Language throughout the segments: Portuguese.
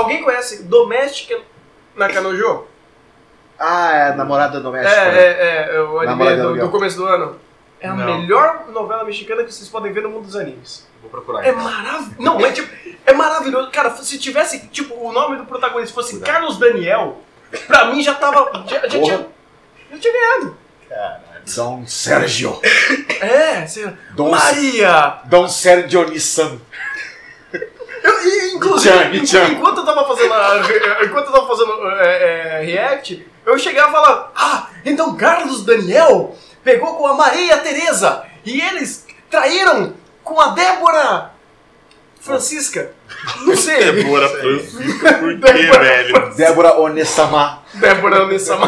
Alguém conhece Domestic Nakanojo? Ah, é namorada doméstica. O anime do começo do ano. É a melhor novela mexicana que vocês podem ver no mundo dos animes. Vou procurar. É maravilhoso. Não, mas tipo, é maravilhoso. Cara, se tivesse, tipo, o nome do protagonista fosse Carlos Daniel, pra mim já tava. Já tinha ganhado. Caralho. Dom Sérgio. Maria! Dom Sérgio Nissan. Inclusive, enquanto eu tava fazendo react, eu chegava e falava, então Carlos Daniel pegou com a Maria Tereza e eles traíram com a Débora Francisca. Não sei. Débora Francisca, por quê, velho? Débora Onessama. Débora Onessama.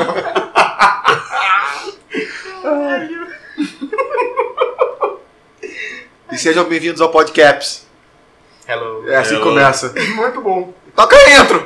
E sejam bem-vindos ao Podcaps. Hello. É assim que começa. Muito bom. Toca a intro!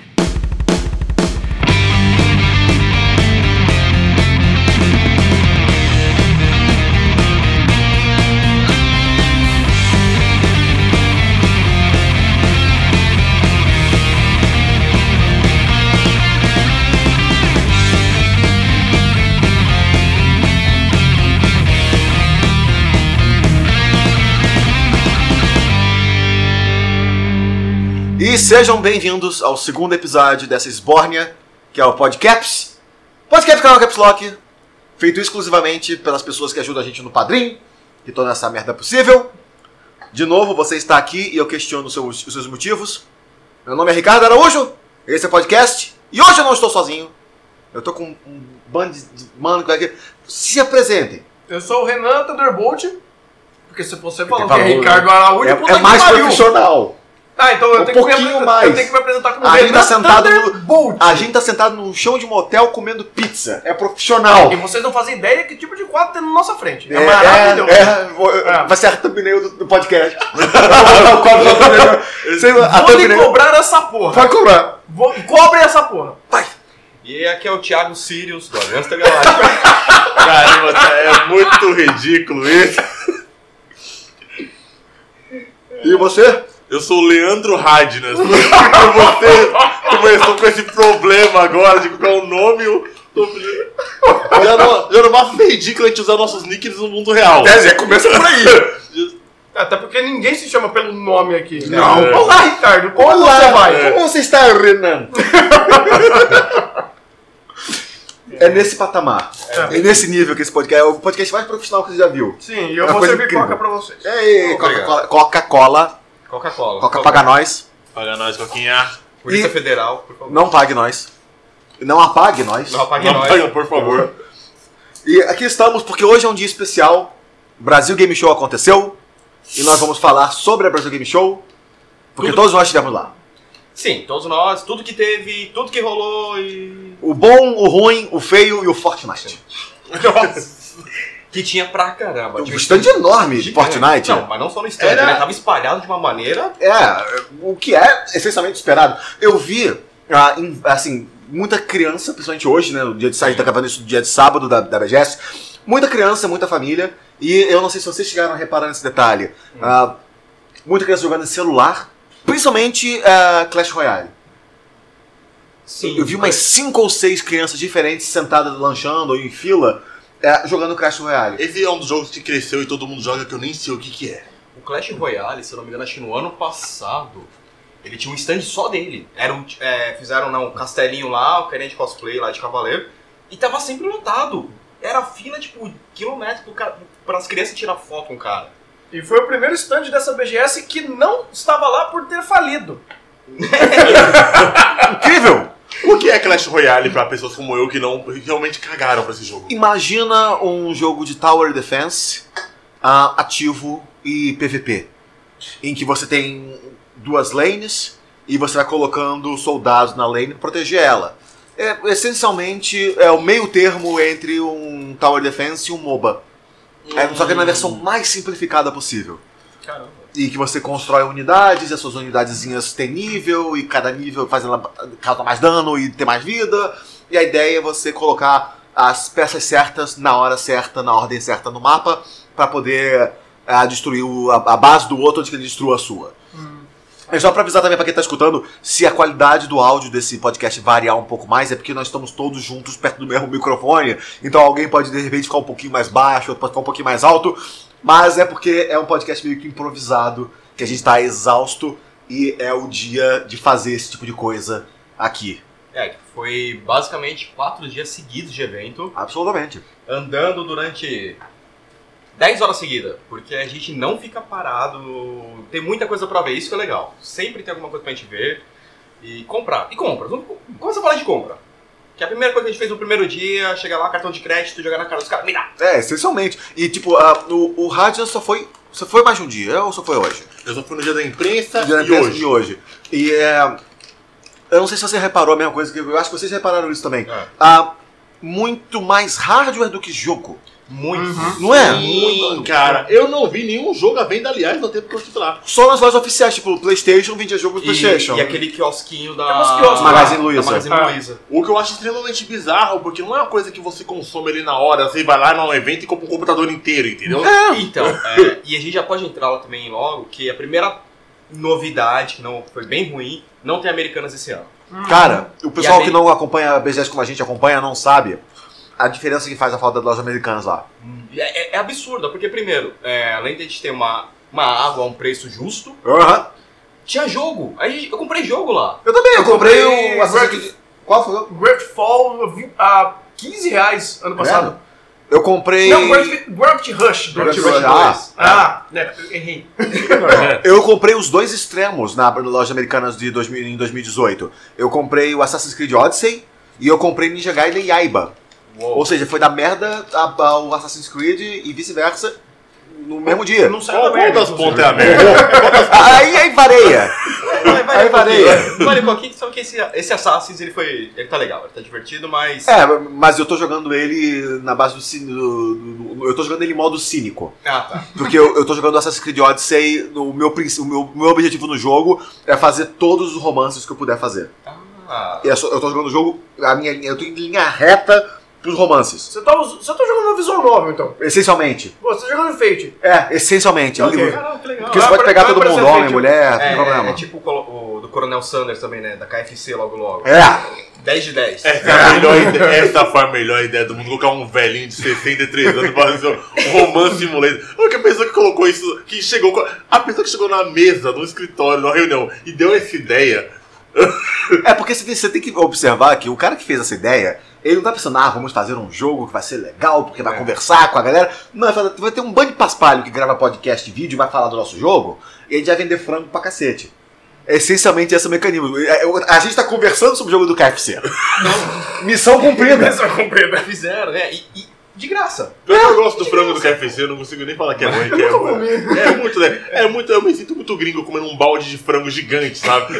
E sejam bem-vindos ao segundo episódio dessa esbórnia, que é o Podcaps. Podcaps canal Caps Lock, feito exclusivamente pelas pessoas que ajudam a gente no Padrim, que torna essa merda possível. De novo, você está aqui e eu questiono os seus motivos. Meu nome é Ricardo Araújo, esse é o Podcast, e hoje eu não estou sozinho. Eu estou com um bando de mano aqui. Se apresentem. Eu sou o Renan Thunderbolt, porque se você falou que é Ricardo Araújo, é mais profissional. Então eu tenho que me apresentar como Renan Thunderbolt. A gente tá sentado num chão de motel comendo pizza. É profissional. E vocês não fazem ideia que tipo de quadro tem na nossa frente. É maravilhoso. Vai ser a thumbnail do podcast. Vou lhe cobrar essa porra. Vai cobrar. Cobre essa porra. Vai. E aqui é o Thiago Sirius, do Aliança Galáctica. Caramba, é muito ridículo isso. E você? Eu sou o Leandro Radnas. Você começou com esse problema agora de qual é o nome. Já não é ridículo a gente usar nossos nicks no mundo real. Começa por aí. Até porque ninguém se chama pelo nome aqui. Não. Olá, Ricardo. Como você vai? Como você está, Renan? É nesse patamar. É nesse nível que esse podcast é o podcast mais profissional que você já viu. Sim, e eu vou servir Coca pra vocês. Ei, Coca-Cola. Coca paga nós. Paga nós, Coquinha. Polícia Federal, por favor. Não pague nós. Não apague nós. Não apague nós, por favor. E aqui estamos porque hoje é um dia especial. Brasil Game Show aconteceu. E nós vamos falar sobre a Brasil Game Show. Porque todos nós estivemos lá. Sim, todos nós, tudo que teve, tudo que rolou e... O bom, o ruim, o feio e o Fortnite. Nossa. Que tinha pra caramba. Um stand enorme de Fortnite. Não, mas não só no stand, ele tava espalhado de uma maneira... O que é essencialmente esperado. Eu vi, assim, muita criança, principalmente hoje, né, no dia de sábado, a gente tá gravando isso no dia de sábado da BGS, muita criança, muita família, e eu não sei se vocês chegaram a reparar nesse detalhe, muita criança jogando em celular, principalmente Clash Royale. Sim, eu vi umas 5 ou 6 crianças diferentes sentadas lanchando ou em fila, jogando Clash Royale. Esse é um dos jogos que cresceu e todo mundo joga que eu nem sei o que é. O Clash Royale, se eu não me engano, acho que no ano passado, ele tinha um stand só dele. Fizeram um castelinho lá, o carinha de cosplay lá de cavaleiro, e tava sempre lotado. Era fila, tipo, quilômetros para as crianças tirar foto com o cara. E foi o primeiro stand dessa BGS que não estava lá por ter falido. Incrível! O que é Clash Royale para pessoas como eu que não realmente cagaram pra esse jogo? Imagina um jogo de Tower Defense ativo e PVP, em que você tem 2 lanes e você vai colocando soldados na lane para proteger ela. Essencialmente é o meio termo entre um Tower Defense e um MOBA. Só que na versão mais simplificada possível. Caramba. E que você constrói unidades, e as suas unidadezinhas têm nível, e cada nível faz ela causar mais dano e ter mais vida. E a ideia é você colocar as peças certas, na hora certa, na ordem certa no mapa, para poder destruir a base do outro antes que ele destrua a sua. É só pra avisar também pra quem tá escutando, se a qualidade do áudio desse podcast variar um pouco mais, é porque nós estamos todos juntos perto do mesmo microfone, então alguém pode de repente ficar um pouquinho mais baixo, outro pode ficar um pouquinho mais alto, mas é porque é um podcast meio que improvisado, que a gente tá exausto e é o dia de fazer esse tipo de coisa aqui. Foi basicamente 4 dias seguidos de evento. Absolutamente. Andando durante 10 horas seguidas, porque a gente não fica parado, tem muita coisa pra ver, isso que é legal. Sempre tem alguma coisa pra gente ver e comprar. E compra. Vamos começar a falar de compra. Que é a primeira coisa que a gente fez no primeiro dia, chegar lá, cartão de crédito, jogar na cara dos caras, me dá. Essencialmente. E tipo, o Radiant só foi mais de um dia, ou só foi hoje? Eu só fui no dia da imprensa E hoje. E eu não sei se você reparou a mesma coisa, que eu acho que vocês repararam isso também. Muito mais hardware do que jogo. Muito. Não é? Muito, cara. Eu não vi nenhum jogo à venda, aliás, no tempo que eu estive lá. Só nas lojas oficiais, tipo, o PlayStation vendia jogo do PlayStation. E aquele quiosquinho da Magazine Luiza. O que eu acho extremamente bizarro, porque não é uma coisa que você consome ali na hora, você vai lá num evento e compra um computador inteiro, entendeu? Então, e a gente já pode entrar lá também logo, que a primeira novidade, que não foi bem ruim, não tem Americanas esse ano. Cara, o pessoal que não acompanha a BGS como a gente acompanha não sabe a diferença que faz a falta das lojas americanas lá. É absurda, porque primeiro, além de a gente ter uma água a um preço justo, tinha jogo. Aí eu comprei jogo lá. Eu também, eu comprei o Assassin's Creed. Qual foi? Greatfall eu vi a R$15 ano passado. Eu comprei... Não, Gravity Rush. Gravity Rush 2. Errei. Eu comprei os dois extremos na loja americanas em 2018. Eu comprei o Assassin's Creed Odyssey e eu comprei Ninja Gaiden Yaiba. Uou. Ou seja, foi da merda ao Assassin's Creed e vice-versa no mesmo dia. Não saiu da merda. Quantas pontas é a merda? Aí vareia. Aí vareia. Vale um pouquinho, só que esse Assassin's ele tá legal, ele tá divertido, mas... Mas eu tô jogando ele na base do eu tô jogando ele em modo cínico. Tá. Porque eu tô jogando Assassin's Creed Odyssey, o meu objetivo no jogo é fazer todos os romances que eu puder fazer. Eu tô jogando o jogo, eu tô em linha reta pros romances. Você tá jogando no Visual Novel, então? Essencialmente. Pô, você tá jogando Fate? Essencialmente. Okay. Caramba, que legal. Porque você pode pegar todo mundo, homem, mulher, não tem problema. É tipo o do Coronel Sanders também, né? Da KFC logo. 10 de 10. Essa foi a melhor ideia do mundo, colocar um velhinho de 63 anos pra fazer um romance simulator. A pessoa que colocou isso, a pessoa que chegou na mesa, no escritório, na reunião, e deu essa ideia... Porque você tem que observar que o cara que fez essa ideia, ele não tá pensando, vamos fazer um jogo que vai ser legal, porque vai conversar com a galera. Não, vai ter um bando de paspalho que grava podcast e vídeo e vai falar do nosso jogo, e a gente vai vender frango pra cacete. É essencialmente esse o mecanismo. A gente tá conversando sobre o jogo do KFC. Missão cumprida. Fizeram, e de graça. Eu gosto do frango do KFC, eu não consigo nem falar que é ruim. Eu me sinto muito gringo comendo um balde de frango gigante, sabe?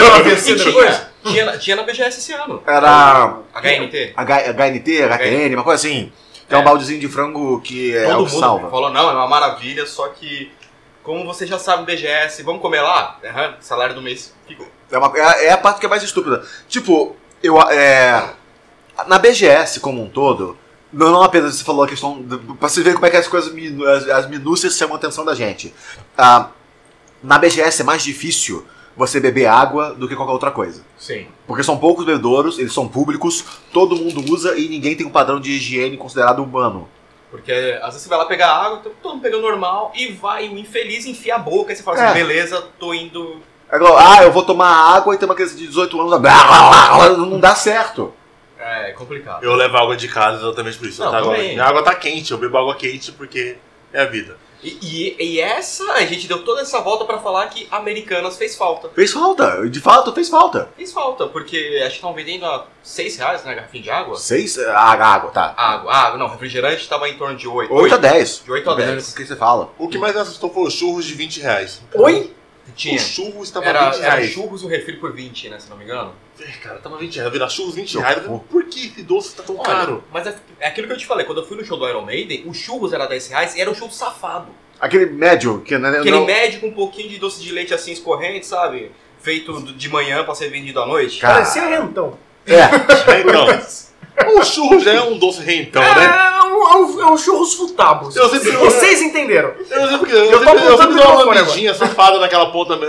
Tinha na BGS esse ano. Era... HNT, HTN, uma coisa assim. Tem um baldezinho de frango que é o que salva. Todo mundo falou, não, é uma maravilha, só que... Como você já sabe, BGS, vamos comer lá? Salário do mês. Ficou. É a parte que é mais estúpida. Tipo, na BGS como um todo... Não apenas você falou a questão... Pra você ver como é que as coisas, as minúcias chamam a atenção da gente. Na BGS é mais difícil você beber água do que qualquer outra coisa. Sim. Porque são poucos bebedouros, eles são públicos, todo mundo usa e ninguém tem um padrão de higiene considerado humano. Porque às vezes você vai lá pegar água, então todo mundo pegando normal, e vai o infeliz enfia a boca, e você fala assim, beleza, tô indo... eu vou tomar água e tem uma criança de 18 anos... Não dá certo. É complicado. Eu levo água de casa exatamente por isso. Minha água tá quente, eu bebo água quente porque é a vida. E a gente deu toda essa volta pra falar que Americanas fez falta. Fez falta, de fato fez falta. Fez falta, porque acho que estão vendendo a R$6 na garrafinha de água. 6? Água, tá. Água, não, refrigerante tava em torno de 8. 8 a 10. De 8 a 10. Dependendo do que você fala. O que mais me assustou foi os churros de R$20. Oi? O churro estava R$20. R$20. Era churros e o refri por 20, né, se não me engano. Cara, tava R$20. Virar churros R$20. Por que esse doce tá tão caro? Mas é aquilo que eu te falei, quando eu fui no show do Iron Maiden, os churros era R$10 e era um show safado. Aquele médio, que médio com um pouquinho de doce de leite assim escorrente, sabe? Feito de manhã pra ser vendido à noite. Parecia rentão. Então, o churro já é um doce rentão, né? É um churros futábulos. Vocês entenderam. Eu sempre dou uma lambidinha safada naquela ponta.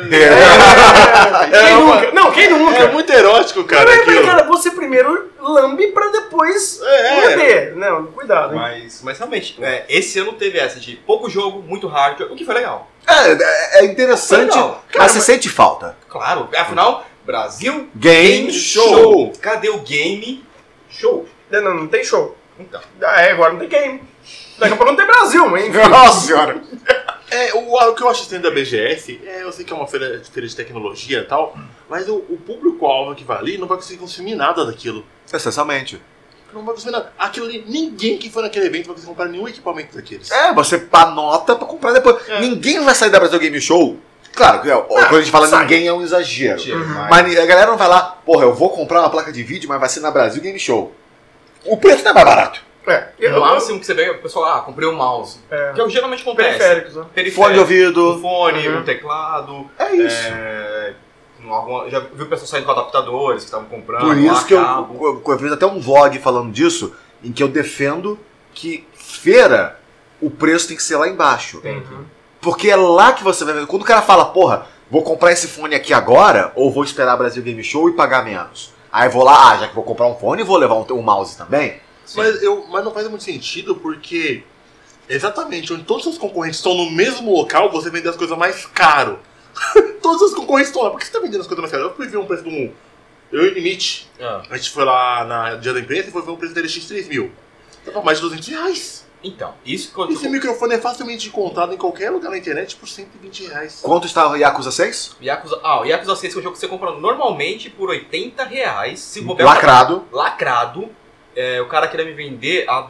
Quem nunca? Não, quem nunca? É muito erótico, cara. Mas, aquilo. cara, você primeiro lambe pra depois lamber. Não, cuidado, hein? Mas realmente, esse ano teve essa de pouco jogo, muito hardware, o que foi legal. É interessante, Foi legal. mas você sente falta. Claro, afinal, Brasil Game Show. Cadê o Game Show? Não tem show. Então. Agora não tem game. Daqui a pouco não tem Brasil, mas enfim. Nossa senhora. O que eu acho estranho da BGS eu sei que é uma feira de tecnologia e tal, mas o público-alvo que vai ali não vai conseguir consumir nada daquilo. Essencialmente. Não vai conseguir nada. Aquilo ali, ninguém que foi naquele evento vai conseguir comprar nenhum equipamento daqueles. Você anota pra comprar depois. Ninguém vai sair da Brasil Game Show. Claro, quando a gente fala ninguém é um exagero. Mas a galera não vai lá, porra, eu vou comprar uma placa de vídeo, mas vai ser na Brasil Game Show. O preço não é mais barato. O máximo que você vê, o pessoal, comprei um mouse. Que é o que geralmente acontece. Periféricos, né? Fone de ouvido. Um fone, um teclado. É isso. Já viu pessoas saindo com adaptadores que estavam comprando. Por isso que cabo. eu fiz até um vlog falando disso, em que eu defendo que feira, o preço tem que ser lá embaixo. Porque é lá que você vai ver. Quando o cara fala, porra, vou comprar esse fone aqui agora, ou vou esperar a Brasil Game Show e pagar menos. Aí vou lá, já que vou comprar um fone, vou levar um mouse também. Mas não faz muito sentido porque exatamente onde todos os seus concorrentes estão no mesmo local, você vende as coisas mais caro. Todos os concorrentes estão lá. Por que você está vendendo as coisas mais caras? Eu fui ver um preço de um... Eu e o Limite. A gente foi lá na dia da imprensa e foi ver um preço da LX 3000. Tava mais de R$200. Então, Esse microfone é facilmente encontrado em qualquer lugar na internet por R$120. Quanto está o Yakuza 6? O Yakuza 6 é um jogo que você compra normalmente por R$80. Se bobear, Lacrado. Lacrado. O cara queria me vender a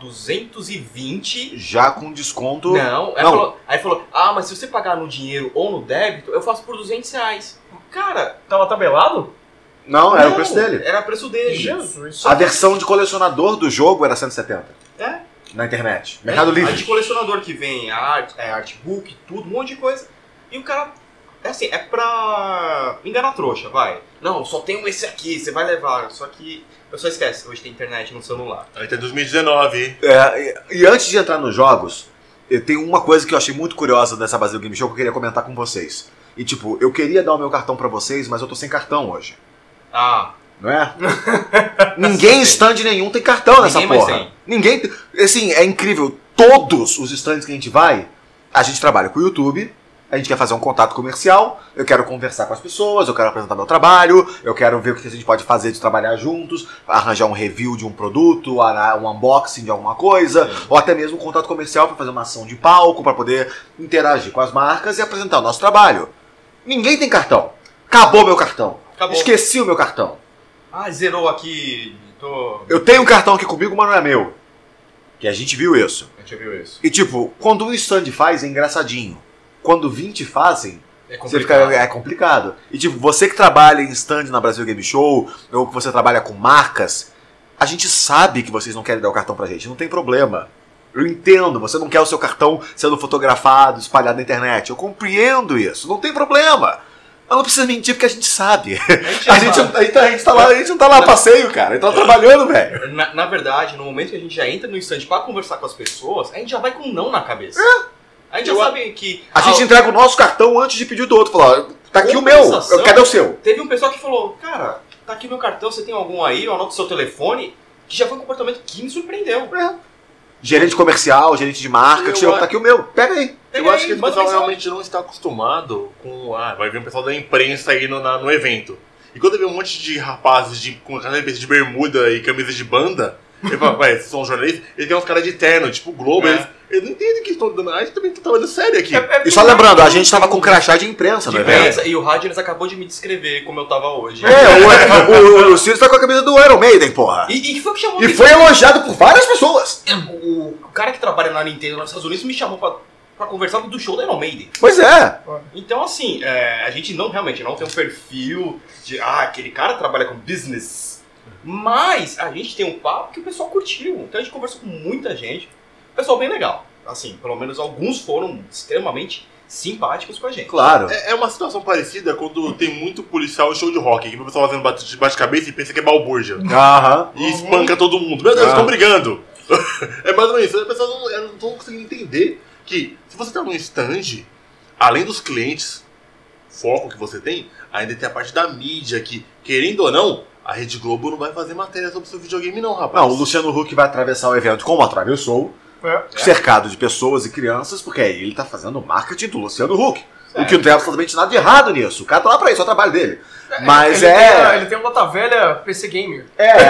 220. Já com desconto. Não. Aí falou, mas se você pagar no dinheiro ou no débito, eu faço por R$200. Cara, Tava tabelado? Não, era o preço dele. Era o preço dele. Jesus. A versão de colecionador do jogo era 170. Na internet. Mercado A Livre. de colecionador que vem artbook, tudo, um monte de coisa. E o cara, é pra enganar a trouxa, vai. Não, só tenho esse aqui, você vai levar. Só que, eu só esquece, hoje tem internet no celular. Aí tá 2019. E antes de entrar nos jogos, eu tenho uma coisa que eu achei muito curiosa dessa Brasil Game Show que eu queria comentar com vocês. E tipo, eu queria dar o meu cartão pra vocês, mas eu tô sem cartão hoje. Não é? Ninguém stand nenhum tem cartão nessa Ninguém mais porra. tem. Ninguém. Assim, é incrível. Todos os stands que a gente vai, a gente trabalha com o YouTube, a gente quer fazer um contato comercial, eu quero conversar com as pessoas, eu quero apresentar meu trabalho, eu quero ver o que a gente pode fazer de trabalhar juntos, arranjar um review de um produto, um unboxing de alguma coisa, ou até mesmo um contato comercial para fazer uma ação de palco, para poder interagir com as marcas e apresentar o nosso trabalho. Ninguém tem cartão. Acabou meu cartão. Acabou. Esqueci o meu cartão. Zerou aqui, Eu tenho um cartão aqui comigo, mas não é meu. Que a gente viu isso. A gente viu isso. E tipo, quando um stand faz é engraçadinho. Quando 20 fazem, você fica, é complicado. E tipo, você que trabalha em stand na Brasil Game Show, ou que você trabalha com marcas, a gente sabe que vocês não querem dar o cartão pra gente, não tem problema. Eu entendo, você não quer o seu cartão sendo fotografado, espalhado na internet. Eu compreendo isso, não tem problema. Mas não precisa mentir porque a gente sabe. A gente não tá lá a passeio, cara. A gente tá trabalhando, velho. Na verdade, no momento que a gente já entra no stand pra conversar com as pessoas, a gente já vai com um não na cabeça. A gente já sabe que... A gente entrega o nosso cartão antes de pedir o do outro. Falar, tá aqui o meu, cadê o seu? Teve um pessoal que falou, cara, tá aqui meu cartão, você tem algum aí? Eu anoto o seu telefone. Que já foi um comportamento que me surpreendeu. Gerente comercial, gerente de marca, tá aqui o meu, pega aí. Eu acho que esse pessoal realmente não está acostumado com... vai vir um pessoal da imprensa aí no evento. E quando vê um monte de rapazes com cabeça de bermuda e camisa de banda, ele fala, esses são jornalistas, eles têm uns caras de terno, tipo Globo, eles não entendem que estão dando... A gente também tá trabalhando sério aqui. E só lembrando, a gente tava com crachá de imprensa no evento. E o Radiones acabou de me descrever como eu tava hoje. O Ciro tá com a camisa do Iron Maiden, porra. E foi o que chamou... E foi elogiado por várias pessoas. O cara que trabalha na Nintendo nos Estados Unidos me chamou pra conversar do show da Iron Maiden. Pois é. Então, assim, a gente realmente não tem um perfil de... aquele cara trabalha com business. Mas a gente tem um papo que o pessoal curtiu. Então a gente conversou com muita gente. Pessoal bem legal. Assim, pelo menos alguns foram extremamente simpáticos com a gente. Claro. É uma situação parecida quando tem muito policial em show de rock. Que o pessoal fazendo bate-cabeça e pensa que é balbúrdia. E espanca todo mundo. Meu Deus, estão brigando. É mais ou menos isso. As pessoas não estão conseguindo entender que se você tá num stand, além dos clientes, foco que você tem, ainda tem a parte da mídia que, querendo ou não, a Rede Globo não vai fazer matéria sobre o seu videogame não, rapaz. Não, o Luciano Huck vai atravessar o evento como atravessou, cercado de pessoas e crianças, porque aí ele tá fazendo o marketing do Luciano Huck. O que não tem absolutamente nada de errado nisso. O cara tá lá pra isso, é o trabalho dele. Mas ele tem uma lata velha PC Gamer.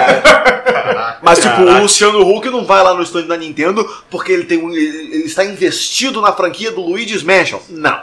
Mas tipo, o Luciano Huck não vai lá no stand da Nintendo porque ele está investido na franquia do Luigi's Mansion. Não.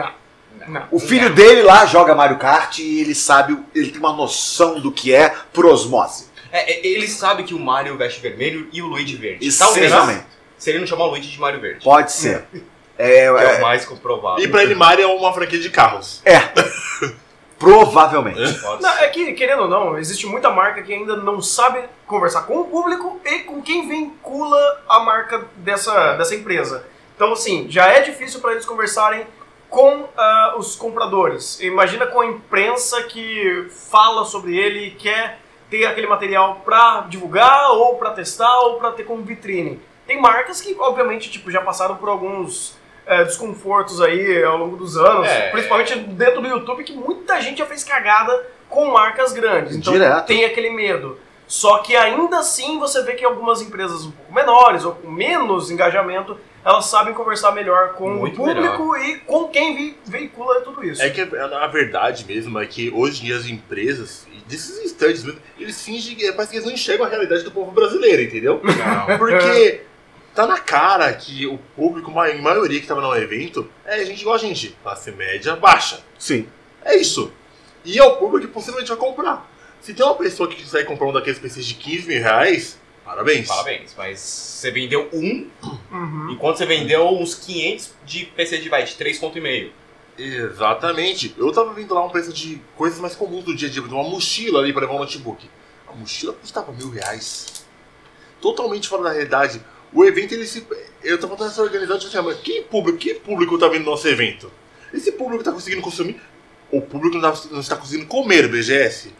O filho dele lá joga Mario Kart e ele sabe, ele tem uma noção do que é por osmose. Ele sabe que o Mario veste vermelho e o Luigi verde. Exatamente. Se ele não chamar o Luigi de Mario verde. Pode ser. É o mais comprovável. E pra ele, Mario é uma franquia de carros. Provavelmente. Não, é que, querendo ou não, existe muita marca que ainda não sabe conversar com o público e com quem vincula a marca dessa empresa. Então, assim, já é difícil para eles conversarem com os compradores. Imagina com a imprensa que fala sobre ele e quer ter aquele material para divulgar, ou para testar, ou para ter como vitrine. Tem marcas que, obviamente, tipo, já passaram por alguns desconfortos aí ao longo dos anos, principalmente dentro do YouTube, que muita gente já fez cagada com marcas grandes. Então tem aquele medo. Só que ainda assim você vê que algumas empresas um pouco menores ou com menos engajamento, elas sabem conversar melhor com o público e com quem veicula tudo isso. É que a verdade mesmo é que hoje em dia as empresas, desses instantes mesmo, eles fingem que parece que eles não enxergam a realidade do povo brasileiro, entendeu? Não. Porque tá na cara que o público, em maioria que tava no evento, é gente igual a gente, classe média baixa. Sim. É isso. E é o público que possivelmente vai comprar. Se tem uma pessoa que quiser comprar um daqueles PCs de 15 mil reais, parabéns. Parabéns, mas você vendeu enquanto você vendeu uns 500 de PC de 3,5 conto. Exatamente. Eu tava vendo lá um preço de coisas mais comuns do dia a dia, de uma mochila ali pra levar um notebook. A mochila custava R$1.000. Totalmente fora da realidade. O evento, eu tava tentando se organizar e disse, mas que público tá vindo no nosso evento? Esse público tá conseguindo consumir? O público não está conseguindo comer o BGS?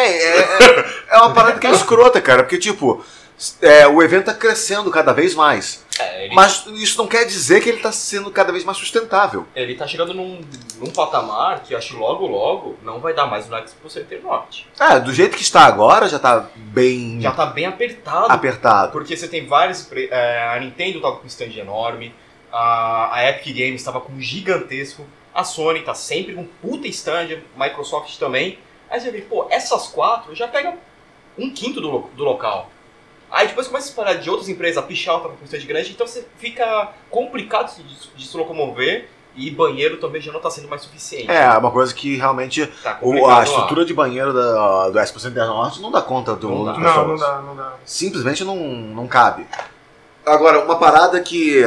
É uma parada que é escrota, cara, porque tipo, o evento tá crescendo cada vez mais. Mas isso não quer dizer que ele tá sendo cada vez mais sustentável. Ele tá chegando num patamar que acho que logo não vai dar mais no Expo Center Norte. Do jeito que está agora, já tá bem... Já tá bem apertado. Porque você tem várias... a Nintendo tava com um stand enorme, a Epic Games tava com um gigantesco, a Sony tá sempre com um puta stand, Microsoft também. Aí você vê, essas 4 já pegam 1/5 do local. Aí depois começa a espalhar de outras empresas, a Pichal tá com um stand grande, então você fica complicado de se locomover e banheiro também já não tá sendo mais suficiente. Uma coisa que realmente a estrutura de banheiro do Expo Center Norte não dá conta do número de pessoas. Não dá. Simplesmente não cabe. Agora, uma parada que...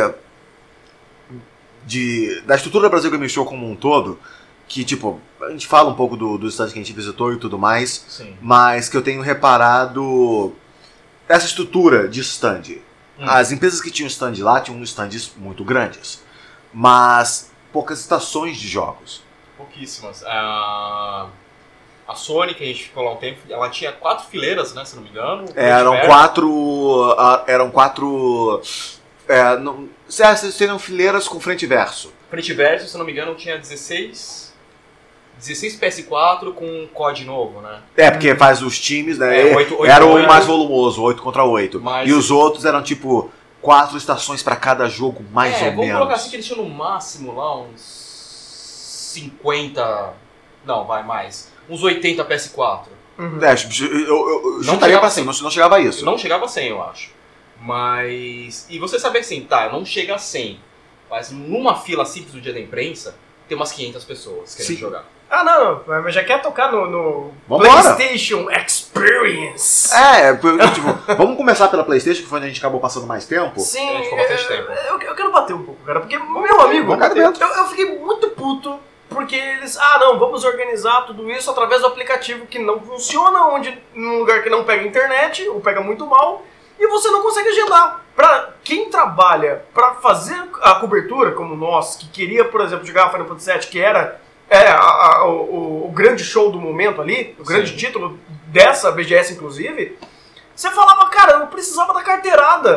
da estrutura da Brasil Game Show como um todo, que, tipo, a gente fala um pouco dos stands que a gente visitou e tudo mais, sim, mas que eu tenho reparado essa estrutura de stand. As empresas que tinham stand lá tinham stands muito grandes, mas poucas estações de jogos. Pouquíssimas. A Sony, que a gente ficou lá um tempo, ela tinha 4 fileiras, né, se não me engano. Eram 4... seriam fileiras com frente e verso. Frente e verso, se não me engano, tinha 16 PS4 com um COD novo, né? Porque faz os times, né? 8 era o mais volumoso, 8 contra 8. Mas... E os outros eram tipo 4 estações pra cada jogo, mais ou menos. Vamos colocar assim que eles tinham no máximo lá uns 50... Não, vai mais. Uns 80 PS4. Eu chutaria pra 100, não chegava a isso. Não chegava a 100, eu acho. Mas... E você sabe assim, não chega a 100. Mas numa fila simples do dia da imprensa, tem umas 500 pessoas querendo jogar. Não, mas já quer tocar no PlayStation Experience. Tipo, vamos começar pela PlayStation, que foi onde a gente acabou passando mais tempo. Sim, a gente ficou bastante tempo. Eu quero bater um pouco, cara, porque, meu amigo, eu fiquei muito puto, porque eles, vamos organizar tudo isso através do aplicativo que não funciona, num lugar que não pega internet, ou pega muito mal, e você não consegue agendar. Pra quem trabalha pra fazer a cobertura, como nós, que queria, por exemplo, jogar Final Fantasy VII, que era o grande show do momento ali, o grande título dessa BGS, inclusive, você falava, cara, eu precisava da carteirada.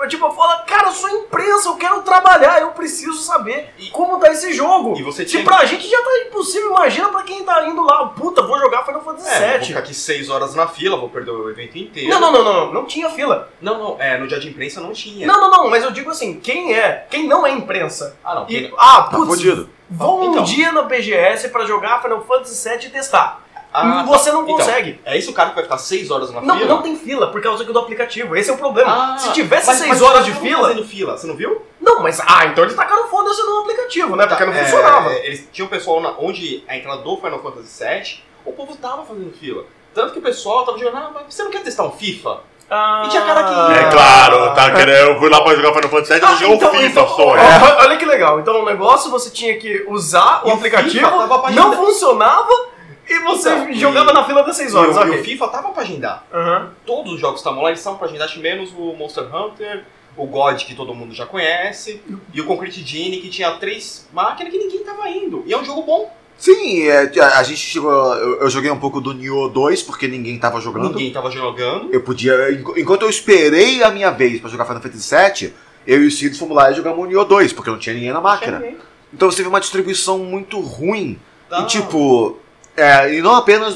Tipo, eu falo, cara, eu sou imprensa, eu quero trabalhar, eu preciso saber como tá esse jogo. E você Se tinha... pra gente já tá impossível, imagina pra quem tá indo lá, puta, vou jogar Final Fantasy VII. Vou ficar aqui 6 horas na fila, vou perder o evento inteiro. Não tinha fila. Não, no dia de imprensa não tinha. Não, mas eu digo assim, quem não é imprensa? Ah, não. Tá fodido. Vão Então. um dia na BGS pra jogar Final Fantasy VII e testar. Ah, Você não então, consegue. É isso o cara que vai ficar 6 horas na Não, fila? não tem fila, por causa do aplicativo. Esse é o problema. Se tivesse mas 6 horas de todo mundo fila... fazendo fila, você não viu? Não, mas... então eles tacaram foda-se no aplicativo, né? Porque não funcionava. Eles tinham pessoal onde a entrada do Final Fantasy VII, o povo tava fazendo fila. Tanto que o pessoal tava jogando, mas você não quer testar um FIFA? E tinha cara que ia. É claro, tá querendo. Eu fui lá pra jogar Final Fantasy VII e joguei um FIFA só. Olha que legal. Então o negócio você tinha que usar o aplicativo, não funcionava e você jogava na fila das 6 horas. E o FIFA tava pra agendar. Uhum. Todos os jogos estavam lá, eles estavam pra agendar, menos o Monster Hunter, o God, que todo mundo já conhece, e o Concrete Genie, que tinha 3 máquinas que ninguém tava indo. E é um jogo bom. Sim, a gente chegou. Eu joguei um pouco do Nioh 2 porque ninguém tava jogando. Ninguém tava jogando. Eu podia. Enquanto eu esperei a minha vez pra jogar Final Fantasy VII, eu e o Cid fomos lá e jogamos o Nioh 2, porque não tinha ninguém na máquina. Então você teve uma distribuição muito ruim. E tipo. E não apenas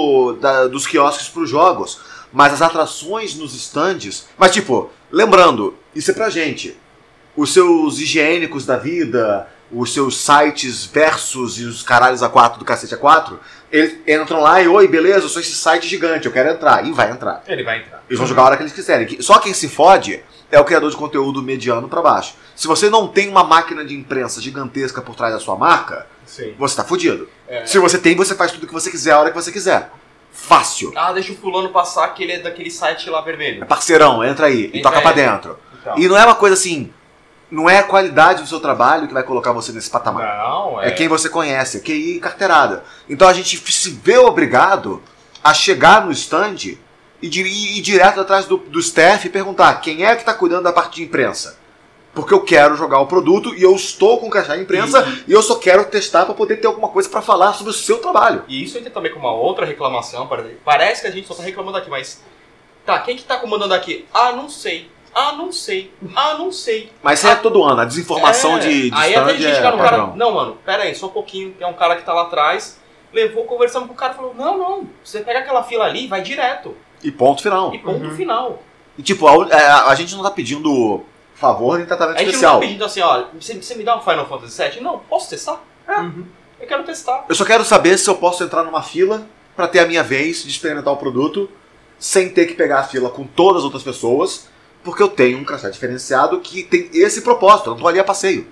dos quiosques pros jogos, mas as atrações nos stands. Mas tipo, lembrando, isso é pra gente. Os seus higiênicos da vida, os seus sites versus e os caralhos A4 do cacete A4, eles entram lá e, oi, beleza, eu sou esse site gigante, eu quero entrar. E vai entrar. Ele vai entrar. Eles vão jogar a hora que eles quiserem. Só quem se fode é o criador de conteúdo mediano pra baixo. Se você não tem uma máquina de imprensa gigantesca por trás da sua marca, Sim. você tá fudido. Se você tem, você faz tudo o que você quiser a hora que você quiser. Fácil. Deixa o fulano passar que ele é daquele site lá vermelho. É parceirão, entra aí e toca pra dentro. Então. E não é uma coisa assim, não é a qualidade do seu trabalho que vai colocar você nesse patamar. Não, É quem você conhece, é QI e carteirada. Então a gente se vê obrigado a chegar no stand e ir direto atrás do staff e perguntar quem é que está cuidando da parte de imprensa. Porque eu quero jogar o produto e eu estou com o crachá de imprensa e eu só quero testar para poder ter alguma coisa para falar sobre o seu trabalho. E isso entra também com uma outra reclamação. Parece que a gente só tá reclamando aqui, mas... Tá, quem que tá comandando aqui? Não sei. Não sei. Não sei. Mas isso é todo ano, a desinformação de aí stand até a gente no cara... padrão. Não, mano, pera aí, só um pouquinho. Tem um cara que tá lá atrás, levou, conversamos com o cara e falou, não, você pega aquela fila ali e vai direto. E ponto final. E ponto final. E tipo, a gente não tá pedindo favor nem tratamento A gente especial. não tá pedindo assim, você me dá um Final Fantasy VII? Não, posso testar? Eu quero testar. Eu só quero saber se eu posso entrar numa fila pra ter a minha vez de experimentar o produto sem ter que pegar a fila com todas as outras pessoas, porque eu tenho um crachá diferenciado que tem esse propósito, eu não tô ali a passeio.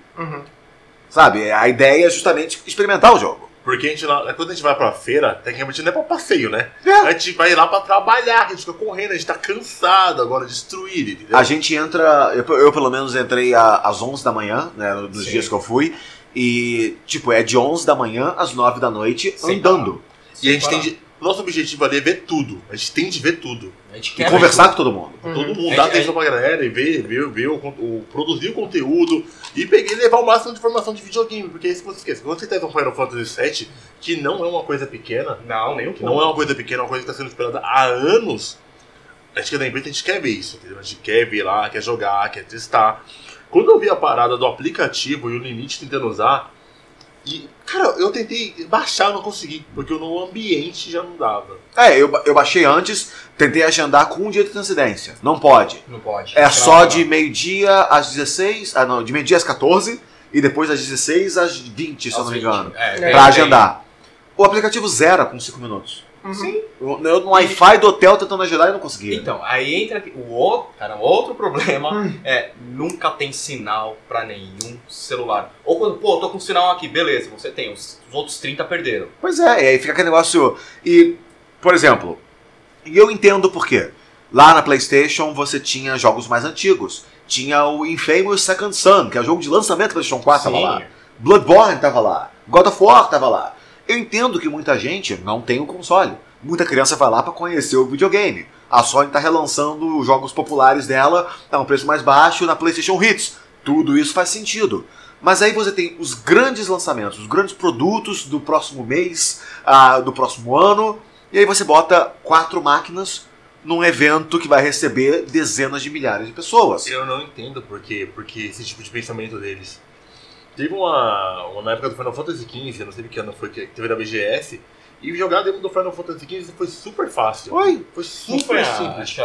Sabe? A ideia é justamente experimentar o jogo. Porque quando a gente vai pra feira, tecnicamente não é pra passeio, né? A gente vai lá pra trabalhar, a gente fica correndo, a gente tá cansado agora de destruir, entendeu? A gente entra, eu pelo menos entrei às 11 da manhã, né, nos dias que eu fui, e tipo, é de 11 da manhã às 9 da noite andando. E a gente tem de... Nosso objetivo ali é ver tudo. A gente tem de ver tudo. A gente E quer conversar com todo mundo. Todo mundo dar atenção pra galera e ver produzir o conteúdo e levar o máximo de informação de videogame. Porque isso que você esquece. Quando você tá no Final Fantasy VII, que não é uma coisa pequena. Não, nem um pouco. Não é uma coisa pequena, é uma coisa que está sendo esperada há anos. A gente que é da empresa, a gente quer ver isso, entendeu? A gente quer ver lá, quer jogar, quer testar. Quando eu vi a parada do aplicativo e o limite tentando usar, e, cara, eu tentei baixar, não consegui, porque no ambiente já não dava. Eu baixei antes, tentei agendar com um dia de antecedência. Não pode. Não pode. É só de meio-dia às 16, de meio-dia às 14 e depois das 16 às 20, se eu não me engano. Pra agendar. O aplicativo zera com 5 minutos. Sim. Eu no Wi-Fi do hotel tentando agendar e não conseguia. Então, aí entra o outro problema nunca tem sinal pra nenhum celular. Ou quando, tô com sinal aqui, beleza, você tem, os outros 30 perderam. Pois é, e aí fica aquele negócio. E, por exemplo, eu entendo por quê. Lá na PlayStation você tinha jogos mais antigos. Tinha o Infamous Second Son, que é o jogo de lançamento do PlayStation 4, tava lá. Bloodborne tava lá. God of War tava lá. Eu entendo que muita gente não tem o console. Muita criança vai lá para conhecer o videogame. A Sony está relançando os jogos populares dela a um preço mais baixo na PlayStation Hits. Tudo isso faz sentido. Mas aí você tem os grandes lançamentos, os grandes produtos do próximo mês, do próximo ano, e aí você bota 4 máquinas num evento que vai receber dezenas de milhares de pessoas. Eu não entendo porque esse tipo de pensamento deles. Teve uma época do Final Fantasy XV, eu não sei que ano foi, que teve da BGS, e jogar dentro do Final Fantasy XV foi super fácil. Foi super simples. Acho que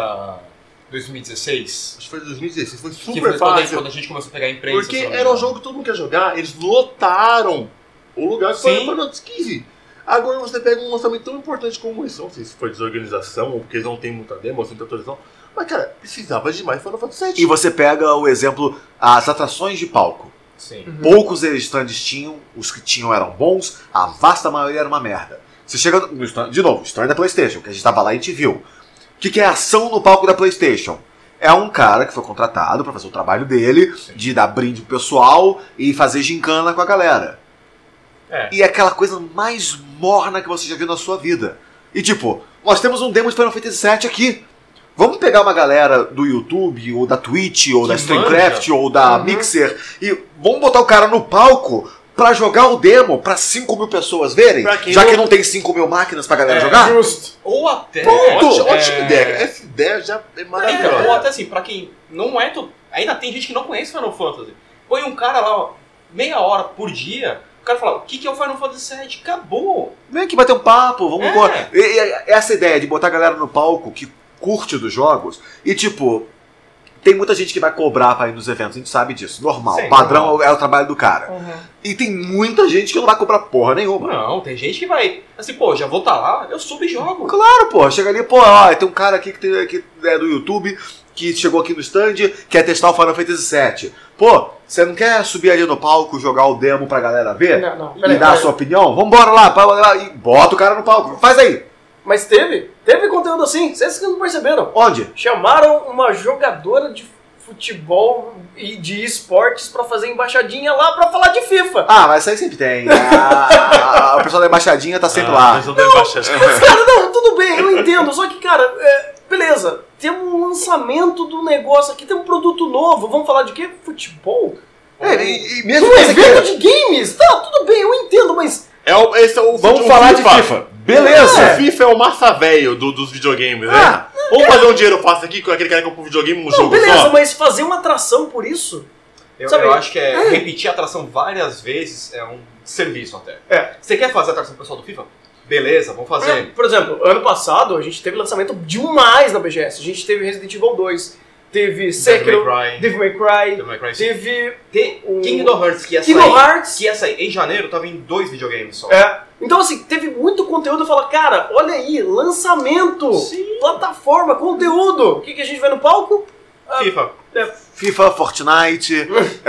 2016? Acho que foi 2016, foi Que super foi fácil. quando a gente começou a pegar a imprensa. Porque era um jogo que todo mundo quer jogar, eles lotaram o lugar que foi o Final Fantasy XV. Agora você pega um lançamento tão importante como esse, não sei se foi desorganização ou porque eles não têm muita demo, ou muita atualização, mas cara, precisava demais Final Fantasy VII. E você pega o exemplo, as atrações de palco. Sim. Poucos stands tinham, os que tinham eram bons, a vasta maioria era uma merda. Você chega no stand, de novo, stand da PlayStation, que a gente tava lá e a gente viu. O que é ação no palco da PlayStation? É um cara que foi contratado pra fazer o trabalho dele, de dar brinde pro pessoal e fazer gincana com a galera. E é aquela coisa mais morna que você já viu na sua vida. E tipo, nós temos um demo de Final Fantasy VII aqui. Vamos pegar uma galera do YouTube, ou da Twitch, ou da Streamcraft, ou da Mixer, e vamos botar o cara no palco pra jogar o demo pra 5 mil pessoas verem, já que não tem 5 mil máquinas pra galera jogar? Justo. Ou até... Ótima ideia. Essa ideia já é maravilhosa. Então, ou até assim, pra quem não é... Ainda tem gente que não conhece Final Fantasy. Põe um cara lá, meia hora por dia, o cara fala, o que é o Final Fantasy VII? Acabou. Vem aqui bater um papo, vamos embora. Essa ideia de botar a galera no palco que curte dos jogos, e tipo, tem muita gente que vai cobrar pra ir nos eventos, a gente sabe disso, normal, Sim, padrão normal. é o trabalho do cara. E tem muita gente que não vai cobrar porra nenhuma. Não, tem gente que vai, assim, pô, já vou estar lá, eu subo e jogo. Claro, pô, chega ali, pô, ó, tem um cara aqui que é do YouTube, que chegou aqui no stand, quer testar o Final Fantasy VII. Pô, você não quer subir ali no palco, jogar o demo pra galera ver? Não, E dar a sua opinião? Vambora lá, e bota o cara no palco, faz aí. Mas teve conteúdo assim, vocês que não perceberam. Onde? Chamaram uma jogadora de futebol e de esportes pra fazer embaixadinha lá pra falar de FIFA. Ah, mas isso aí sempre tem. O pessoal da embaixadinha tá sempre lá. Mas, cara, não, tudo bem, eu entendo. Só que, cara, beleza, tem um lançamento do negócio aqui, tem um produto novo. Vamos falar de quê? Futebol? E mesmo Um que você evento queira. de games? Tá, tudo bem, eu entendo, mas... Esse é o Vamos falar de FIFA. Beleza. O FIFA é o massa velho dos videogames, né? Vamos fazer um dinheiro fácil aqui com aquele cara que compra um videogame um jogo beleza, só? mas fazer uma atração por isso? Eu acho que repetir a atração várias vezes é um serviço até. Você quer fazer a atração pro pessoal do FIFA? Beleza, vamos fazer. Por exemplo, ano passado a gente teve lançamento demais na BGS. A gente teve Resident Evil 2, teve Sekiro, Devil May Cry, teve Kingdom Hearts, que ia sair em janeiro, tava em 2 videogames só. Então assim, teve muito conteúdo. Eu falo, cara, olha aí, lançamento, plataforma, conteúdo. O que a gente vê no palco? FIFA, Fortnite,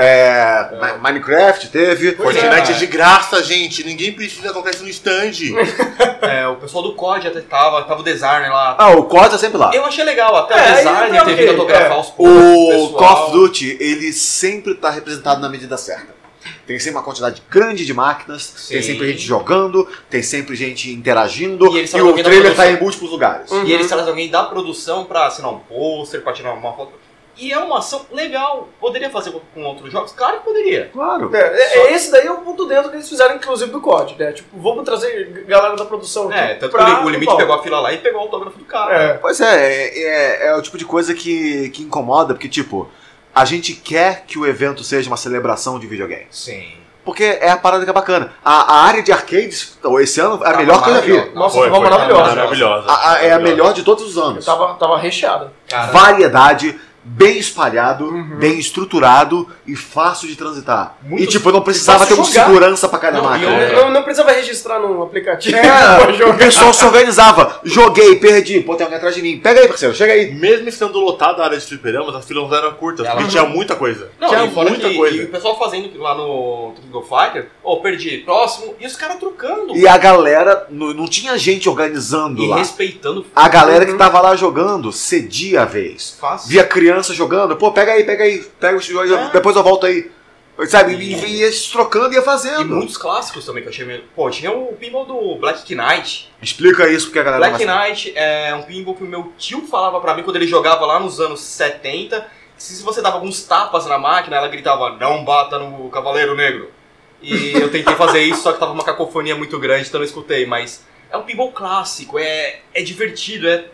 Minecraft teve. Fortnite é de graça, gente. Ninguém precisa colocar isso no stand. O pessoal do COD até tava o designer lá. O COD tá sempre lá. Eu achei legal, até o designer ter vindo autografar os O Call of Duty, ele sempre tá representado na medida certa. Tem sempre uma quantidade grande de máquinas, tem sempre gente jogando, tem sempre gente interagindo, e o trailer tá em múltiplos lugares. E eles trazem alguém da produção pra assinar um pôster, pra tirar uma foto. E é uma ação legal. Poderia fazer com outros jogos? Claro que poderia. Claro. Esse daí é um ponto dentro que eles fizeram, inclusive, do COD, né? Tipo, vamos trazer galera da produção aqui. Tanto que o Limite pegou a fila lá e pegou o autógrafo do cara. Pois é o tipo de coisa que incomoda, porque, tipo, a gente quer que o evento seja uma celebração de videogame. Sim. Porque é a parada que é bacana. A área de arcades, esse ano, é a melhor que eu já vi. Nossa, foi maravilhosa. É a melhor de todos os anos. Tava recheada. Variedade, bem espalhado, bem estruturado e fácil de transitar. E tipo, não precisava ter uma segurança pra cada máquina. Não precisava registrar num aplicativo. O pessoal se organizava. Joguei, perdi. Pô, tem alguém atrás de mim. Pega aí, parceiro, chega aí. Mesmo estando lotada a área de fliperamas, as filas eram curtas, porque tinha muita coisa. Tinha muita coisa. E o pessoal fazendo lá no King of Fighter, perdi, próximo, e os caras trocando. E a galera, não tinha gente organizando lá. E respeitando. A galera que tava lá jogando cedia a vez. Fácil. Via criança jogando, pega aí, pega o jogo, depois eu volto aí. Sabe? E ia se trocando e ia fazendo. E muitos clássicos também que eu achei meio... Tinha o pinball do Black Knight. Explica isso porque a galera Black Knight é um pinball que o meu tio falava pra mim quando ele jogava lá nos anos 70. Se você dava alguns tapas na máquina, ela gritava, não bata no Cavaleiro Negro. E eu tentei fazer isso, só que tava uma cacofonia muito grande, então eu não escutei. Mas é um pinball clássico, é divertido,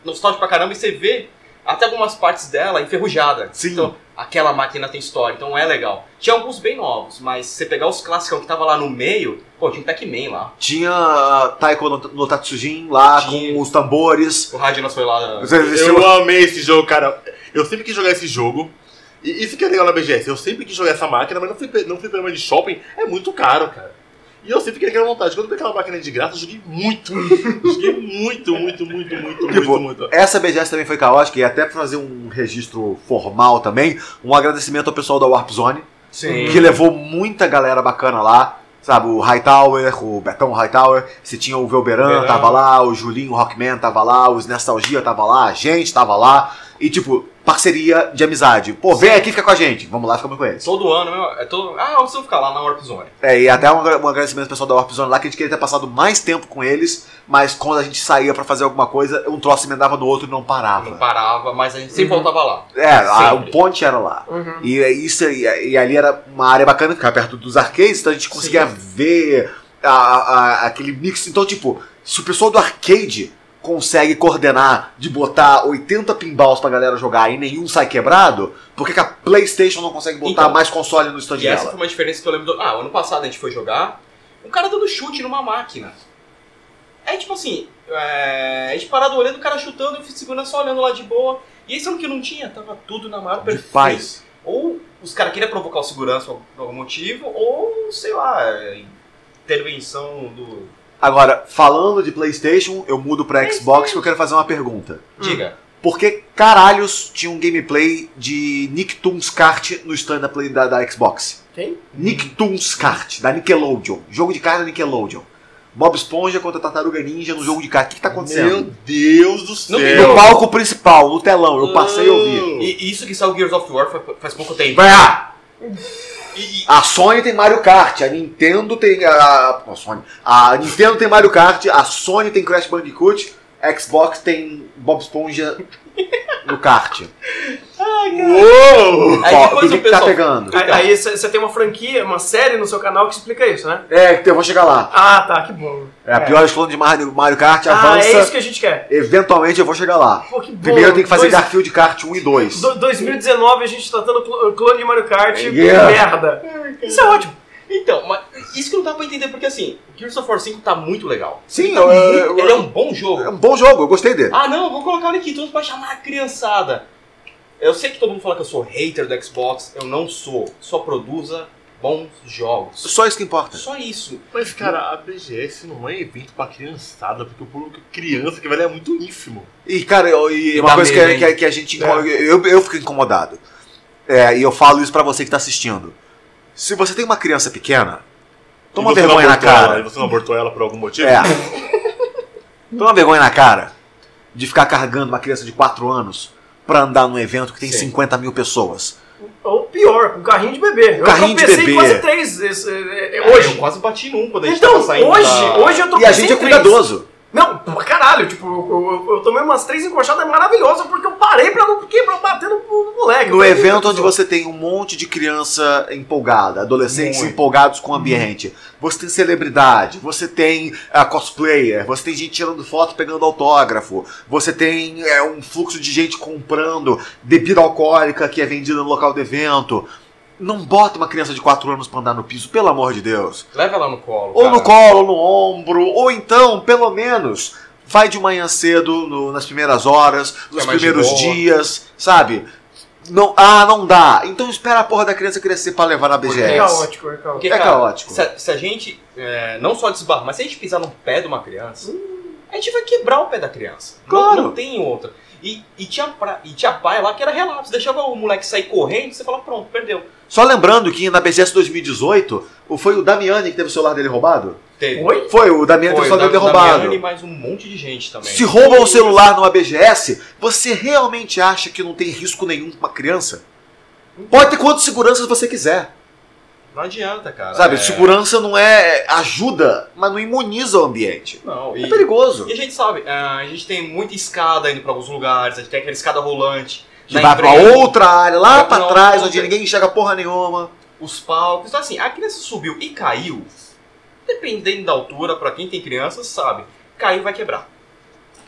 nostálgico pra caramba e você vê até algumas partes dela enferrujada. Sim. Então, aquela máquina tem história, então é legal. Tinha alguns bem novos, mas se você pegar os clássicos que tava lá no meio, pô, tinha um Pac-Man lá. Tinha Taiko no Tatsujin lá, com os tambores. O Radinas foi lá. Eu amei esse jogo, cara. Eu sempre quis jogar esse jogo. E isso que é legal na BGS. Eu sempre quis jogar essa máquina, mas não fui problema de shopping. É muito caro, cara. E eu sempre queria aquela vontade. Quando eu peguei aquela máquina de graça, eu joguei muito. Joguei muito. Essa BGS também foi caótica, e até pra fazer um registro formal também, um agradecimento ao pessoal da Warp Zone, Sim. que levou muita galera bacana lá. Sabe, o Hightower, o Betão Hightower, você tinha o Velberan, tava lá, o Julinho Rockman tava lá, os Nostalgia tava lá, a gente tava lá. E tipo, parceria de amizade. Pô, vem aqui, fica com a gente. Vamos lá, ficamos com eles. Todo ano, meu. Vocês vão ficar lá na Warp Zone. E até um agradecimento ao pessoal da Warp Zone lá, que a gente queria ter passado mais tempo com eles, mas quando a gente saía pra fazer alguma coisa, um troço emendava no outro e não parava. Não parava, mas a gente sempre voltava lá. O ponte era lá. E ali era uma área bacana, ficava perto dos arcades, então a gente conseguia ver aquele mix. Então, tipo, se o pessoal do arcade consegue coordenar de botar 80 pinballs pra galera jogar e nenhum sai quebrado, por que a PlayStation não consegue botar mais console no stand E dela? essa foi uma diferença que eu lembro ano passado a gente foi jogar, um cara dando chute numa máquina. Aí tipo assim, a gente parado olhando, o cara chutando, eu fui segurando só olhando lá de boa. E aí sabe o que não tinha? Tava tudo na maior perfeita. Paz. Ou os caras queriam provocar o segurança por algum motivo, ou sei lá, intervenção do... Agora, falando de PlayStation, eu mudo pra Xbox porque eu quero fazer uma pergunta. Diga. Por que caralhos tinha um gameplay de Nicktoons Kart no stand da Xbox? Quem? Nicktoons Kart, da Nickelodeon. Jogo de kart da Nickelodeon. Bob Esponja contra Tartaruga Ninja no jogo de kart. O que tá acontecendo? Meu Deus do céu. No palco principal, no telão. Eu passei e eu vi. E isso que saiu Gears of War faz pouco tempo. A Sony tem Mario Kart, a Nintendo tem a Nintendo tem Mario Kart, a Sony tem Crash Bandicoot, a Xbox tem Bob Esponja no kart. Uou! Aí Ó, depois o que tá pegando? Aí você tem uma franquia, uma série no seu canal que explica isso, né? Eu vou chegar lá. Ah, tá, que bom. A pior esclone de Mario Kart avança. É isso que a gente quer. Eventualmente eu vou chegar lá. Pô, que bom. Primeiro tem que fazer Garfield Kart 1 e 2. 2019 a gente tá dando clone de Mario Kart. Yeah. Merda. Isso é ótimo. Então, mas isso que não dá pra entender, porque assim, o Gears of War 5 tá muito legal. Sim, Ele é um bom jogo. É um bom jogo, eu gostei dele. Ah não, vou colocar ele aqui, todos pra chamar a criançada. Eu sei que todo mundo fala que eu sou hater do Xbox, eu não sou. Só produza bons jogos. Só isso que importa. Só isso. Mas, cara, a BGS não é evento pra criançada, porque o público criança que velho é muito ínfimo. E, cara, e uma dá coisa medo, que a gente... Eu fico incomodado. E eu falo isso pra você que tá assistindo. Se você tem uma criança pequena, toma vergonha na cara. E você não abortou ela por algum motivo? Toma vergonha na cara de ficar carregando uma criança de 4 anos pra andar num evento que tem 50 mil pessoas. Ou pior, com carrinho de bebê. Carrinho de eu bebê. quase 3 hoje. Eu quase bati num quando a gente Então, tava saindo hoje eu tô E a gente é cuidadoso. Não, pra caralho, tipo, eu tomei umas 3 encoxadas maravilhosas porque eu parei pra não bater no moleque. No evento onde você tem um monte de criança empolgada, adolescentes empolgados com o ambiente, você tem celebridade, você tem cosplayer, você tem gente tirando foto, pegando autógrafo, você tem um fluxo de gente comprando bebida alcoólica que é vendida no local do evento. Não bota uma criança de 4 anos pra andar no piso, pelo amor de Deus. Leva ela no colo. Ou no colo, ou no ombro, ou então, pelo menos, vai de manhã cedo, nas primeiras horas, nos primeiros dias, sabe? Não dá. Então espera a porra da criança crescer pra levar na BGS. É caótico. Porque, É caótico. Se a gente, não só desbarrar, mas se a gente pisar no pé de uma criança, a gente vai quebrar o pé da criança. Claro. Não tem outra. E tinha pai lá que era relapso. Deixava o moleque sair correndo e você fala, pronto, perdeu. Só lembrando que na BGS 2018, foi o Damiani que teve o celular dele roubado? Teve. Oi? Foi, o Damiani teve o celular dele roubado. Damiani e mais um monte de gente também. Se rouba um celular numa BGS, você realmente acha que não tem risco nenhum pra uma criança? Pode ter quantas seguranças você quiser. Não adianta, cara. Sabe, segurança não ajuda, mas não imuniza o ambiente. Não, É perigoso. E a gente sabe, a gente tem muita escada indo pra alguns lugares, a gente tem aquela escada rolante. Que vai pra outra área, lá pra trás, onde ninguém enxerga porra nenhuma. Os palcos. Então assim, a criança subiu e caiu, dependendo da altura, pra quem tem criança, sabe, caiu vai quebrar.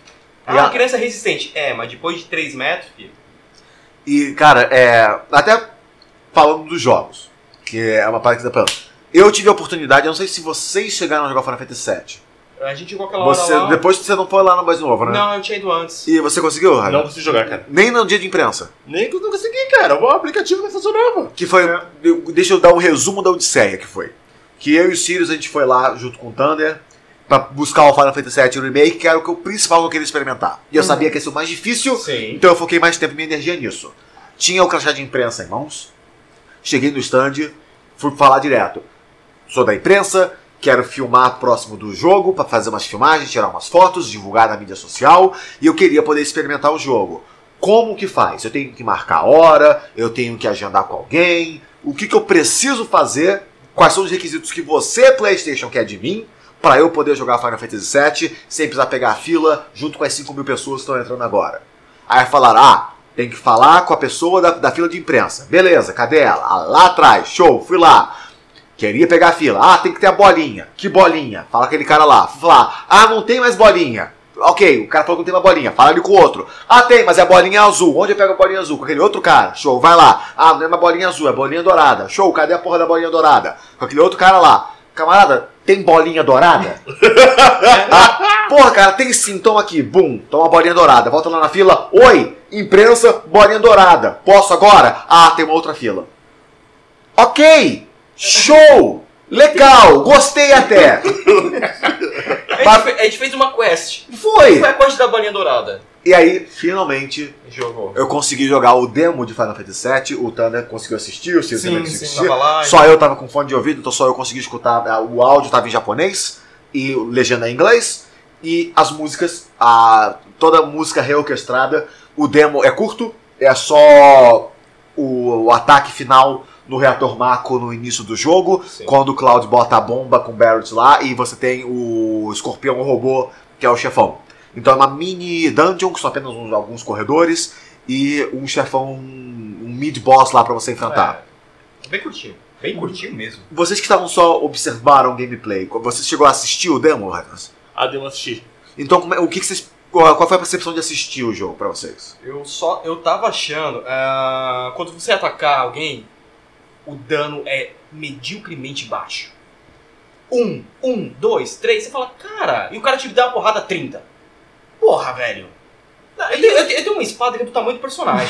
a criança é resistente. Mas depois de 3 metros, filho... E, cara, até falando dos jogos, que é uma parte que dá pra... Eu tive a oportunidade, eu não sei se vocês chegaram a jogar Final Fantasy VII. A gente jogou aquela hora lá... Depois você não foi lá no mais novo, né? Não, eu tinha ido antes. E você conseguiu, Raio? Não consegui jogar, cara. Nem no dia de imprensa. Nem que eu não consegui, cara. O aplicativo não funcionava. Que foi... Deixa eu dar um resumo da Odisseia que foi. Que eu e o Sirius, a gente foi lá junto com o Thunder pra buscar o Final Fantasy VII Remake, que era o principal que eu queria experimentar. E eu sabia que ia ser o mais difícil, então eu foquei mais tempo e minha energia nisso. Tinha o crachá de imprensa em mãos, cheguei no stand, fui falar direto. Sou da imprensa, quero filmar próximo do jogo, pra fazer umas filmagens, tirar umas fotos, divulgar na mídia social, e eu queria poder experimentar o jogo. Como que faz? Eu tenho que marcar a hora, eu tenho que agendar com alguém, o que eu preciso fazer, quais são os requisitos que você, PlayStation, quer de mim, para eu poder jogar Final Fantasy VII sem precisar pegar a fila junto com as 5 mil pessoas que estão entrando agora. Aí falaram, tem que falar com a pessoa da fila de imprensa. Beleza, cadê ela? Lá atrás, show, fui lá. Queria pegar a fila. Tem que ter a bolinha. Que bolinha? Fala aquele cara lá. Fui falar, não tem mais bolinha. Ok, o cara falou que não tem mais bolinha. Fala ali com o outro. Tem, mas é a bolinha azul. Onde eu pego a bolinha azul? Com aquele outro cara. Show, vai lá. Não é uma bolinha azul, é bolinha dourada. Show, cadê a porra da bolinha dourada? Com aquele outro cara lá. Camarada, tem bolinha dourada? Porra, cara, tem sim, toma aqui. Bum, toma a bolinha dourada. Volta lá na fila. Oi, imprensa, bolinha dourada. Posso agora? Tem uma outra fila. Ok, show, legal, gostei até. A gente fez uma quest. Foi a quest da bolinha dourada. E aí, finalmente, jogou. Eu consegui jogar o demo de Final Fantasy VII, o Thunder conseguiu assistir, o Silvio também conseguiu assistir. Lá, só eu tava com fone de ouvido, então só eu consegui escutar, o áudio tava em japonês, e legenda em inglês, e as músicas, toda a música reorquestrada, o demo é curto, é só o ataque final no reator Mako no início do jogo, quando o Cloud bota a bomba com o Barrett lá, e você tem o escorpião robô, que é o chefão. Então é uma mini dungeon, que são apenas alguns corredores, e um chefão, um mid-boss lá pra você enfrentar. Bem curtinho mesmo. Vocês que estavam só observaram o gameplay, você chegou a assistir o demo, Renas? Demo assisti. Então o que vocês... Qual foi a percepção de assistir o jogo pra vocês? Eu tava achando, quando você atacar alguém, o dano é mediocremente baixo. 1, 2, 3, você fala, cara, e o cara te dá uma porrada 30. Porra, velho. Eu tenho uma espada que é do tamanho do personagem.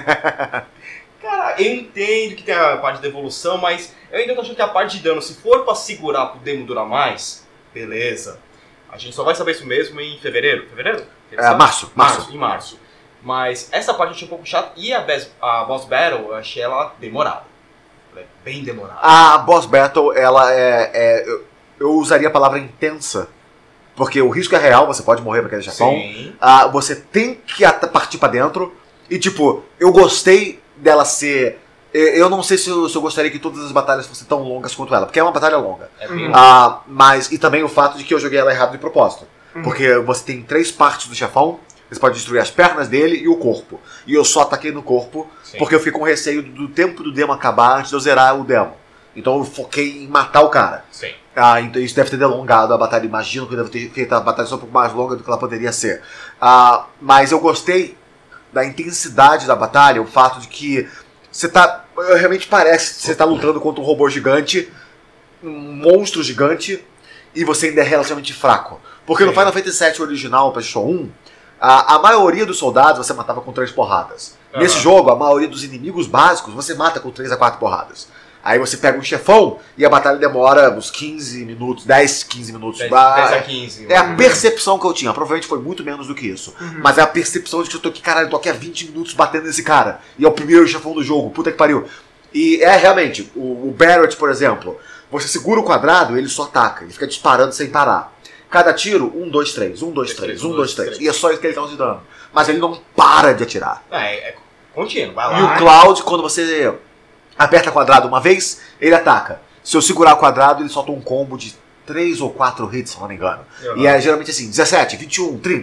Cara, eu entendo que tem a parte da evolução, mas eu ainda tô achando que a parte de dano, se for pra segurar pro demo durar mais, beleza. A gente só vai saber isso mesmo em fevereiro. Fevereiro? Março. Em março. Mas essa parte eu achei um pouco chata. E a Boss Battle, eu achei ela demorada. Ela é bem demorada. A Boss Battle, ela eu usaria a palavra intensa. Porque o risco é real, você pode morrer pra aquele chefão. Você tem que partir pra dentro. E tipo, eu gostei dela ser... Eu não sei se eu gostaria que todas as batalhas fossem tão longas quanto ela, porque é uma batalha longa. Mas, e também o fato de que eu joguei ela errado de propósito. Porque você tem 3 partes do chefão, você pode destruir as pernas dele e o corpo. E eu só ataquei no corpo, porque eu fiquei com receio do tempo do demo acabar antes de eu zerar o demo. Então eu foquei em matar o cara. Então isso deve ter delongado a batalha. Imagino que eu devo ter feito a batalha só um pouco mais longa do que ela poderia ser. Mas eu gostei da intensidade da batalha, o fato de que você tá... Realmente parece que você tá lutando contra um robô gigante, um monstro gigante, e você ainda é relativamente fraco. Porque no Final Fantasy VII original, PlayStation 1, a maioria dos soldados você matava com 3 porradas. Nesse jogo, a maioria dos inimigos básicos você mata com 3 a 4 porradas. Aí você pega um chefão e a batalha demora uns 15 minutos, 10, 15 minutos. 10 a 15. É a percepção que eu tinha. Provavelmente foi muito menos do que isso. Mas é a percepção de que eu tô aqui, caralho, eu tô aqui há 20 minutos batendo nesse cara. E é o primeiro chefão do jogo, puta que pariu. E realmente, o Barrett, por exemplo, você segura o quadrado, ele só ataca. Ele fica disparando sem parar. Cada tiro, 1, 2, 3, 1, 2, 3, 1, 2, 3. E é só isso que ele causa de dano. Mas ele não para de atirar. É contínuo, vai lá. E o Cloud, quando você aperta quadrado uma vez, ele ataca. Se eu segurar o quadrado, ele solta um combo de 3 ou 4 hits, se não me engano. E é geralmente assim, 17, 21, 30.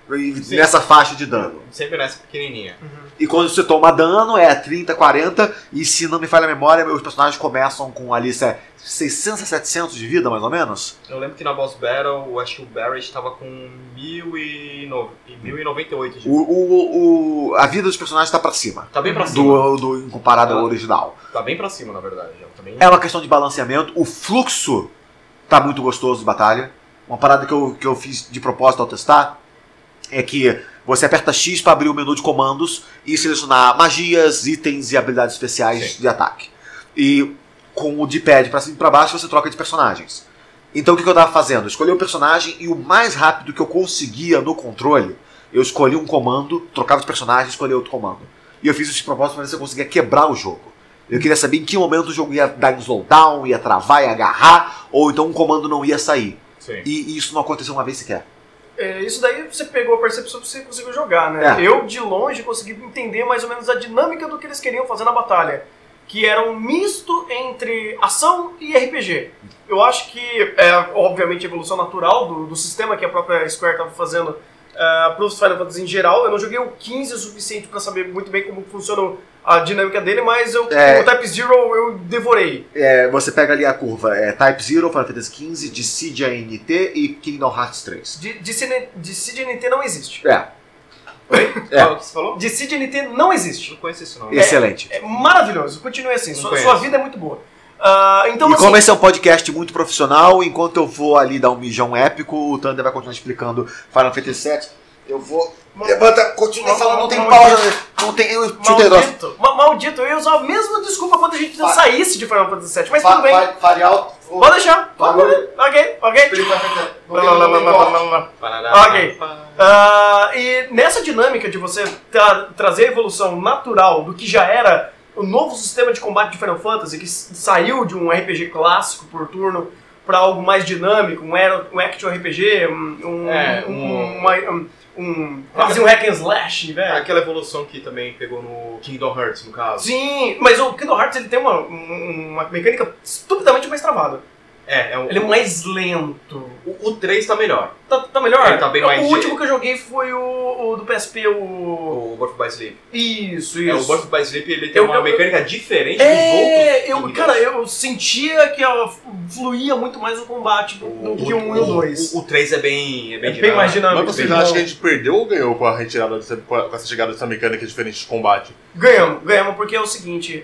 nessa faixa de dano. Sempre nessa pequenininha. E quando você toma dano é 30, 40, e se não me falha a memória, meus personagens começam com ali 600 a 700 de vida, mais ou menos. Eu lembro que na Boss Battle, eu acho que o Barrett tava com 1098 de vida. A vida dos personagens tá pra cima. Tá bem pra cima. Comparado ao original. Tá bem pra cima, na verdade. É uma questão de balanceamento. O fluxo tá muito gostoso de batalha. Uma parada que eu fiz de propósito ao testar é que você aperta X para abrir o menu de comandos e selecionar magias, itens e habilidades especiais de ataque. E com o D-pad para cima e para baixo você troca de personagens. Então o que eu estava fazendo? Eu escolhi um personagem e o mais rápido que eu conseguia no controle, eu escolhi um comando, trocava de personagem e escolhi outro comando. E eu fiz isso de propósito para ver se eu conseguia quebrar o jogo. Eu queria saber em que momento o jogo ia dar um slowdown, ia travar, ia agarrar, ou então um comando não ia sair. E isso não aconteceu uma vez sequer. Isso daí você pegou a percepção que você conseguiu jogar, né? Eu, de longe, consegui entender mais ou menos a dinâmica do que eles queriam fazer na batalha. Que era um misto entre ação e RPG. Eu acho que obviamente, a evolução natural do sistema que a própria Square estava fazendo para os Final Fantasy em geral. Eu não joguei o 15 o suficiente para saber muito bem como funciona a dinâmica dele, mas o Type Zero eu devorei. Você pega ali a curva, Type Zero, Final Fantasy XV, Dissidia NT e Kingdom Hearts 3. Dissidia NT não existe. Oi? O que você falou? Dissidia NT não existe. Não conheço esse nome. Excelente. É maravilhoso, continue assim, sua vida é muito boa. Então, e como esse é um podcast muito profissional, enquanto eu vou ali dar um mijão épico, o Thunder vai continuar explicando Final Fantasy VII. Eu vou... Levanta, continua falando, não tem pausa, não tem... Maldito, eu ia usar a mesma desculpa quando a gente saísse de Final Fantasy VII, mas tudo bem. Fale alto. Pode deixar. Ok. Ok. E nessa dinâmica de você trazer a evolução natural do que já era o novo sistema de combate de Final Fantasy, que saiu de um RPG clássico por turno para algo mais dinâmico, um action RPG, quase um hack and slash, velho. Aquela evolução que também pegou no Kingdom Hearts, no caso. Sim, mas o Kingdom Hearts ele tem uma mecânica estupidamente mais travada. Ele é mais lento. O 3 tá melhor. Tá melhor? Ele tá bem mais... O último que eu joguei foi o do PSP, o Birth by Sleep. Isso. O Birth by Sleep ele tem uma mecânica diferente dos outros. Cara, eu sentia que ela fluía muito mais no combate do que o 1 e o 2. O 3 é bem mais dinâmico. Mas vocês acham que a gente perdeu ou ganhou com a retirada com essa chegada dessa mecânica diferente de combate? Ganhamos porque é o seguinte...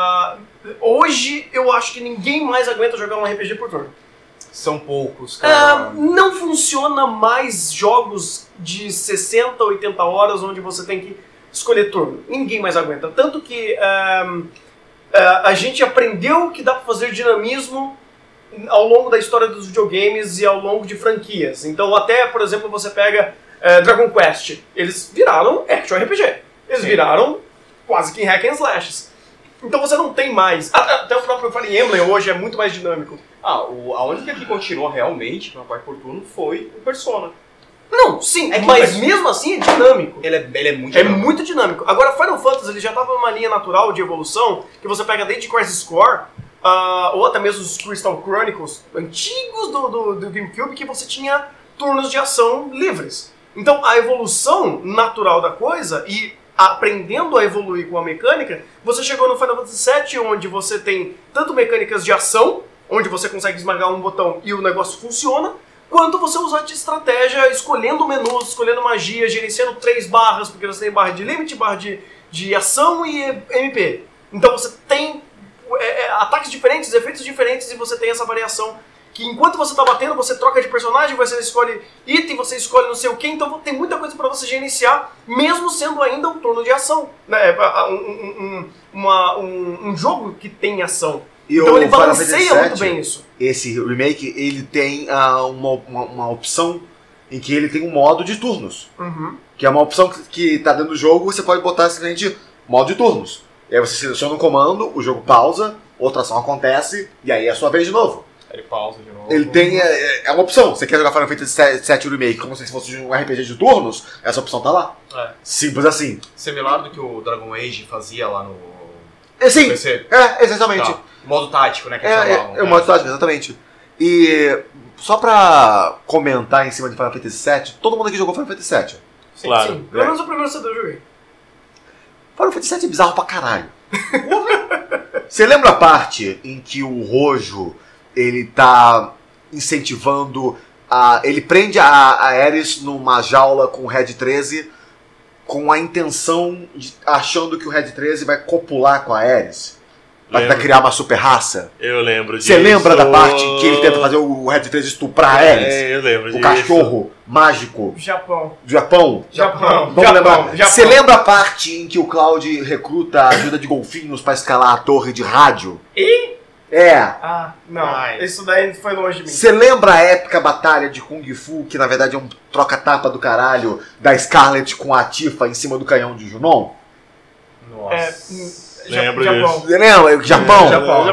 hoje eu acho que ninguém mais aguenta jogar um RPG por turno. São poucos, cara. Não funciona mais jogos de 60, 80 horas onde você tem que escolher turno. Ninguém mais aguenta. Tanto que a gente aprendeu que dá pra fazer dinamismo ao longo da história dos videogames e ao longo de franquias. Então até, por exemplo, você pega Dragon Quest. Eles viraram action RPG. Eles viraram quase que hack and slashes. Então você não tem mais... Até o próprio Fire Emblem hoje é muito mais dinâmico. A única que continuou realmente na parte por turno foi o Persona. Não, sim, mas mesmo assim é dinâmico. Ele é muito dinâmico. É muito dinâmico. Agora, Final Fantasy ele já estava numa linha natural de evolução que você pega desde Crisis Core, ou até mesmo os Crystal Chronicles antigos do GameCube, que você tinha turnos de ação livres. Então a evolução natural da coisa e aprendendo a evoluir com a mecânica, você chegou no Final Fantasy VII, onde você tem tanto mecânicas de ação, onde você consegue esmagar um botão e o negócio funciona, quanto você usar de estratégia, escolhendo menus, escolhendo magia, gerenciando 3 barras, porque você tem barra de limite, barra de ação e MP. Então você tem ataques diferentes, efeitos diferentes, e você tem essa variação que enquanto você tá batendo, você troca de personagem, você escolhe item, você escolhe não sei o que, então tem muita coisa para você gerenciar, mesmo sendo ainda um turno de ação, né? Um jogo que tem ação. Então ele balanceia muito bem isso. Esse remake, ele tem uma opção em que ele tem um modo de turnos. Que é uma opção que tá dentro do jogo, você pode botar simplesmente modo de turnos. E aí você seleciona um comando, o jogo pausa, outra ação acontece, e aí é a sua vez de novo. Ele pausa de novo. Ele tem... É uma opção. Você quer jogar Final Fantasy VII Remake como se fosse um RPG de turnos, essa opção tá lá. Simples assim. Similar do que o Dragon Age fazia lá no... Sim, PC. Exatamente. Tá. Modo tático, né? Que chamavam, o modo tático, exatamente. E só pra comentar em cima de Final Fantasy VII, todo mundo aqui jogou Final Fantasy VII. Claro. Sim, pelo menos o primeiro CD eu joguei. Final Fantasy VII é bizarro pra caralho. Você lembra a parte em que o Rojo, ele tá incentivando ele prende a Aeris numa jaula com o Red 13 com a intenção achando que o Red 13 vai copular com a Aeris? Vai criar uma super raça? Eu lembro disso. Você lembra da parte que ele tenta fazer o Red 13 estuprar a Aeris? Eu lembro disso. O cachorro mágico Japão. do Japão? Vamos lembrar. Você lembra a parte em que o Cloud recruta a ajuda de golfinhos pra escalar a torre de rádio? Não. Isso daí foi longe de mim. Você lembra a épica batalha de Kung Fu, que na verdade é um troca-tapa do caralho, da Scarlet com a Tifa em cima do canhão de Junon? Nossa. Lembro Japão. Você lembra? Japão.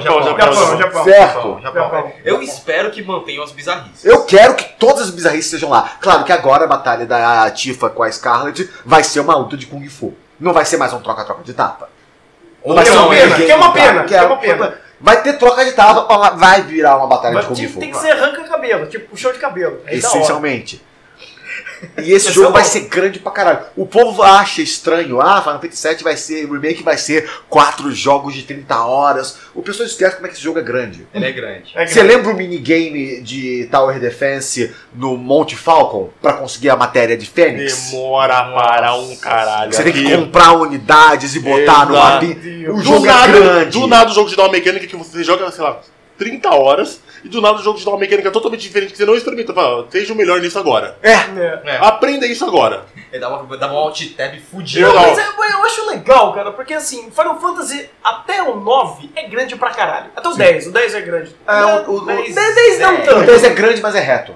Certo. Japão. Eu espero que mantenham as bizarrices. Eu quero que todas as bizarrices estejam lá. Claro que agora a batalha da Tifa com a Scarlet vai ser uma luta de Kung Fu. Não vai ser mais um troca-troca de tapa. Que é uma pena. Vai ter troca de tapa, vai virar uma batalha de Kung Fu. Tem que ser arranca-cabelo, tipo puxão de cabelo. Essencialmente. E esse jogo vai ser grande pra caralho. O povo acha estranho. Final Fantasy VII vai ser, o remake vai ser 4 jogos de 30 horas. O pessoal esquece como é que esse jogo é grande. Ele é grande. Você lembra o minigame de Tower Defense no Monte Falcon pra conseguir a matéria de Fênix? Demora para um caralho. Você tem que comprar unidades e botar no mapa. O jogo é grande. Do nada o jogo te dá uma mecânica que você joga, sei lá, 30 horas. E do nada o jogo te dá uma mecânica totalmente diferente que você não experimenta. Fala, seja o melhor nisso agora. Aprenda isso agora. Ele dá uma alt-tab fudida. Mas eu acho legal, cara, porque assim, Final Fantasy até o 9 é grande pra caralho. Até o 10, o 10 é grande. O 10 não tanto. O 10 é grande, mas é reto.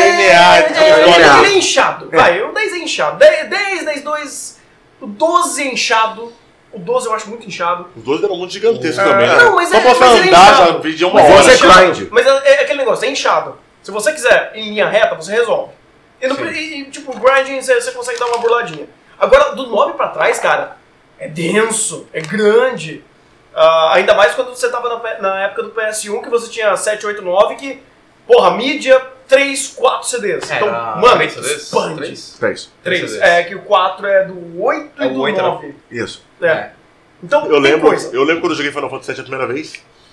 Ele é inchado. Vai, o 10 é inchado. 10, 2, o 12 é inchado. O 12 eu acho muito inchado. Os dois eram muito gigantescos também, né? Não, mas só posso andar, já pedi uma hora. hora. Mas é aquele negócio, é inchado. Se você quiser ir em linha reta, você resolve. E tipo, grinding você consegue dar uma burladinha. Agora, do 9 pra trás, cara, é denso, é grande. Ainda mais quando você tava na época do PS1, que você tinha 7, 8, 9, que, porra, mídia, 3, 4 CDs. Então, mano, expande. 3. É que o 4 é do 8 e do 9. Isso. Então, eu lembro quando eu joguei Final Fantasy VII a primeira vez.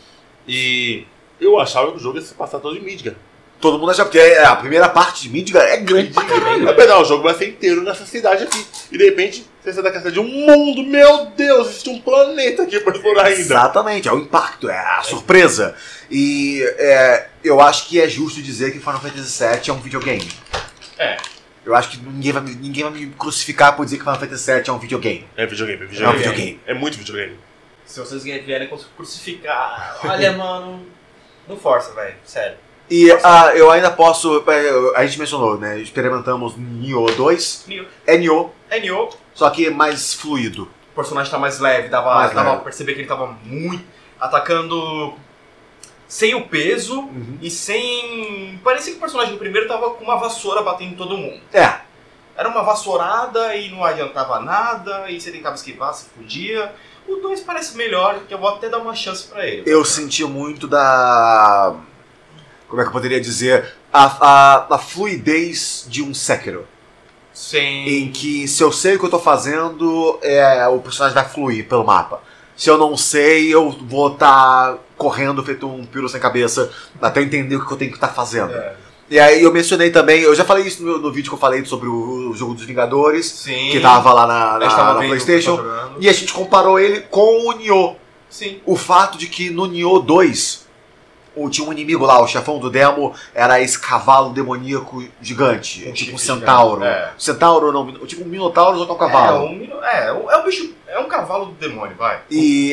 E eu achava que o jogo ia se passar todo em Midgar. Todo mundo acha que a primeira parte de Midgar é grande pra caralho. O jogo vai ser inteiro nessa cidade aqui. E de repente, você sai da casa de um mundo. Meu Deus, existe um planeta aqui pra explorar ainda. Exatamente, é o impacto, é a surpresa. E eu acho que é justo dizer que Final Fantasy VII é um videogame. Eu acho que ninguém vai me crucificar por dizer que Final Fantasy VII é um videogame. É videogame. É um videogame. É muito videogame. Se vocês vierem crucificar, olha, mano, não força, velho, sério. E eu ainda posso, a gente mencionou, né, experimentamos Nioh 2. É Nioh. Só que mais fluido. O personagem tá mais leve, dava pra perceber que ele tava muito atacando sem o peso e sem... Parecia que o personagem do primeiro tava com uma vassoura batendo em todo mundo. Era uma vassourada e não adiantava nada, e você tentava esquivar, se fudia. O 2 parece melhor, que eu vou até dar uma chance pra ele. Eu senti muito da... Como é que eu poderia dizer? A fluidez de um Sekiro. Sim. Em que, se eu sei o que eu tô fazendo, o personagem vai fluir pelo mapa. Se eu não sei, eu vou estar correndo feito um piro sem cabeça até entender o que eu tenho que estar fazendo. E aí eu mencionei também, eu já falei isso no vídeo que eu falei sobre o jogo dos Vingadores. Sim. Que tava lá na PlayStation. E a gente comparou ele com o Nioh. Sim. O fato de que no Nioh 2... tinha um inimigo lá, o chefão do demo era esse cavalo demoníaco gigante, tipo um centauro. Centauro não, tipo um minotauro, só que é um cavalo. É um bicho, é um cavalo do demônio, vai. E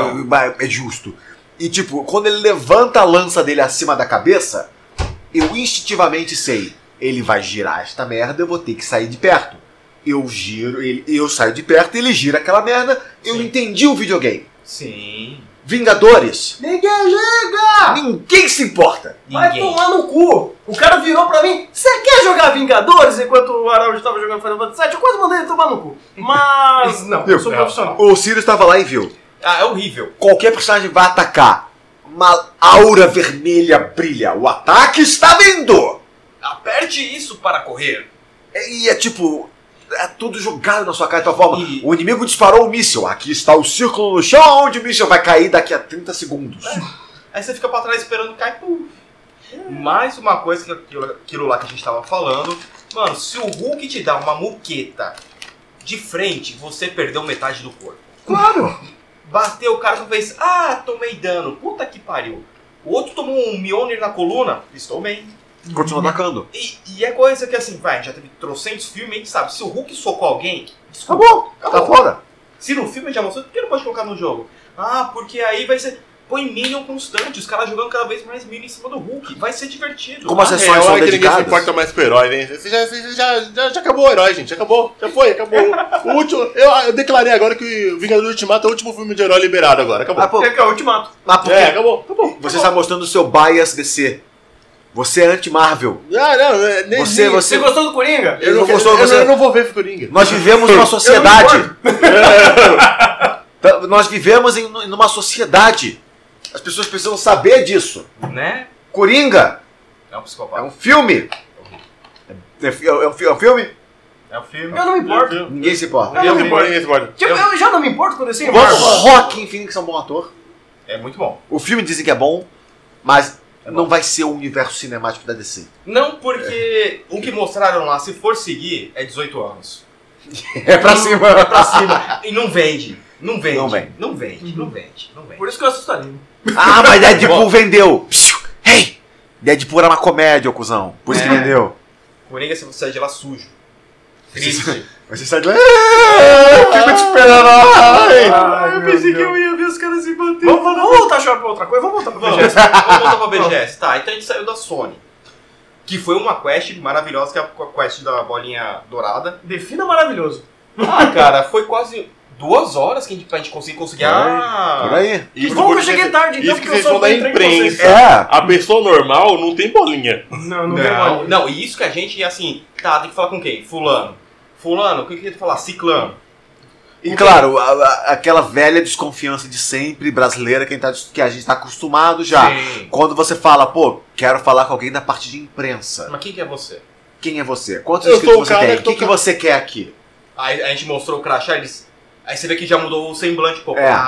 é justo. E tipo, quando ele levanta a lança dele acima da cabeça, eu instintivamente sei, ele vai girar esta merda, eu vou ter que sair de perto. Eu giro, eu saio de perto, ele gira aquela merda, eu entendi o videogame. Sim. Vingadores. Ninguém liga! Ninguém se importa. Vai tomar no cu. O cara virou pra mim, você quer jogar Vingadores? Enquanto o Araújo tava jogando Final Fantasy VII, eu quase mandei ele tomar no cu. Mas não, eu sou profissional. O Sirius estava lá e viu. É horrível. Qualquer personagem vai atacar. Uma aura vermelha brilha. O ataque está vindo! Aperte isso para correr. E é tipo... é tudo jogado na sua cara de tal forma. O inimigo disparou o míssil. Aqui está o círculo no chão onde o míssil vai cair daqui a 30 segundos. Aí você fica pra trás esperando cair, pum. Mais uma coisa que aquilo lá que a gente tava falando. Mano, se o Hulk te dá uma muqueta de frente, você perdeu metade do corpo. Claro! Bateu o cara, fez, tomei dano, puta que pariu. O outro tomou um Mjolnir na coluna, estou bem. Continua atacando. E é coisa que assim, já teve trocentos filmes, a gente sabe, se o Hulk socou alguém, Acabou. Tá fora. Se no filme já mostrou, por que não pode colocar no jogo? Porque aí vai ser... Põe Minion constante, os caras jogando cada vez mais Minion em cima do Hulk. Vai ser divertido. Como as sessões são que ninguém se dedicadas. importa mais com o herói, né? Você já acabou o herói, gente. Acabou. Já foi, acabou. O último, eu declarei agora que o Vingador Ultimato é o último filme de herói liberado agora. Acabou. É que é o Ultimato. Acabou. Você está mostrando o seu bias DC. Você é anti-Marvel. Nem Você Você gostou do Coringa? Eu não gostou, eu não vou ver Coringa. Nós vivemos numa sociedade. Nós vivemos em numa sociedade. As pessoas precisam saber disso. Né? Coringa É um psicopata. é um filme. É um filme? É um filme. Eu não me importo. Ninguém se importa. Eu não me importo. Ninguém se importa. Tipo, eu já não me importo quando eu sei Joaquin Phoenix é um bom ator. É muito bom. O filme dizem que é bom, mas não vai ser o universo cinemático da DC. Não, porque o que mostraram lá, se for seguir, é 18 anos. É pra cima. É pra cima. E não vende. Não vende. Não vem. Não vende. Por isso que eu assustaria. Mas Deadpool vendeu. Hey! Deadpool era uma comédia, ô cuzão. Por isso que vendeu. Coringa, se você sair de lá sujo. Triste. Você sai de lá. Fica te esperando. Eu pensei que eu ia ver os caras se bater. Vamos voltar a chorar pra outra coisa? Vamos voltar pra BGS. Vamos voltar pra BGS. Tá, então a gente saiu da Sony. Que foi uma quest maravilhosa, que é a quest da bolinha dourada. Defina maravilhoso. Cara, foi quase 2 horas que pra gente conseguir. Por aí. Isso Bom que eu cheguei tarde, então, isso que porque eu vocês só são da entrei com vocês. imprensa. A pessoa normal não tem bolinha. Não tem bolinha. Não, e isso que a gente, assim, tem que falar com quem? Fulano, o que eu queria falar? Ciclano. E claro, aquela velha desconfiança de sempre brasileira que a gente está acostumado já. Sim. Quando você fala, quero falar com alguém da parte de imprensa. Mas quem que é você? Quem é você? Quantos Eu inscritos sou o você cara tem? que O que você quer aqui? Aí a gente mostrou o crachá, aí você vê que já mudou o semblante,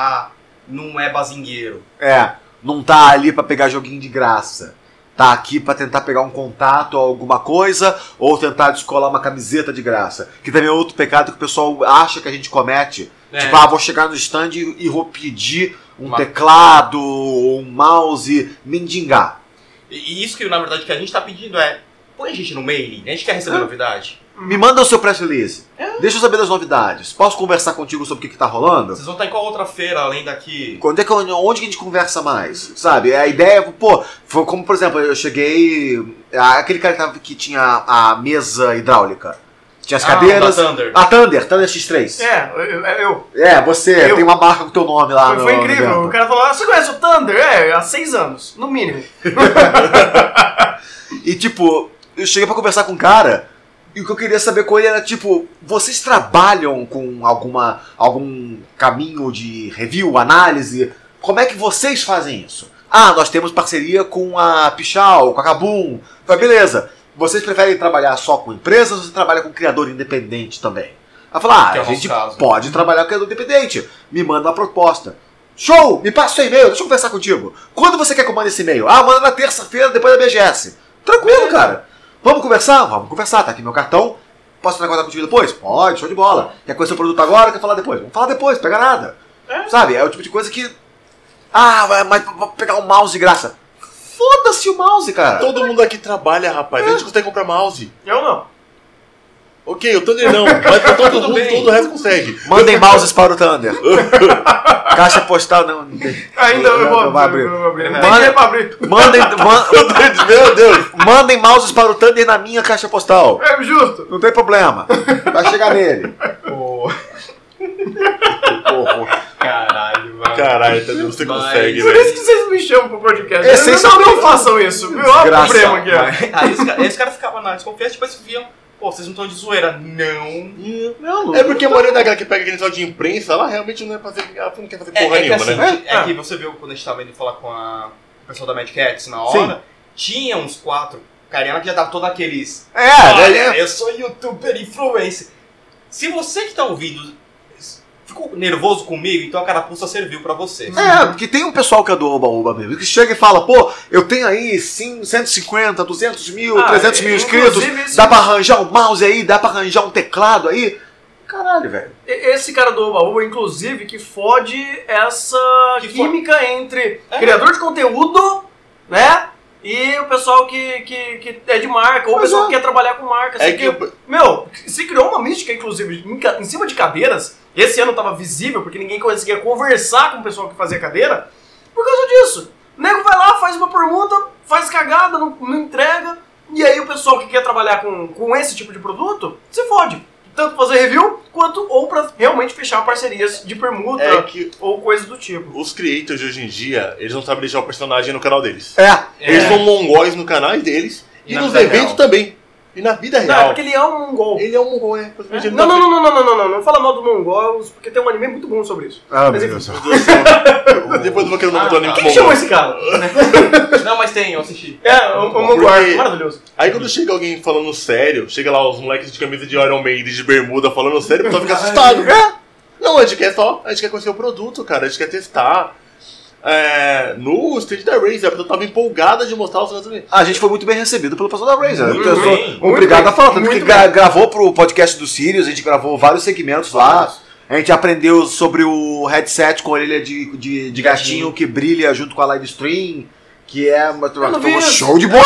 não é bazingueiro. Não tá ali pra pegar joguinho de graça. Tá aqui pra tentar pegar um contato ou alguma coisa, ou tentar descolar uma camiseta de graça. Que também é outro pecado que o pessoal acha que a gente comete. Tipo, vou chegar no stand e vou pedir um teclado ou um mouse, mendigar. E isso que, na verdade, que a gente tá pedindo põe a gente no mailing, a gente quer receber novidade. Me manda o seu press release. Deixa eu saber das novidades. Posso conversar contigo sobre o que tá rolando? Vocês vão estar em qual outra feira, além daqui? Onde que a gente conversa mais? Sabe? A ideia, foi como, por exemplo, eu cheguei... Aquele cara que tinha a mesa hidráulica. Tinha as cadeiras... A Thunder X3. Eu. Você. Tem uma marca com teu nome lá no... Foi incrível. O cara falou, você conhece o Thunder? Há 6 anos, no mínimo. E tipo, eu cheguei pra conversar com um cara... E o que eu queria saber com ele era, tipo, vocês trabalham com algum caminho de review, análise? Como é que vocês fazem isso? Nós temos parceria com a Pichal, com a Kabum. Beleza. Vocês preferem trabalhar só com empresas ou você trabalha com criador independente também? Aí falar, a gente pode trabalhar com criador independente. Me manda uma proposta. Show! Me passa seu e-mail, deixa eu conversar contigo. Quando você quer que eu mande esse e-mail? Manda na terça-feira, depois da BGS. Tranquilo, cara. Vamos conversar? Vamos conversar, tá aqui meu cartão. Posso entrar em contato contigo depois? Pode, show de bola. Quer conhecer o produto agora? Quer falar depois? Vamos falar depois, pega nada. Sabe? É o tipo de coisa que... mas vou pegar um mouse de graça. Foda-se o mouse, cara. Todo mundo aqui trabalha, rapaz. A gente consegue comprar mouse. Eu não. Ok, o Thunder não. Mas todo mundo, todo o resto consegue. Mandem mouses para o Thunder. Caixa postal não tem. Ainda eu vou abrir. Não tem dinheiro pra abrir. Meu Deus. Mandem mouses para o Thunder na minha caixa postal. É justo. Não tem problema. Vai chegar nele. Caralho, mano. Caralho, Thunder, você consegue, Por velho. isso que vocês me chamam pro podcast. Essencialmente. Não façam isso. Meu problema aqui, Aí os caras ficavam na desconfiança, depois viam, vocês não estão de zoeira. Não. É porque a maioria daquela que pega aquele só de imprensa, ela realmente não é fazer. Ela não quer fazer porra nenhuma, assim, né? É que você viu quando a gente tava indo falar com o pessoal da Mad Cats na hora, tinha uns 4 carinha que já dava todos aqueles. Olha, eu sou youtuber influencer. Se você que tá ouvindo ficou nervoso comigo, então a carapuça serviu pra você. Porque tem um pessoal que é do Oba-Oba mesmo, que chega e fala, pô, eu tenho aí 150, 200 mil, 300 mil inscritos, dá pra arranjar um mouse aí, dá pra arranjar um teclado aí. Caralho, velho. Esse cara do Oba-Oba, inclusive, que fode essa química entre criador de conteúdo, né? E o pessoal que é de marca, ou o pessoal que quer trabalhar com marca. Se criou uma mística, inclusive, em cima de cadeiras. Esse ano tava visível, porque ninguém conseguia conversar com o pessoal que fazia cadeira. Por causa disso. O nego vai lá, faz uma permuta, faz cagada, não entrega. E aí o pessoal que quer trabalhar com esse tipo de produto, se fode. Tanto fazer review, quanto ou pra realmente fechar parcerias de permuta ou coisas do tipo. Os creators de hoje em dia, eles não sabem deixar o personagem no canal deles. Eles são mongóis no canal deles e nos eventos também. E na vida real. Não, é porque ele é um mongol. Ele é um mongol, Não fala mal dos mongols, porque tem um anime muito bom sobre isso. Mas enfim. Depois eu vou querer o nome do anime do Quem chamou esse cara? Não, mas tem, eu assisti. O mongol, maravilhoso. Aí quando chega alguém falando sério, chega lá os moleques de camisa de Iron Maiden, de bermuda, falando sério, o pessoal fica assustado. Não, a gente quer conhecer o produto, cara, a gente quer testar. No stand da Razer, a pessoa tava empolgada de mostrar os lançamentos. A gente foi muito bem recebido pelo pessoal da Razer. Muito Obrigado a falar. Tanto que gravou pro podcast do Sirius, a gente gravou vários segmentos lá. A gente aprendeu sobre o headset com orelha de gatinho que brilha junto com a live stream. Que é um show de bola.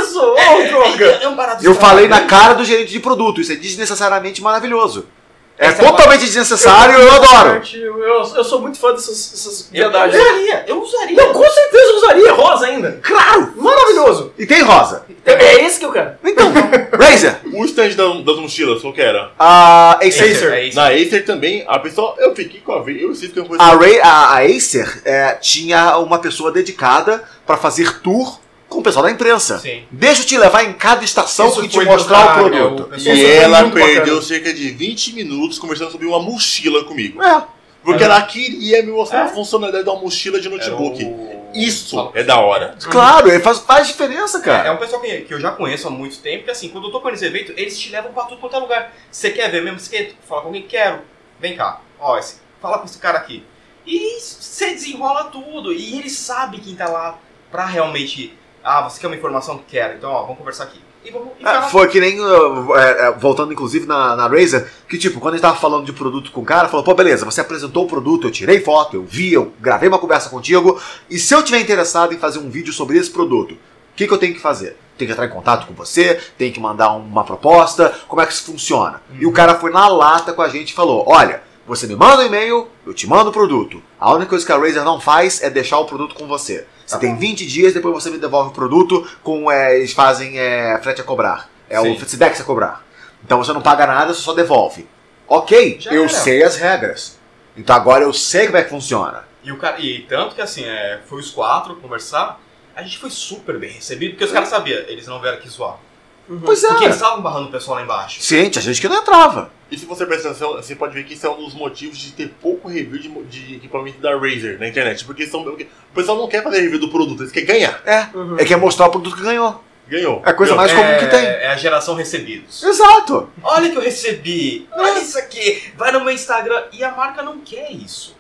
É um barato. Eu falei na cara do gerente de produto. Isso é desnecessariamente maravilhoso. É totalmente desnecessário, eu adoro. Eu sou muito fã dessas verdades. Eu usaria. Não, com certeza eu usaria. Rosa ainda. Claro! Maravilhoso. E tem rosa. É esse que eu quero. Então, Razer. O stand das mochilas, qual que era? A Acer. Na Acer também, a pessoa, eu fiquei com a Razer, eu sinto que eu conheço. A Acer tinha uma pessoa dedicada para fazer tour com o pessoal da imprensa. Sim. Deixa eu te levar em cada estação e te mostrar o produto. E ela perdeu cerca de 20 minutos conversando sobre uma mochila comigo. Porque ela queria me mostrar a funcionalidade de uma mochila de notebook. Isso é da hora. Claro, faz diferença, cara. É um pessoal que eu já conheço há muito tempo, que assim, quando eu tô com esse evento, eles te levam pra tudo quanto é lugar. Você quer ver mesmo? Você quer falar com alguém? Quero. Vem cá. Fala com esse cara aqui. E você desenrola tudo. E ele sabe quem tá lá pra realmente... você quer uma informação que quero? Então, vamos conversar aqui. Foi que nem, voltando inclusive na Razer, que tipo, quando a gente tava falando de produto com o cara, falou, pô, beleza, você apresentou o produto, eu tirei foto, eu vi, eu gravei uma conversa contigo, e se eu tiver interessado em fazer um vídeo sobre esse produto, o que eu tenho que fazer? Tem que entrar em contato com você, tem que mandar uma proposta, como é que isso funciona? E o cara foi na lata com a gente e falou, olha, você me manda um e-mail, eu te mando o produto. A única coisa que a Razer não faz é deixar o produto com você. Você tem 20 dias, depois você me devolve o produto com, eles fazem frete a cobrar. O FedEx a cobrar. Então você não paga nada, você só devolve. Ok, eu sei as regras. Então agora eu sei como é que funciona. E tanto que assim, foi os 4 conversar, a gente foi super bem recebido, porque os caras sabiam, eles não vieram aqui zoar. Pois Porque eles estavam barrando o pessoal lá embaixo. Sim, tinha gente que não entrava. E se você prestar atenção, você pode ver que isso é um dos motivos de ter pouco review de equipamento da Razer na internet. Porque o pessoal não quer fazer review do produto, eles querem ganhar. Quer mostrar o produto que ganhou. É a coisa mais comum que tem. É a geração recebidos. Exato. Olha que eu recebi. Olha isso aqui. Vai no meu Instagram. E a marca não quer isso.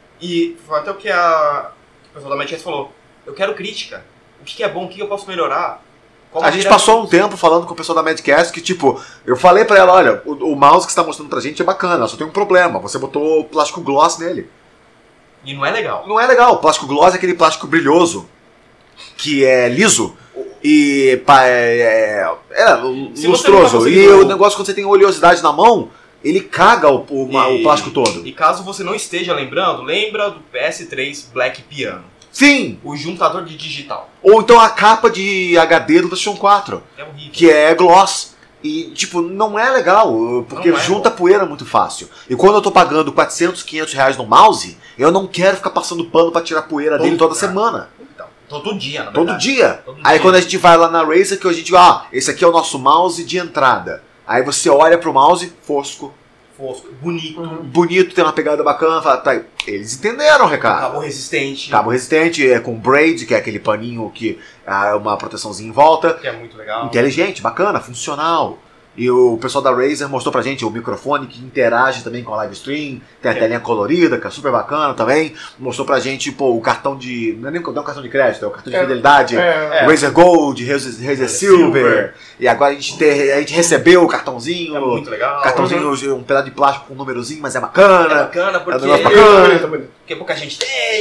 E foi até o que o pessoal da Madcast falou. Eu quero crítica. O que é bom, o que eu posso melhorar. A gente passou um tempo falando com o pessoal da Madcast que, tipo, eu falei pra ela, olha, o mouse que você tá mostrando pra gente é bacana, só tem um problema, você botou plástico gloss nele. E não é legal. Não é legal, o plástico gloss é aquele plástico brilhoso, que é liso e lustroso. E o negócio, quando você tem oleosidade na mão, ele caga o plástico todo. E caso você não esteja lembrando, lembra do PS3 Black Piano. Sim! O juntador de digital. Ou então a capa de HD do PlayStation 4. É horrível. Que é gloss. E, tipo, não é legal, porque junta poeira muito fácil. E quando eu tô pagando 400, 500 reais no mouse, eu não quero ficar passando pano pra tirar poeira dele toda semana. Então, todo dia, na verdade. Todo dia. Aí quando a gente vai lá na Razer, que a gente esse aqui é o nosso mouse de entrada. Aí você olha pro mouse, fosco, bonito. Bonito, tem uma pegada bacana. Fala, tá, eles entenderam o recado. Cabo resistente. Cabo resistente, com braid, que é aquele paninho que é uma proteçãozinha em volta. Que é muito legal. Inteligente, bacana, funcional. E o pessoal da Razer mostrou pra gente o microfone que interage também com a live stream. Tem a telinha colorida, que é super bacana também. Mostrou pra gente, pô, o cartão de... Não é nem um cartão de crédito, é o cartão de fidelidade. Razer Gold, Razer Silver. E agora a gente recebeu o cartãozinho. É muito legal. Cartãozinho, um pedaço de plástico com um númerozinho, mas é bacana. É bacana porque... Porque pouca gente tem.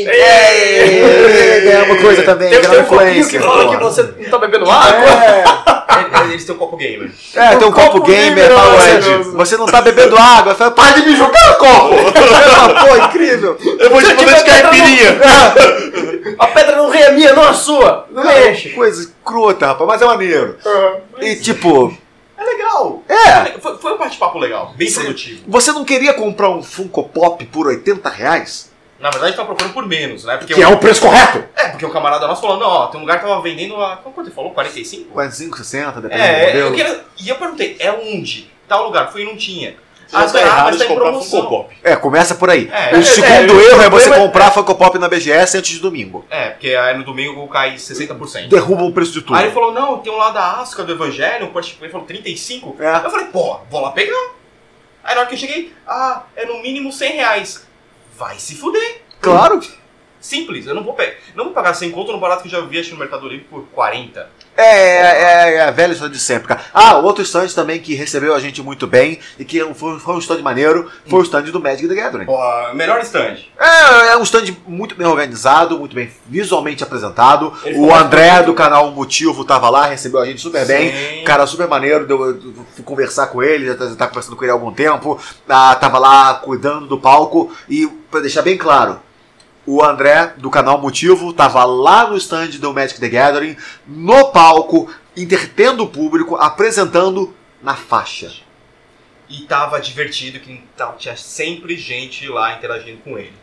É uma coisa também. Tem um copinho que fala que você não tá bebendo água. Eles têm um copo gamer. Tem um copo gamer, você não tá bebendo água. Fala, para de me jogar, copo! Pô, incrível! Eu vou te mandar de caipirinha! A pedra não é minha, não a sua! Não mexe! Coisa escrota, rapaz, mas é maneiro. E tipo... É legal. Foi um bate-papo legal, bem produtivo. Você não queria comprar um Funko Pop por R$80? Na verdade, tá procurando por menos, né? Porque que é o preço correto! Porque um camarada nosso falou, não, ó, tem um lugar que tava vendendo a... Quanto ele falou? 45? 45, 60, dependendo do modelo. E eu perguntei, é onde? Tal lugar, foi e não tinha. Mas tá errado de comprar Funko Pop. Começa por aí. O segundo erro é você comprar Funko Pop na BGS antes de domingo. Porque aí no domingo cai 60%. Derruba o preço de tudo. Aí ele falou, não, tem um lá da Asuka do Evangelho, ele falou 35. Eu falei, pô, vou lá pegar. Aí na hora que eu cheguei, é no mínimo R$100. Vai se fuder. Claro. Simples, eu não vou pagar 100 conto no barato que eu já vi no Mercado Livre por 40. É a velha história de sempre, cara. Outro stand também que recebeu a gente muito bem e que foi um stand maneiro, foi o stand do Magic the Gathering. Pô, melhor stand. É um stand muito bem organizado, muito bem visualmente apresentado. O André do canal Motivo tava lá, recebeu a gente super bem. Cara super maneiro, eu fui conversar com ele, já tá conversando com ele há algum tempo. Tava lá cuidando do palco e, pra deixar bem claro, o André, do canal Motivo, estava lá no stand do Magic the Gathering, no palco, entretendo o público, apresentando na faixa. E tava divertido, que tinha sempre gente lá interagindo com ele.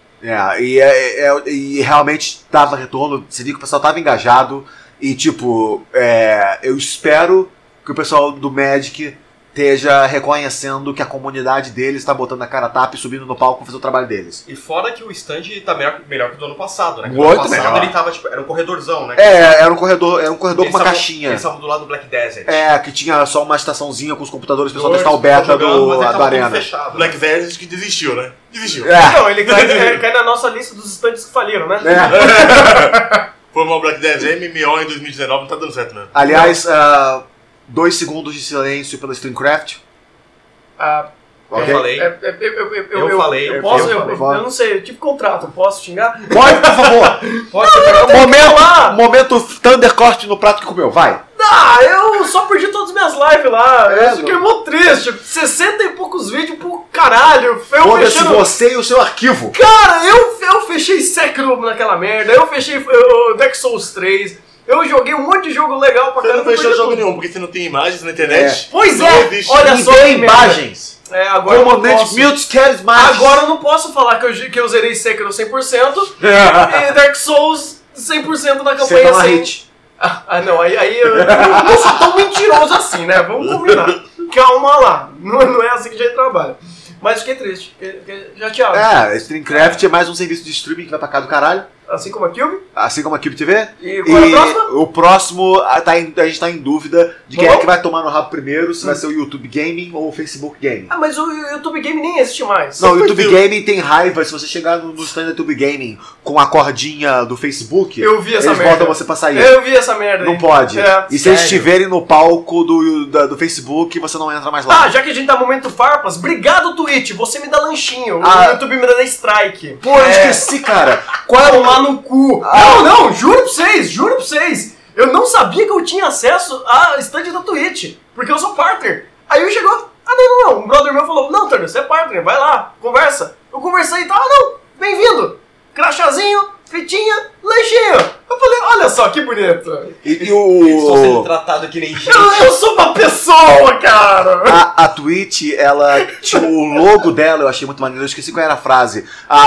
E realmente tava retorno, você viu que o pessoal tava engajado, e tipo, eu espero que o pessoal do Magic esteja reconhecendo que a comunidade deles está botando a cara a tapa e subindo no palco para fazer o trabalho deles. E fora que o stand tá melhor que o do ano passado, né? Muito ano passado melhor. Ele tava, tipo, era um corredorzão, né? Era um corredor com uma caixinha. Eles estavam do lado do Black Desert. Que tinha só uma estaçãozinha com os computadores, o pessoal testar o beta do Arena. Fechado, Black Desert que desistiu, né? Desistiu. Não, ele cai na nossa lista dos stands que faliram, né? Foi uma Black Desert MMO em 2019, não tá dando certo, né? Aliás, 2 segundos de silêncio pela Streamcraft. Eu falei. Eu falei. Eu posso? Eu não sei, eu tive contrato, eu posso xingar? Pode, por favor. Pode. Momento Thundercorte no prato que comeu, vai. Eu só perdi todas as minhas lives lá. Eu fiquei muito triste. 60 e poucos vídeos pro caralho. Foda-se você e o seu arquivo. Cara, eu fechei Sekiro naquela merda. Eu fechei Dark Souls 3. Eu joguei um monte de jogo legal pra caramba. Você não fechou jogo nenhum, porque você não tem imagens na internet. Pois olha só. Tem imagens. Agora Comandante Miltz quer imagens. Agora eu não posso falar que eu zerei Sekiro 100% e Dark Souls 100% na campanha não, aí eu não sou tão mentiroso assim, né? Vamos combinar. Calma lá, não é assim que a gente trabalha. Mas fiquei triste, fiquei chateado. Streamcraft é mais um serviço de streaming que vai pra cá do caralho. Assim como a Cube? Assim como a Cube TV. E qual é o próximo? O próximo, a gente tá em dúvida de quem é que vai tomar no rabo primeiro, se vai ser o YouTube Gaming ou o Facebook Gaming. Mas o YouTube Gaming nem existe mais. Não, o YouTube Gaming tem raiva. Se você chegar no stand do YouTube Gaming com a cordinha do Facebook, eu vi essa eles merda. botam você pra sair. Eu vi essa merda. Não pode. E se eles estiverem no palco do Facebook, você não entra mais lá. Já que a gente tá no momento farpas, obrigado Twitch, você me dá lanchinho. O YouTube me dá strike. Pô, eu esqueci, cara. Qual era lá no cu. Não, juro pra vocês. Eu não sabia que eu tinha acesso à stand da Twitch, porque eu sou partner. Aí eu chegou, não. Um brother meu falou, não, Turner, você é partner, vai lá, conversa. Eu conversei e tal, bem-vindo. Crachazinho, fitinha, lanchinho. Eu falei, olha só que bonito. Estou sendo tratado que nem gente. Eu sou uma pessoa, cara. A Twitch, ela tinha o logo dela, eu achei muito maneiro. Eu esqueci qual era a frase.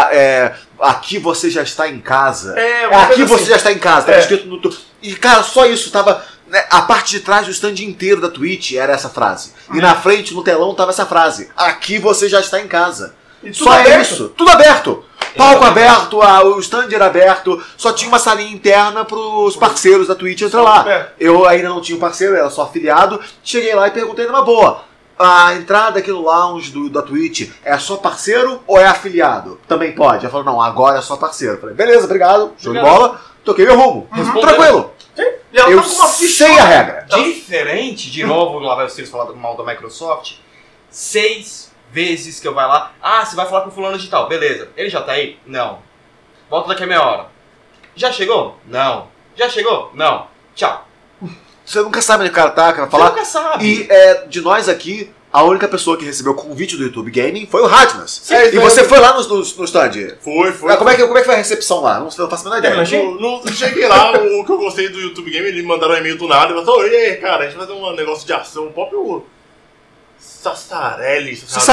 Aqui você já está em casa. Aqui você já está em casa. Tava escrito no... E, cara, só isso. Tava... A parte de trás do stand inteiro da Twitch era essa frase. E na frente, no telão, tava essa frase. Aqui você já está em casa. Só é isso. Tudo aberto. Palco aberto, o stand era aberto, só tinha uma salinha interna pros parceiros da Twitch entrar lá. Eu ainda não tinha um parceiro, era só afiliado. Cheguei lá e perguntei numa boa: a entrada aqui no lounge da Twitch é só parceiro ou é afiliado? Também pode. Ela falou, não, agora é só parceiro. Eu falei, beleza, obrigado, show de bola, toquei meu rumo. Tranquilo. E ela Eu tá com uma ficha. sei a regra. Diferente, de novo, lá vai o Sirius falar mal da Microsoft, 6 vezes que eu vai lá, você vai falar com o fulano de tal, beleza. Ele já tá aí? Não. Volta daqui a meia hora. Já chegou? Não. Já chegou? Não. Tchau. Você nunca sabe onde o cara tá, quer Você falar. nunca sabe. E de nós aqui, a única pessoa que recebeu o convite do YouTube Gaming foi o Radmas. É, E você foi lá no stand? Foi. Como é que foi a recepção lá? Não faço a menor ideia. Não cheguei lá, o que eu gostei do YouTube Game, eles mandaram um e-mail do nada e falaram, e aí, cara, a gente vai fazer um negócio de ação, o próprio Sassarelli,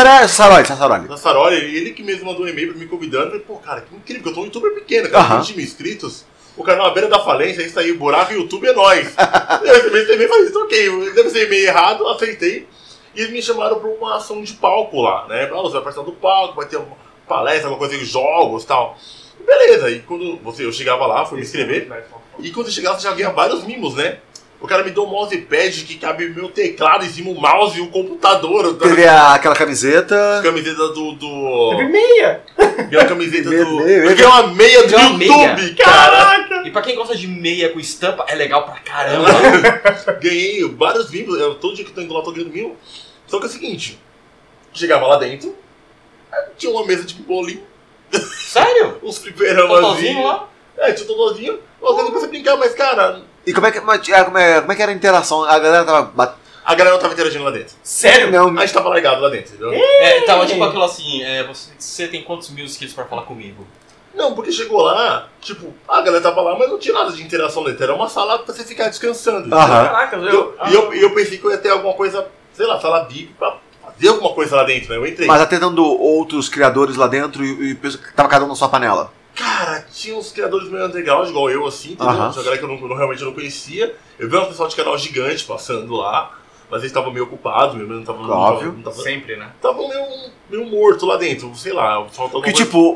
ele que mesmo mandou um e-mail pra me convidando, eu falei, pô, cara, que incrível, eu tô um youtuber pequeno, cara, 20 mil inscritos, o canal à beira da falência, isso aí, o buraco YouTube é nóis. Eu também falei isso, ok, deve ser meio errado, aceitei, e eles me chamaram pra uma ação de palco lá, né, você vai participar do palco, vai ter uma palestra, alguma coisa de jogos e tal. Beleza, e quando eu chegava lá, fui me inscrever, e quando eu chegava, você já ganha vários mimos, né? O cara me deu um mousepad que cabe meu teclado em cima, o mouse e o computador. Teve aquela camiseta. Camiseta do. Teve meia. Ganhei a camiseta do. Meia. Eu ganhei uma meia do Ganhei uma YouTube, meia. caraca! E pra quem gosta de meia com estampa, é legal pra caramba. Ganhei vários mimos, todo dia que eu tô indo lá, eu tô ganhando mimo. Só que é o seguinte: chegava lá dentro, tinha uma mesa de bolinho, Sério? uns fliperamas. Totozinho lá? Tinha um totozinho. Eu comecei a brincar, mas cara. E como é que era a interação? A galera tava. A galera não tava interagindo lá dentro. Sério? Não, A gente tava largado lá dentro, entendeu? Tava tipo aquilo assim, você tem quantos mil inscritos pra falar comigo? Não, porque chegou lá, tipo, a galera tava lá, mas não tinha nada de interação dentro. Era uma sala pra você ficar descansando. Aham. Caraca, E eu pensei que eu ia ter alguma coisa, sei lá, sala VIP pra fazer alguma coisa lá dentro, né? Eu entrei. mas até dando outros criadores lá dentro e tava cada um na sua panela. Cara, tinha uns criadores meio underground, igual eu, assim, entendeu? Aham. Tinha galera que eu realmente não conhecia. Eu vi um pessoal de canal gigante passando lá, mas eles estavam meio ocupados, mesmo, não estavam... Óbvio. Sempre, né? Estavam meio morto lá dentro, sei lá. Faltou Porque, tipo,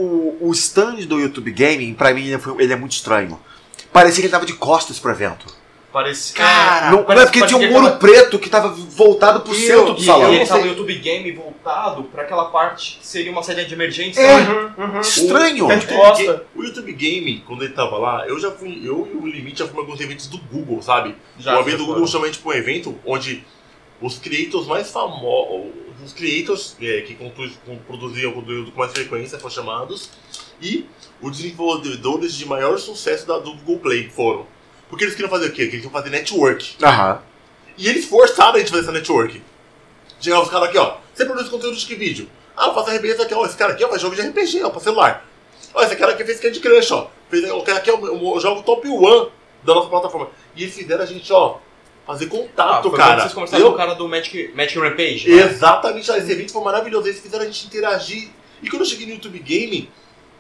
o stand do YouTube Gaming, pra mim, ele é muito estranho. Parecia que ele tava de costas pro evento. Parece... Cara, Não é porque tinha um muro preto que tava voltado pro centro do salão. E ele tava no YouTube Game voltado pra aquela parte que seria uma saída de emergência. Estranho. Tá de costa. O YouTube Game, quando ele tava lá, eu e o Limite já fomos alguns eventos do Google, sabe? Já, Uma vez já do foram. Google chamou tipo um evento onde os creators mais famosos, os creators que produziam conteúdo com mais frequência foram chamados, e os desenvolvedores de maior sucesso do Google Play foram. Porque eles queriam fazer o quê? Eles queriam fazer network. Aham. E eles forçaram a gente a fazer essa network. Chegavam os caras aqui, ó. Você produz conteúdo de que vídeo? Eu faço RPG aqui, ó. Esse cara aqui, ó, faz jogo de RPG, ó, pra celular. Ó, esse cara aqui fez Candy Crush, ó. O cara aqui é o jogo top 1 da nossa plataforma. E eles fizeram a gente, ó, fazer contato, foi cara. quando vocês conversaram com o cara do Match Rampage, né? Exatamente, esse evento foi maravilhoso. Eles fizeram a gente interagir. E quando eu cheguei no YouTube Gaming,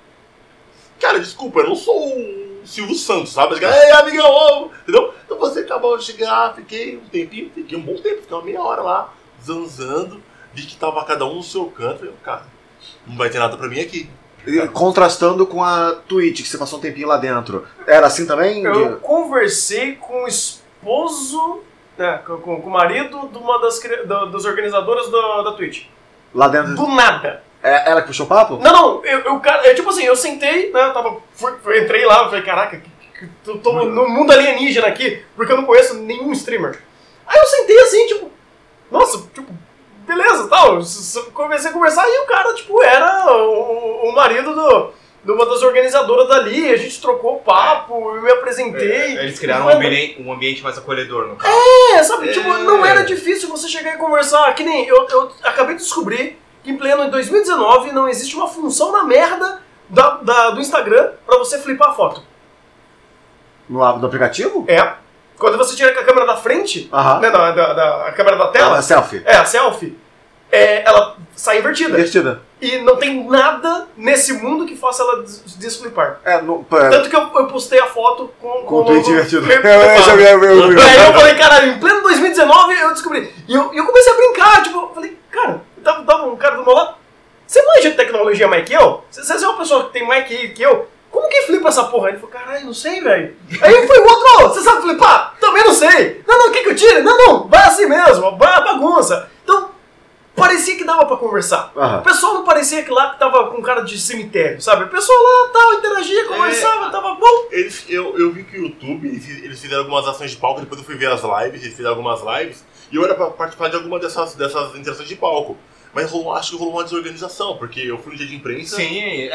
cara, desculpa, eu não sou o Silvio Santos, sabe? Ei, amigão, entendeu? Então você acabou de chegar, fiquei um tempinho, fiquei um bom tempo, fiquei uma meia hora lá, zanzando, vi que tava cada um no seu canto, e eu, cara, não vai ter nada pra mim aqui. E contrastando com a Twitch, que você passou um tempinho lá dentro. Era assim também? Eu conversei com o esposo, né, com o marido de uma das organizadoras da Twitch. Lá dentro. Do nada. É ela que puxou o papo? Não, tipo assim, eu sentei, né, entrei lá, falei, caraca, tô no mundo alienígena aqui, porque eu não conheço nenhum streamer. Aí eu sentei assim, tipo, nossa, tipo, beleza, tal, comecei a conversar e o cara, tipo, era o marido de uma das organizadoras dali, a gente trocou papo, eu me apresentei. Eles criaram um ambiente mais acolhedor, no caso. Sabe, tipo, não era difícil você chegar e conversar, que nem eu acabei de descobrir que em pleno 2019 não existe uma função na merda do Instagram pra você flipar a foto. No aplicativo? Quando você tira com a câmera da frente, Aham. né, a câmera da tela, A selfie. a selfie, ela sai invertida. Divertida. E não tem nada nesse mundo que faça ela desflipar. No, Tanto que eu postei a foto com o tweet divertido. E aí eu falei, caralho, em pleno 2019 eu descobri. E eu comecei a brincar, tipo, eu falei, cara, tava um cara do meu lado. Você manja de tecnologia mais que eu? Você é uma pessoa que tem mais que eu? Como como que flipa essa porra? Ele falou, caralho, não sei, velho. Aí foi o outro, você sabe flipar? Também não sei. Não, quer que eu tire? Não, vai assim mesmo, vai a bagunça. Então, parecia que dava pra conversar. O pessoal não parecia que lá que tava com cara de cemitério, sabe? O pessoal lá tal, interagia, conversava, tava bom. Eu vi que o YouTube, eles fizeram algumas ações de palco, depois eu fui ver as lives, eles fizeram algumas lives, e eu era pra participar de alguma dessas interações de palco. Mas acho que rolou uma desorganização, porque eu fui no dia de imprensa. Sim,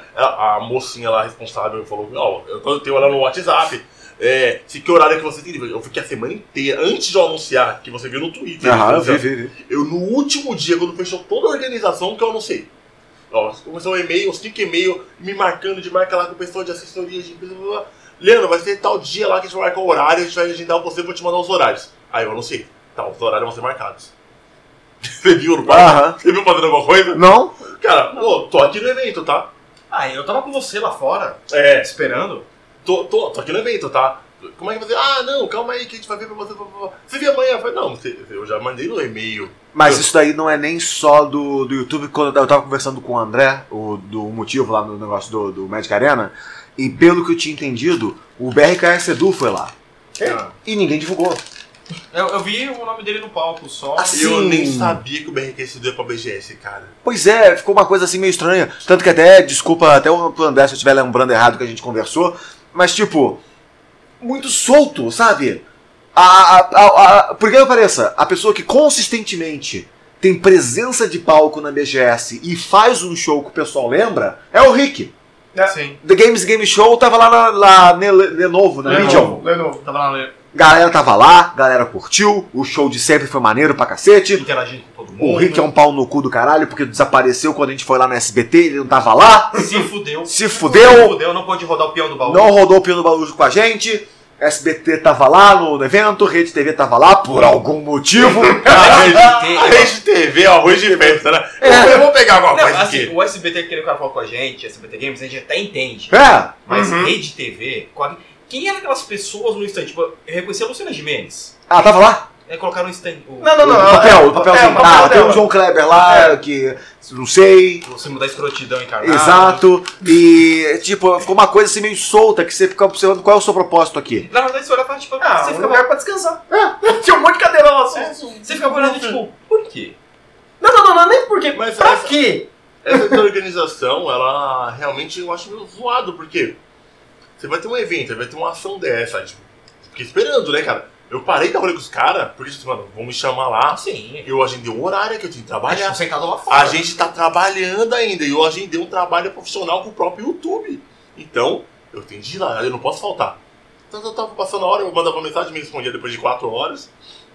a mocinha lá responsável falou: ó, eu tenho ela no WhatsApp. Que horário que você tem? Eu fiquei a semana inteira, antes de eu anunciar, que você viu no Twitter. Eu vi. Eu, no último dia, quando fechou toda a organização, que eu anunciei. Ó, começou um e-mail, 5 e-mails, me marcando de marca lá com o pessoal de assessoria de empresa. Leandro, vai ser tal dia lá que a gente vai marcar o horário, a gente vai agendar você, vou te mandar os horários. Aí eu anunciei. Tá, os horários vão ser marcados. Você viu no quarto? Você viu fazendo alguma coisa? Não. Cara, tô aqui no evento, tá? Eu tava com você lá fora, esperando. Tô aqui no evento, tá? Como é que você... não, calma aí que a gente vai ver pra você. Você viu amanhã? Eu falei, não, eu já mandei no e-mail. Mas isso daí não é nem só do YouTube. Quando eu tava conversando com o André, do motivo lá no negócio do Magic Arena, e pelo que eu tinha entendido, o BRKS Edu foi lá. E ninguém divulgou. Eu vi o nome dele no palco só. Assim, eu nem sabia que o BRKS Edu é pra BGS, cara. Pois é, ficou uma coisa assim meio estranha. Tanto que até, desculpa até o André se eu estiver lembrando errado que a gente conversou, mas tipo, muito solto, sabe? Por que eu pareça, a pessoa que consistentemente tem presença de palco na BGS e faz um show que o pessoal lembra, é o Rick. Sim. The Games Game Show tava lá na Lenovo, na Legion. Lenovo, tava lá na Galera tava lá, galera curtiu, o show de sempre foi maneiro pra cacete. interagindo com todo mundo. O Rick é um pau no cu do caralho porque desapareceu quando a gente foi lá no SBT, ele não tava lá. Se fudeu, não pôde rodar o peão do baú. Não rodou o peão do baú com a gente. SBT tava lá no evento, Rede TV tava lá por algum motivo. A Rede TV é o arroz de festa, né? Eu vou pegar alguma coisa assim, aqui. o SBT que ele quer falar com a gente, SBT Games, a gente até entende. Mas Rede TV, quem eram aquelas pessoas no stand? Tipo, eu reconheci a Luciana Gimenez. Tava lá? Colocaram no stand. O papelzinho. Tem o João Kleber lá, que não sei. Você mudar escrotidão encarnado. Exato. E, tipo, ficou uma coisa assim meio solta, que você fica observando qual é o seu propósito aqui. Na verdade, você olha pra tipo, você fica lugar pra descansar. Tinha um monte de cadeira lá. Você fica olhando, tipo, por quê? Não, nem por quê. Mas pra quê? Essa organização, ela realmente eu acho meio zoado, porque você vai ter um evento, vai ter uma ação dessa, tipo, fiquei esperando, né, cara? Eu parei de rolê com os caras, porque, mano, vão me chamar lá. Sim. Eu agendei um horário que eu tinha que trabalhar. Sentado lá fora. A gente tá trabalhando ainda, e eu agendei um trabalho profissional com o próprio YouTube. Então, eu tenho de ir lá, eu não posso faltar. Então, eu tava passando a hora, eu mandava mensagem, me respondia depois de 4 horas.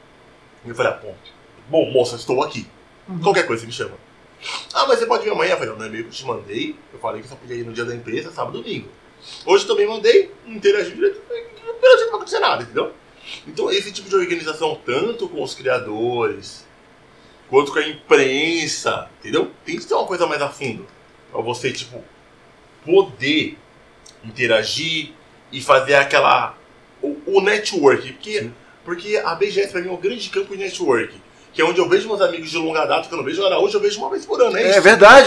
E eu falei, bom, moça, estou aqui. Qualquer coisa, você me chama. Mas você pode vir amanhã? Eu falei, não é meio que eu te mandei. Eu falei que só podia ir no dia da empresa, sábado e domingo. Hoje também mandei, não interagi direito, não vai acontecer nada, entendeu? Então esse tipo de organização, tanto com os criadores, quanto com a imprensa, entendeu? Tem que ter uma coisa mais a fundo. Pra você, tipo, poder interagir e fazer aquela... O network. Porque a BGS pra mim é um grande campo de network. Que é onde eu vejo meus amigos de longa data, que eu não vejo agora hoje, eu vejo uma vez por ano, É verdade.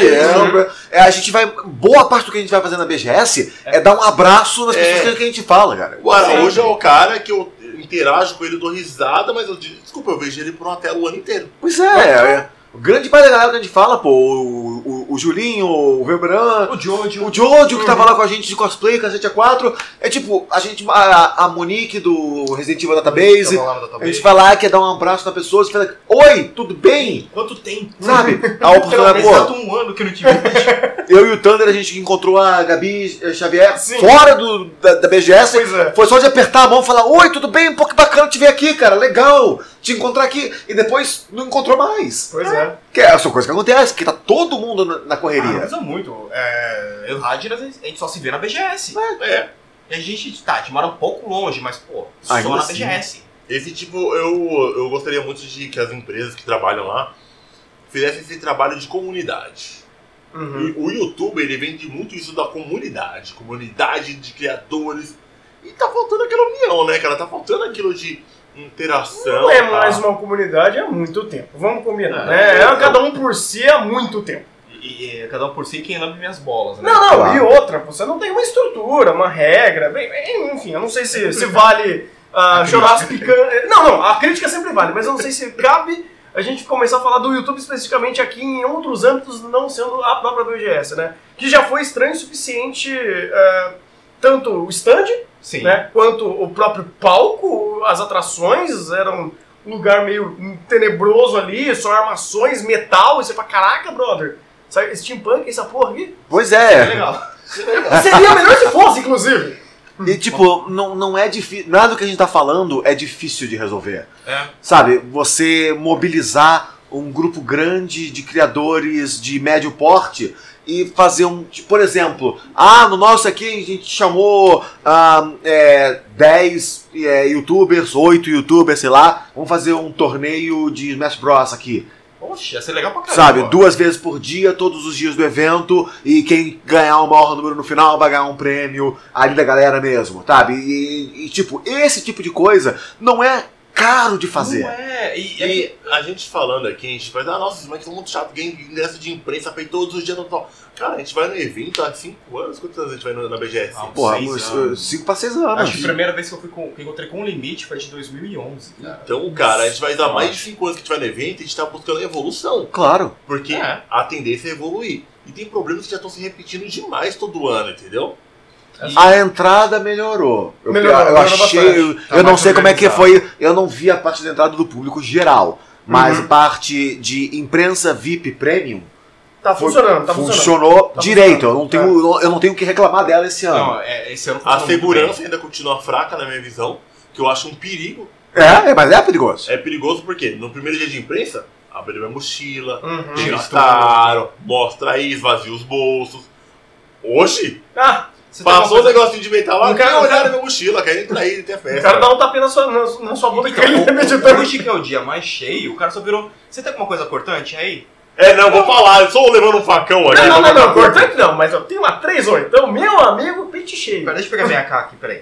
A gente vai. Boa parte do que a gente vai fazer na BGS é dar um abraço nas pessoas que a gente fala, cara. Agora, hoje é o cara que eu interajo com ele, dou risada, mas eu digo, desculpa, eu vejo ele por uma tela o ano inteiro. Pois é. O grande parte da galera que a gente fala, pô, o Julinho, o Velbran, o Jojo que tava lá com a gente de cosplay, Cacete A4. É tipo, a Monique do Resident Evil Database, a gente vai lá, quer dar um abraço na pessoa, você fala, oi, tudo bem? Quanto tempo? Sabe? A oportunidade, pô. Exato um ano que eu não tive. Eu e o Thunder, a gente encontrou a Gabi Xavier fora da BGS. Foi só de apertar a mão e falar, oi, tudo bem? Pô, que bacana te ver aqui, cara, legal te encontrar aqui. E depois não encontrou mais. Pois é. Que é essa coisa que acontece, porque tá todo mundo na correria. Mas é muito. Eu e o Radner, a gente só se vê na BGS. E a gente, a gente mora um pouco longe, mas, pô, só na BGS. Esse tipo, eu gostaria muito de que as empresas que trabalham lá fizessem esse trabalho de comunidade. O YouTube, ele vende muito isso da comunidade de criadores. E tá faltando aquela união, né, cara? Tá faltando aquilo de interação. Não é mais uma comunidade há muito tempo. Vamos combinar, né? Cada um por si há muito tempo. E cada um por si, quem lambe minhas bolas, né? Não, Claro. e outra, você não tem uma estrutura, uma regra, enfim, eu não sei se vale chorar as picanhas. Não, a crítica sempre vale, mas eu não sei se cabe a gente começar a falar do YouTube especificamente aqui em outros âmbitos, não sendo a própria BGS, né? Que já foi estranho o suficiente, tanto o stand, Sim. né, quanto o próprio palco, as atrações eram um lugar meio tenebroso ali, só armações, metal, e você fala, caraca, brother, sabe, steampunk, essa porra aqui? Pois É é. legal. Seria melhor se fosse, inclusive. E tipo, não é difícil. Nada do que a gente tá falando é difícil de resolver. É. Sabe, você mobilizar um grupo grande de criadores de médio porte e fazer por exemplo, no nosso aqui a gente chamou 10 youtubers, 8 youtubers, sei lá, vamos fazer um torneio de Smash Bros aqui. Poxa, ia ser legal pra caramba. Sabe, 2 vezes por dia, todos os dias do evento, e quem ganhar o maior número no final vai ganhar um prêmio ali da galera mesmo, sabe? E tipo, esse tipo de coisa não é caro de fazer. Não é. E a gente falando aqui, a gente vai dar, nossa, mas que é muito chato, ganha ingresso de imprensa pra ir todos os dias no tal. Cara, a gente vai no evento há 5 anos, quantos anos a gente vai na BGS? Porra, 6 anos. 5 pra 6 anos. Acho que a primeira vez que eu que encontrei com o limite foi de 2011. Cara. Então, cara, a gente vai dar mais de 5 anos que a gente vai no evento e a gente tá buscando evolução. Claro. Porque a tendência é evoluir. E tem problemas que já estão se repetindo demais todo ano, entendeu? A entrada melhorou. Melhorou achei. bastante. Eu não mais sei como é que organizado. foi. Eu não vi a parte da entrada do público geral. Mas parte de imprensa VIP Premium Tá funcionando, funcionou Tá direito. funcionando. Eu não tenho o que reclamar dela esse ano. Não, esse ano A funcionou muito segurança bem. ainda continua fraca na minha visão, que eu acho um perigo. Mas é perigoso. É perigoso porque no primeiro dia de imprensa, abre minha mochila, Tira tiraram, mostra aí, esvazia os bolsos. Hoje, Você tem passou o uma coisa- negócio de inventar lá, Não quero- quer olhar na minha mochila, quer entrar aí e ter O festa. cara dá um tapinha na sua bunda que ele tá Então, meditando. hoje que é o dia mais cheio, o cara só virou. Você tem alguma coisa cortante aí? Não, vou falar, eu sou levando um facão aqui. Não, cortante não, mas eu tenho uma 3-8, então meu amigo, pente cheio. Pera, deixa eu pegar minha AK aqui, peraí.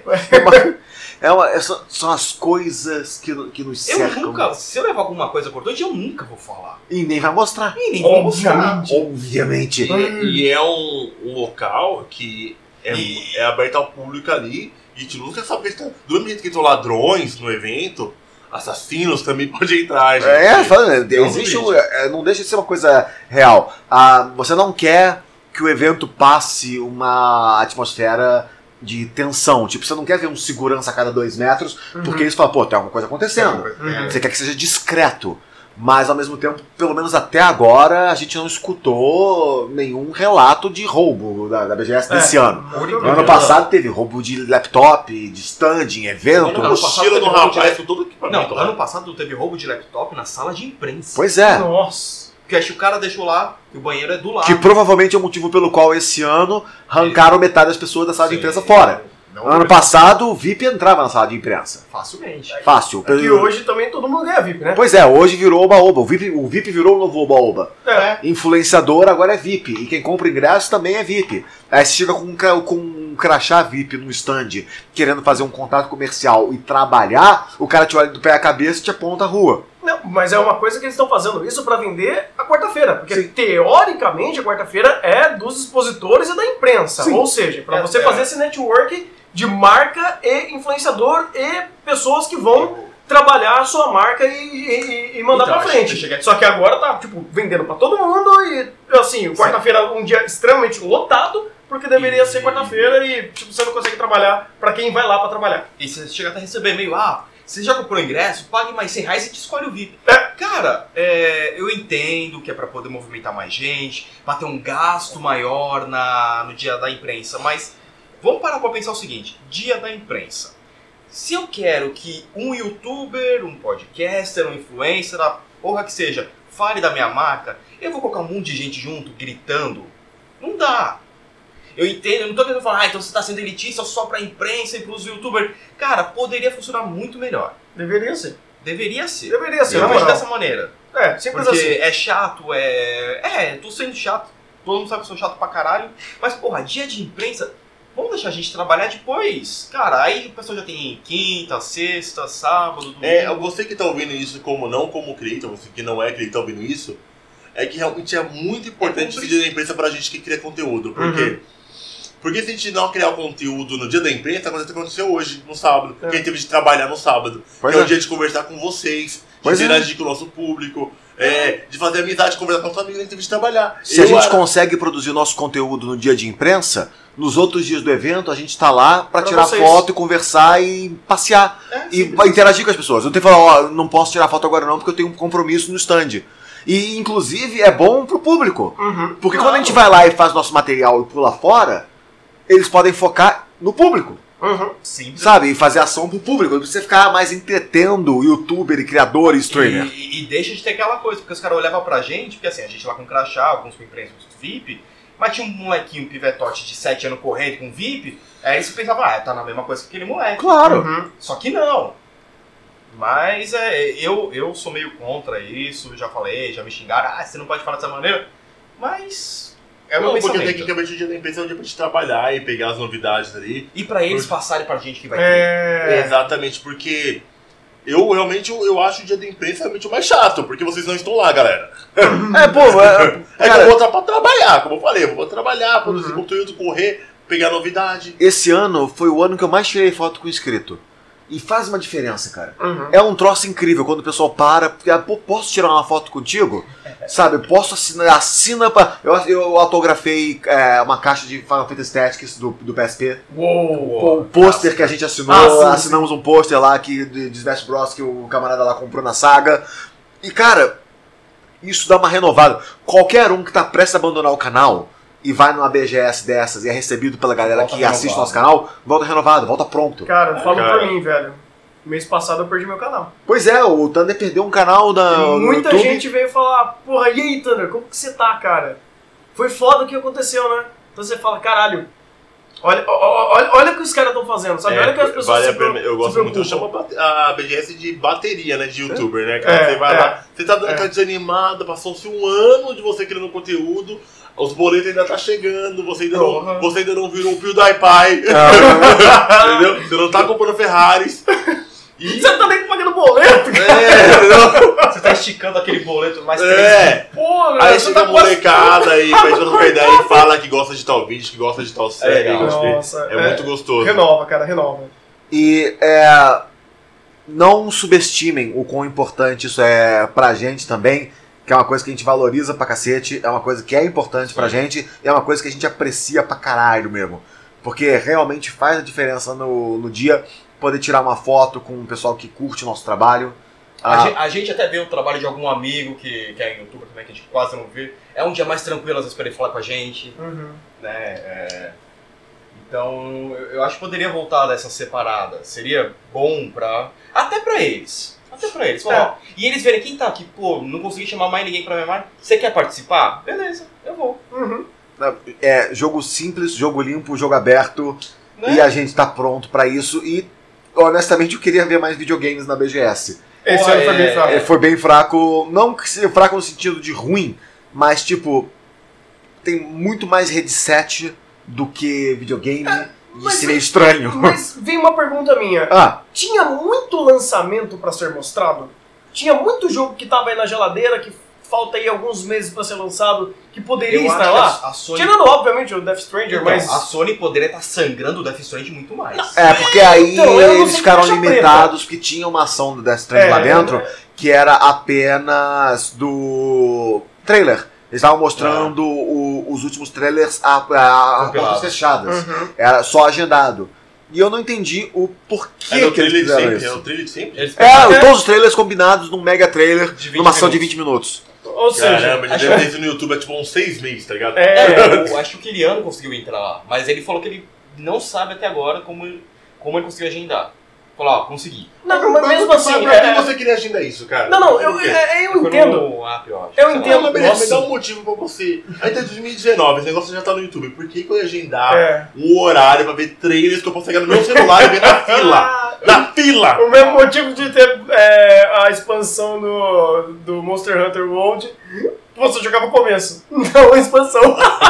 São as coisas que nos Eu cercam. nunca, se eu levar alguma coisa cortante, eu nunca vou falar. E nem vai mostrar. E nem vou mostrar. Obviamente. E é um local que é aberto ao público ali, e a gente nunca sabe que do mesmo jeito que estão ladrões no evento, assassinos também podem entrar, gente. Existe não deixa de ser uma coisa real. Você não quer que o evento passe uma atmosfera de tensão. Tipo, você não quer ver um segurança a cada 2 metros, porque eles falam, pô, tem alguma coisa acontecendo. Você quer que seja discreto. Mas, ao mesmo tempo, pelo menos até agora, a gente não escutou nenhum relato de roubo da BGS desse ano. No ano passado teve roubo de laptop, de stand, em evento. Ano passado Mochila teve do roubo de rapaz com todo equipamento. Não, ano passado teve roubo de laptop na sala de imprensa. Pois é. Nossa. Porque acho que o cara deixou lá, que o banheiro é do lado. Que provavelmente é o motivo pelo qual esse ano arrancaram metade das pessoas da sala de imprensa fora. Não, Ano passado, o VIP entrava na sala de imprensa. Facilmente. Fácil. E hoje também todo mundo ganha VIP, né? Pois é, hoje virou Oba-Oba. O VIP virou o novo Oba-Oba. É. Influenciador agora é VIP. E quem compra ingresso também é VIP. Aí você chega com um crachá VIP no stand, querendo fazer um contato comercial e trabalhar, o cara te olha do pé à cabeça e te aponta a rua. Não, mas é uma coisa que eles estão fazendo isso pra vender a quarta-feira. Porque, teoricamente, a quarta-feira é dos expositores e da imprensa. Sim. Ou seja, pra você fazer esse network de marca e influenciador e pessoas que vão trabalhar a sua marca e mandar Então, pra frente. chega- Só que agora tá, tipo, vendendo pra todo mundo e, assim, quarta-feira um dia extremamente lotado, porque deveria ser quarta-feira e, tipo, você não consegue trabalhar pra quem vai lá pra trabalhar. E você chega até a receber e-mail, você já comprou ingresso? Pague mais R$100 e te escolhe o VIP. Cara, eu entendo que é pra poder movimentar mais gente, pra ter um gasto maior no dia da imprensa, mas vamos parar pra pensar o seguinte, dia da imprensa. Se eu quero que um youtuber, um podcaster, um influencer, a porra que seja, fale da minha marca, eu vou colocar um monte de gente junto, gritando? Não dá. Eu entendo, eu não tô querendo falar, então você tá sendo elitista só pra imprensa e pros youtubers. Cara, poderia funcionar muito melhor. Deveria ser. Deveria ser. Deveria ser, Eu na vejo moral. dessa maneira. Simples Porque assim. é chato, tô sendo chato. Todo mundo sabe que eu sou chato pra caralho. Mas, porra, dia de imprensa, vamos deixar a gente trabalhar depois. Cara, aí o pessoal já tem quinta, sexta, sábado, domingo. Você que tá ouvindo isso como não como creator, você que não é creator tá ouvindo isso, é que realmente é muito importante esse dia da imprensa pra gente que cria conteúdo. Por quê? Porque se a gente não criar o conteúdo no dia da imprensa, aconteceu hoje, no sábado. Porque a gente teve de trabalhar no sábado. Que é o dia de conversar com vocês, de interagir com o nosso público, de fazer amizade, conversar com a família, a gente teve de trabalhar. Se a gente consegue produzir nosso conteúdo no dia de imprensa, nos outros dias do evento a gente tá lá pra tirar foto e conversar e passear. E interagir com as pessoas. Eu não tenho que falar, não posso tirar foto agora não porque eu tenho um compromisso no stand. E inclusive é bom pro público. Porque quando a gente vai lá e faz nosso material e pula fora, eles podem focar no público. Sim. Sabe? E fazer ação pro público. Não precisa ficar mais entretendo youtuber e criador e streamer. E deixa de ter aquela coisa, porque os caras olhavam pra gente, porque assim, a gente lá com crachá, alguns com imprensa, outros com VIP, mas tinha um molequinho, um pivetote de 7 anos correndo com VIP, aí você pensava, tá na mesma coisa que aquele moleque. Claro. Só que não. Mas eu sou meio contra isso, já falei, já me xingaram, você não pode falar dessa maneira, mas... É o meu pensamento. Porque tecnicamente o dia da imprensa é um dia pra gente trabalhar e pegar as novidades ali. E pra eles passarem pra gente que vai ter. Exatamente, porque eu realmente acho o dia da imprensa realmente o mais chato, porque vocês não estão lá, galera. Que eu vou pra trabalhar, como eu falei, eu vou trabalhar, produzir conteúdo, correr, pegar novidade. Esse ano foi o ano que eu mais tirei foto com inscrito. E faz uma diferença, cara. É um troço incrível quando o pessoal para. Posso tirar uma foto contigo? Sabe? Posso assinar. Assina pra. Eu autografei uma caixa de Final Fantasy Tactics do PSP. Uou! O pôster que a gente assinou. Assinamos um pôster lá de Smash Bros. Que o camarada lá comprou na saga. E, cara, isso dá uma renovada. Qualquer um que tá prestes a abandonar o canal e vai numa BGS dessas e é recebido pela galera que assiste nosso canal, volta renovado, volta pronto. Cara, fala por mim, velho. Mês passado eu perdi meu canal. Pois é, o Thunder perdeu um canal muita no YouTube. gente veio falar, porra, e aí, Thunder, como que você tá, cara? Foi foda o que aconteceu, né? Então você fala, caralho, olha o que os caras estão fazendo, sabe? Olha que as pessoas eu gosto muito, eu chamo a BGS de bateria, né, de youtuber, né, cara? Você vai lá, você tá dando aquela desanimada, passou-se um ano de você criando conteúdo, os boletos ainda tá chegando, você ainda não virou o PewDiePie, entendeu? Você não tá comprando Ferraris. E você tá nem pagando boleto, cara. Você tá esticando aquele boleto mais 3. Porra, aí chega a molecada aí, pede pra trocar ideia e fala que gosta de tal vídeo, que gosta de tal série. É muito gostoso. Renova, cara, renova. E não subestimem o quão importante isso é pra gente também, que é uma coisa que a gente valoriza pra cacete, é uma coisa que é importante pra gente, e é uma coisa que a gente aprecia pra caralho mesmo. Porque realmente faz a diferença no dia poder tirar uma foto com o pessoal que curte o nosso trabalho. A gente até vê o trabalho de algum amigo que é youtuber também, que a gente quase não vê. É um dia mais tranquilo, às vezes, pra ele falar com a gente. Né? Então, eu acho que poderia voltar dessa separada. Seria bom até pra eles. Falar, e eles verem quem tá aqui, pô, não consegui chamar mais ninguém pra minha marca. Você quer participar? Beleza, eu vou. Jogo simples, jogo limpo, jogo aberto. Né? E a gente tá pronto pra isso. E, honestamente, eu queria ver mais videogames na BGS. Esse ano foi bem fraco. Foi bem fraco. Não que seja fraco no sentido de ruim, mas, tipo, tem muito mais headset do que videogame. E isso é meio estranho. Mas vem uma pergunta minha. Tinha muito lançamento pra ser mostrado? Tinha muito jogo que tava aí na geladeira, que falta aí alguns meses pra ser lançado, que poderia estar lá? A Sony... Tirando, obviamente, o Death Stranger, mas... A Sony poderia estar sangrando o Death Stranger muito mais. Porque aí eles ficaram limitados, porque tinha uma ação do Death Stranger lá dentro, que era apenas do trailer. Eles estavam mostrando os últimos trailers a portas fechadas. Era só agendado. E eu não entendi o porquê que eles fizeram isso. É o trailer de sempre? Todos os trailers combinados num mega trailer, numa ação de 20 minutos. Ou seja, caramba, ele deve ter isso no YouTube há tipo uns 6 meses, tá ligado? Eu acho que o Kiliano conseguiu entrar lá, mas ele falou que ele não sabe até agora como ele conseguiu agendar. Falou, consegui. Não, mas mesmo assim... Pra que você queria agendar isso, cara? Não, eu entendo. Eu entendo. Me dá um motivo pra você. Ainda é 2019, esse negócio já tá no YouTube. Por que eu ia agendar um horário pra ver trailers que eu posso pegar no meu celular e ver na fila? Na fila! O mesmo motivo de ter a expansão do Monster Hunter World, você jogava o começo, não a expansão.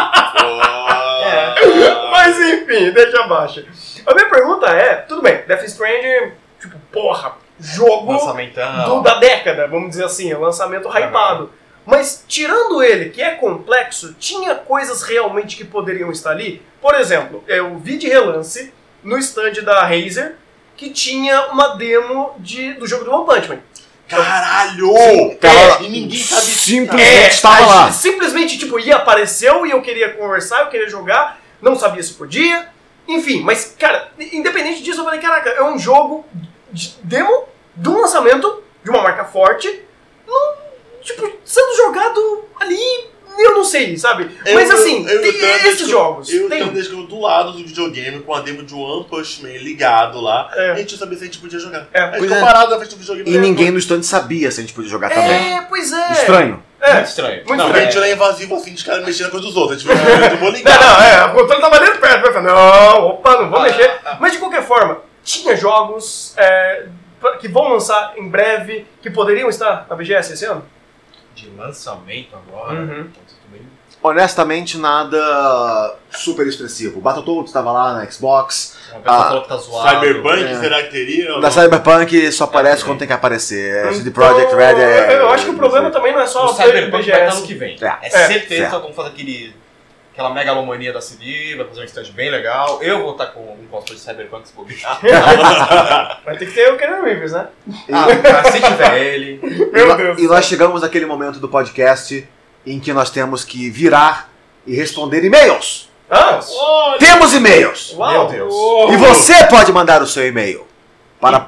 Mas enfim, deixa abaixo. A minha pergunta tudo bem, Death Stranger, tipo, porra, jogo da década, vamos dizer assim, lançamento hypado. Mas tirando ele, que é complexo, tinha coisas realmente que poderiam estar ali. Por exemplo, eu vi de relance no stand da Razer que tinha uma demo do jogo do One Punch Man. Caralho! Tava- E ninguém sabe... Simplesmente estava lá. Simplesmente, tipo, apareceu e eu queria conversar, eu queria jogar, não sabia se podia. Enfim, mas, cara, independente disso, eu falei, caraca, é um jogo de demo de um lançamento de uma marca forte, tipo, sendo jogado ali, eu não sei, sabe? Mas assim, tem esses jogos. Eu tem. tenho desde que eu do lado do videogame com a demo de One Punch Man ligado lá. É. A gente não sabia se a gente podia jogar. É. A gente Pois ficou é. parado na frente do videogame. E ninguém no stand sabia se a gente podia jogar também. Pois é. Estranho. Muito estranho. Muito Não, estranho. a gente não é invasivo assim de cara mexendo na coisa dos outros. A gente vou ligar. Não, o controle tava dentro perto. Eu falei, não, opa, não vou mexer. Mas de qualquer forma, tinha jogos que vão lançar em breve, que poderiam estar na BGS esse ano? De lançamento agora. Uhum. Honestamente, nada super expressivo. Battletoads estava lá na Xbox. Uma pessoa falou que tá zoado. Cyberpunk, É. será que teria? Da Cyberpunk só aparece quando tem que aparecer. CD Projekt Red Eu acho que o problema também não é só O Cyberpunk vai estar BGS. no que vem. É. É certeza certo. que vão fazer aquela megalomania da CD, vai fazer um stand bem legal. Eu vou estar com um cosplay de Cyberpunk se bobear. Vai ter que ter o Keanu Reeves, né? Se tiver ele. Meu Deus. E nós chegamos naquele momento do podcast em que nós temos que virar e responder e-mails. Ah, Temos e-mails! uau. Meu Deus. E você pode mandar o seu e-mail para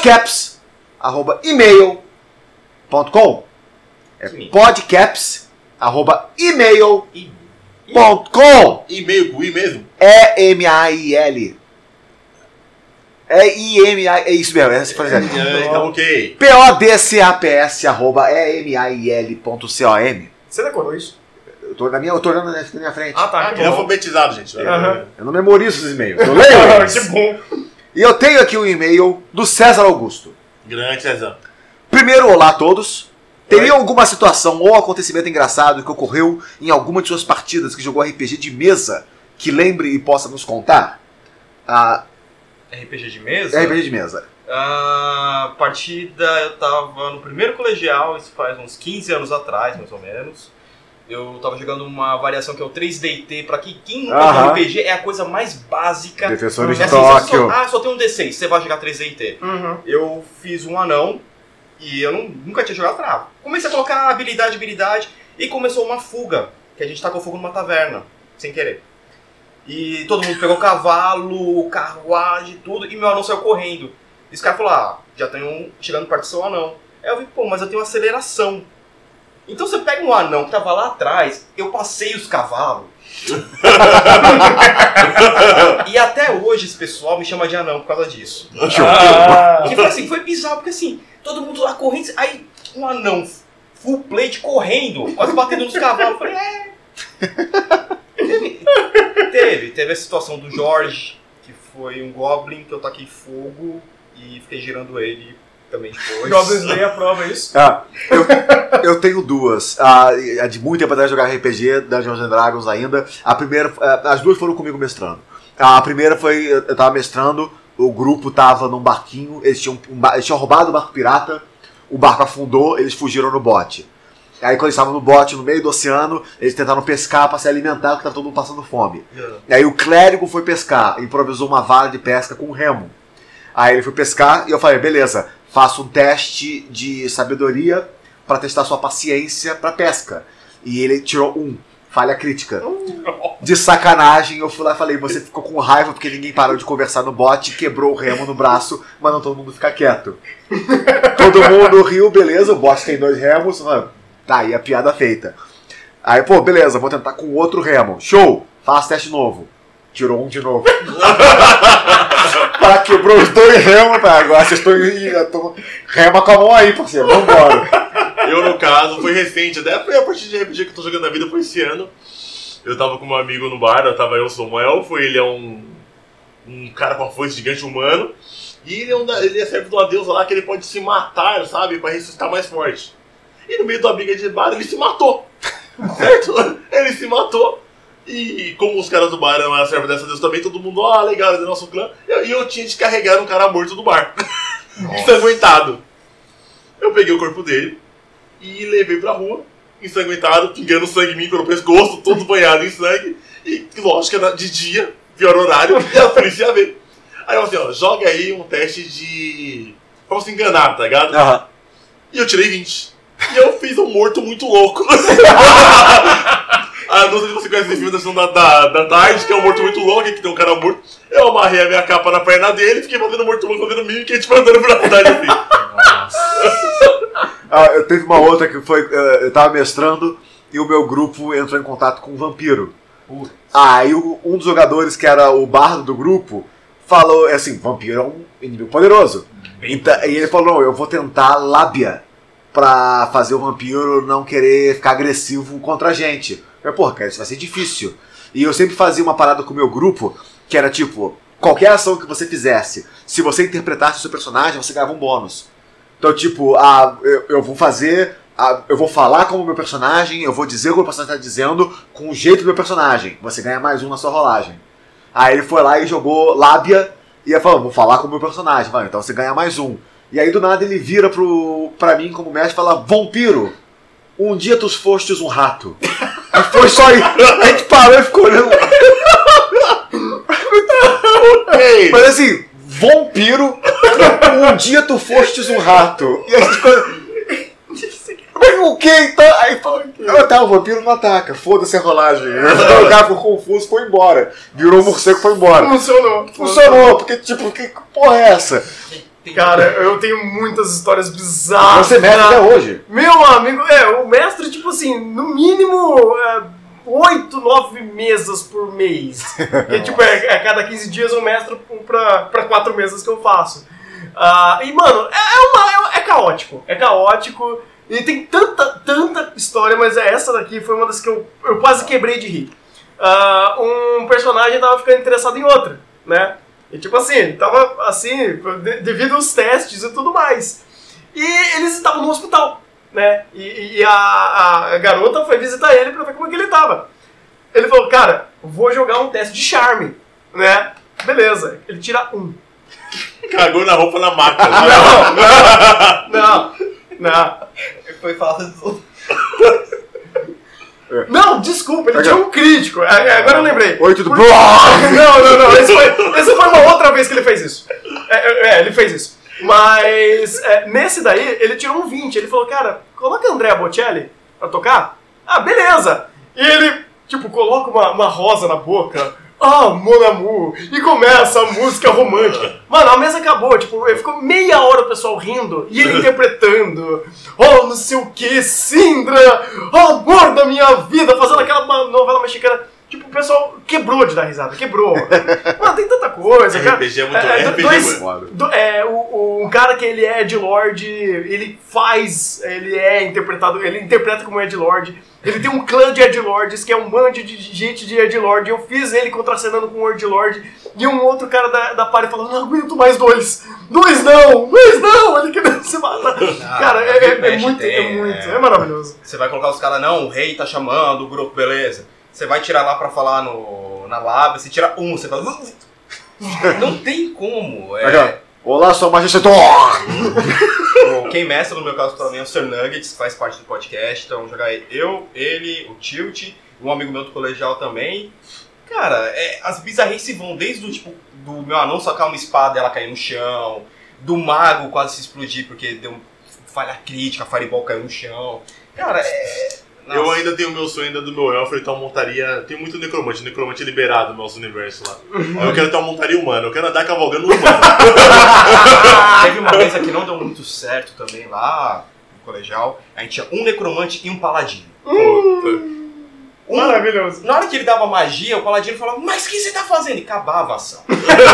podcaps@email.com. É Sim. podcaps@email.com. E-mail com I mesmo? E-M-A-I-L. É isso mesmo, é assim que faz. Então, ok. podcaps@email.com. Você decorou isso? Eu tô olhando na minha frente. Ah, tá. Aqui é alfabetizado, gente. Aham. Eu não memorizo os e-mails, eu leio eles. Que bom. E eu tenho aqui um e-mail do César Augusto. Grande, Cezão. Primeiro, olá a todos. Teria alguma situação ou acontecimento engraçado que ocorreu em alguma de suas partidas que jogou RPG de mesa que lembre e possa nos contar? RPG de mesa? RPG de mesa. Partida, eu tava no primeiro colegial, isso faz uns 15 anos atrás, mais ou menos. Eu tava jogando uma variação que é o 3DT. Pra quem nunca jogou RPG, é a coisa mais básica. Defensores É de assim, Tóquio. só tem um D6, você vai jogar 3DT. Uhum. Eu fiz um anão e eu nunca tinha jogado trava. Comecei a colocar habilidade e começou uma fuga, que a gente tacou fogo numa taverna, sem querer. E todo mundo pegou cavalo, carruagem, tudo, e meu anão saiu correndo. E esse cara falou, já tem chegando perto do seu anão. Aí eu vi, mas eu tenho aceleração. Então você pega um anão que tava lá atrás, eu passei os cavalos. E até hoje esse pessoal me chama de anão por causa disso. Que foi assim, foi bizarro, porque assim, todo mundo lá correndo, aí um anão full plate correndo, quase batendo nos cavalos. Eu falei, Teve a situação do Jorge, que foi um Goblin que eu taquei fogo e fiquei girando ele também depois. Goblin Slayer aprova isso. Eu tenho duas. De muito tempo atrás de jogar RPG, Dungeons and Dragons ainda. A primeira, as duas foram comigo mestrando. A primeira foi, eu tava mestrando, o grupo tava num barquinho, eles tinham roubado o barco pirata, o barco afundou, eles fugiram no bote. Aí quando eles estavam no bote, no meio do oceano, eles tentaram pescar para se alimentar, porque tava todo mundo passando fome. E aí o clérigo foi pescar, improvisou uma vara de pesca com remo. Aí ele foi pescar e eu falei, beleza, faço um teste de sabedoria para testar sua paciência para pesca. E ele tirou 1, falha crítica. De sacanagem, eu fui lá e falei, você ficou com raiva porque ninguém parou de conversar no bote, quebrou o remo no braço, mas não todo mundo fica quieto. Todo mundo riu, beleza, o bote tem 2 remos, tá aí a piada feita. Aí, beleza, vou tentar com outro remo. Show, faço teste novo. Tirou 1 de novo. Quebrou os 2 remos, agora vocês estão rema com a mão aí, parceiro, vambora. Eu, no caso, foi recente, até foi a partir de RPG que eu tô jogando na vida, foi esse ano. Eu tava com um amigo no bar, eu sou um elfo, ele é um cara com uma foice gigante humano, e ele é servo de uma deusa lá que ele pode se matar, sabe, pra ressuscitar mais forte. E no meio da briga de bar, ele se matou, certo? Ele se matou. E como os caras do bar eram a serva dessa deusa também, todo mundo, legal, é do nosso clã. E eu tinha de carregar um cara morto do bar, ensanguentado. Eu peguei o corpo dele e levei pra rua. ensanguentado, pingando sangue em mim pelo pescoço, todo banhado em sangue. E, lógico, era de dia, pior horário, e a polícia ia ver. Aí eu assim, ó, joga aí um teste de... pra você enganar, tá ligado? Aham. E eu tirei 20. E eu fiz um morto muito louco. Não sei se você conhece esse filme da Sessão da Tarde, que é um morto muito louco, que tem um cara morto. Eu amarrei a minha capa na perna dele e fiquei fazendo morto louco, fazendo mímica e tipo andando pela cidade assim. Eu teve uma outra que foi... eu tava mestrando e o meu grupo entrou em contato com um vampiro. Aí um dos jogadores, que era o bardo do grupo, falou assim, vampiro é um inimigo poderoso. Então, e ele falou, não, eu vou tentar lábia pra fazer o vampiro não querer ficar agressivo contra a gente. Eu falei, porra, cara, isso vai ser difícil. E eu sempre fazia uma parada com o meu grupo, que era tipo, qualquer ação que você fizesse, se você interpretasse o seu personagem, você ganhava um bônus. Então, tipo, eu vou fazer... eu vou falar como o meu personagem, eu vou dizer o que o meu personagem está dizendo com o jeito do meu personagem. Você ganha mais um na sua rolagem. Aí ele foi lá e jogou lábia e falou, vou falar com o meu personagem. Vai, então você ganha mais um. E aí do nada ele vira pra mim como mestre e fala, vampiro, um dia tu fostes um rato. Aí foi só aí. A gente parou e ficou olhando. Ok. Mas assim, vampiro, um dia tu fostes um rato. E a gente ficou... Mas o que então? Aí falou, tá, o vampiro não ataca, foda-se a rolagem. O cara ficou confuso, foi embora. Virou um morcego e foi embora. Funcionou, porque tipo, que porra é essa? Cara, eu tenho muitas histórias bizarras. Você mestre até hoje. Meu amigo, o mestre, tipo assim, no mínimo 8, 9 mesas por mês. E tipo, a cada 15 dias eu mestro pra 4 mesas que eu faço. E mano, é caótico. É caótico. E tem tanta história, mas essa daqui foi uma das que eu quase quebrei de rir. Um personagem tava ficando interessado em outra, né? E tipo assim, tava assim, devido aos testes e tudo mais. E eles estavam no hospital, né? E a garota foi visitar ele pra ver como é que ele tava. Ele falou, cara, vou jogar um teste de charme, né? Beleza, ele tira 1. Cagou na roupa na maca. Não. Foi falando tudo. Não, desculpa, ele tinha um crítico. Agora eu lembrei. 8 do... Não. Essa foi uma outra vez que ele fez isso. Ele fez isso. Mas nesse daí, ele tirou um 20. Ele falou, cara, coloca Andrea Bocelli pra tocar. Beleza. E ele, tipo, coloca uma rosa na boca. Mon amour. E começa a música romântica. Mano, a mesa acabou. Tipo, ficou meia hora o pessoal rindo. E ele interpretando. Não sei o que, Sindra. Amor da minha vida. Fazendo aquela novela mexicana. Tipo, o pessoal quebrou de dar risada. Quebrou. Mano, tem tanta coisa. RPG é muito um cara que ele é Edgelord. Ele interpreta como Edgelord. Ele tem um clã de Edgelords, que é um bando de gente de Edgelord. Eu fiz ele contracenando com o Edgelord. E um outro cara da party falando, não aguento mais 2. 2 não! Ele querendo se matar. Cara, é muito. É maravilhoso. Você vai colocar os caras, não, o rei tá chamando, o grupo, beleza. Você vai tirar lá pra falar na lab, você tira 1, você fala... Não tem como. Olá, sua majestade. Quem mestra, no meu caso, também é o Sir Nuggets, que faz parte do podcast. Então, jogar eu, ele, o Tilt, um amigo meu do colegial também. Cara, as bizarrices vão desde do meu anão sacar uma espada e ela cair no chão, do mago quase se explodir porque deu falha crítica, a fireball caiu no chão. Cara, Nossa. Eu ainda tenho o meu sonho ainda do meu elfo, então montaria... Tem muito necromante é liberado no nosso universo lá. Eu quero ter uma montaria humana, eu quero andar cavalgando um humano. Teve uma vez que não deu muito certo também lá no colegial, a gente tinha um necromante e um paladino. Maravilhoso. Na hora que ele dava magia, o paladino falava, mas o que você tá fazendo? E acabava a ação.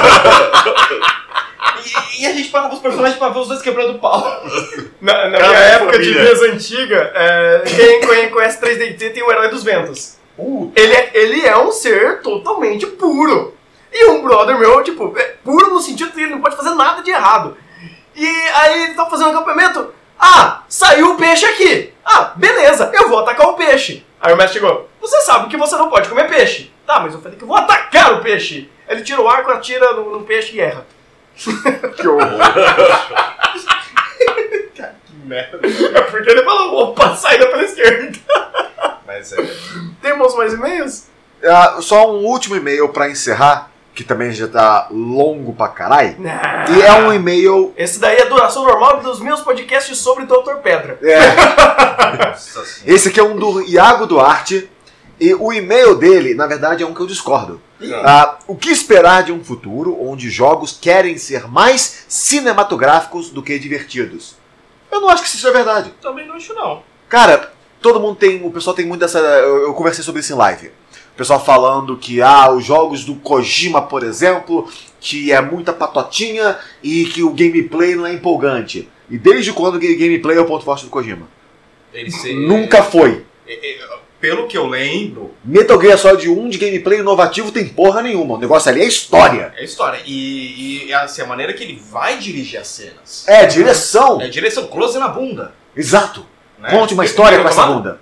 E a gente pagava os personagens pra ver os dois quebrando o pau. Na minha época de mesa antiga, quem conhece 3D&T tem o Herói dos Ventos. Ele é um ser totalmente puro. E um brother meu, tipo, puro no sentido que ele não pode fazer nada de errado. E aí ele tá fazendo um acampamento. Saiu o peixe aqui. Beleza, eu vou atacar o peixe. Aí o mestre chegou, você sabe que você não pode comer peixe. Tá, mas eu falei que eu vou atacar o peixe. Ele tira o arco, atira no peixe e erra. Que horror. merda. É porque ele falou, opa, saída pela esquerda. Mas Temos mais e-mails? Só um último e-mail pra encerrar, que também já tá longo pra caralho. Não. E é um e-mail... Esse daí é a duração normal dos meus podcasts sobre Dr. Pedra. Nossa senhora. Esse aqui é um do Iago Duarte. E o e-mail dele, na verdade, é um que eu discordo. O que esperar de um futuro onde jogos querem ser mais cinematográficos do que divertidos? Eu não acho que isso seja verdade. Também não acho, não. Cara, todo mundo tem... O pessoal tem muito dessa... Eu conversei sobre isso em live. O pessoal falando que, os jogos do Kojima, por exemplo, que é muita patotinha e que o gameplay não é empolgante. E desde quando o gameplay é o ponto forte do Kojima? Nunca foi. Pelo que eu lembro... Metal Gear Solid 1 de gameplay inovativo tem porra nenhuma. O negócio ali é história. É história. E assim, a maneira que ele vai dirigir as cenas. É direção. É direção, close na bunda. Exato. Né? Conte uma história com essa bunda.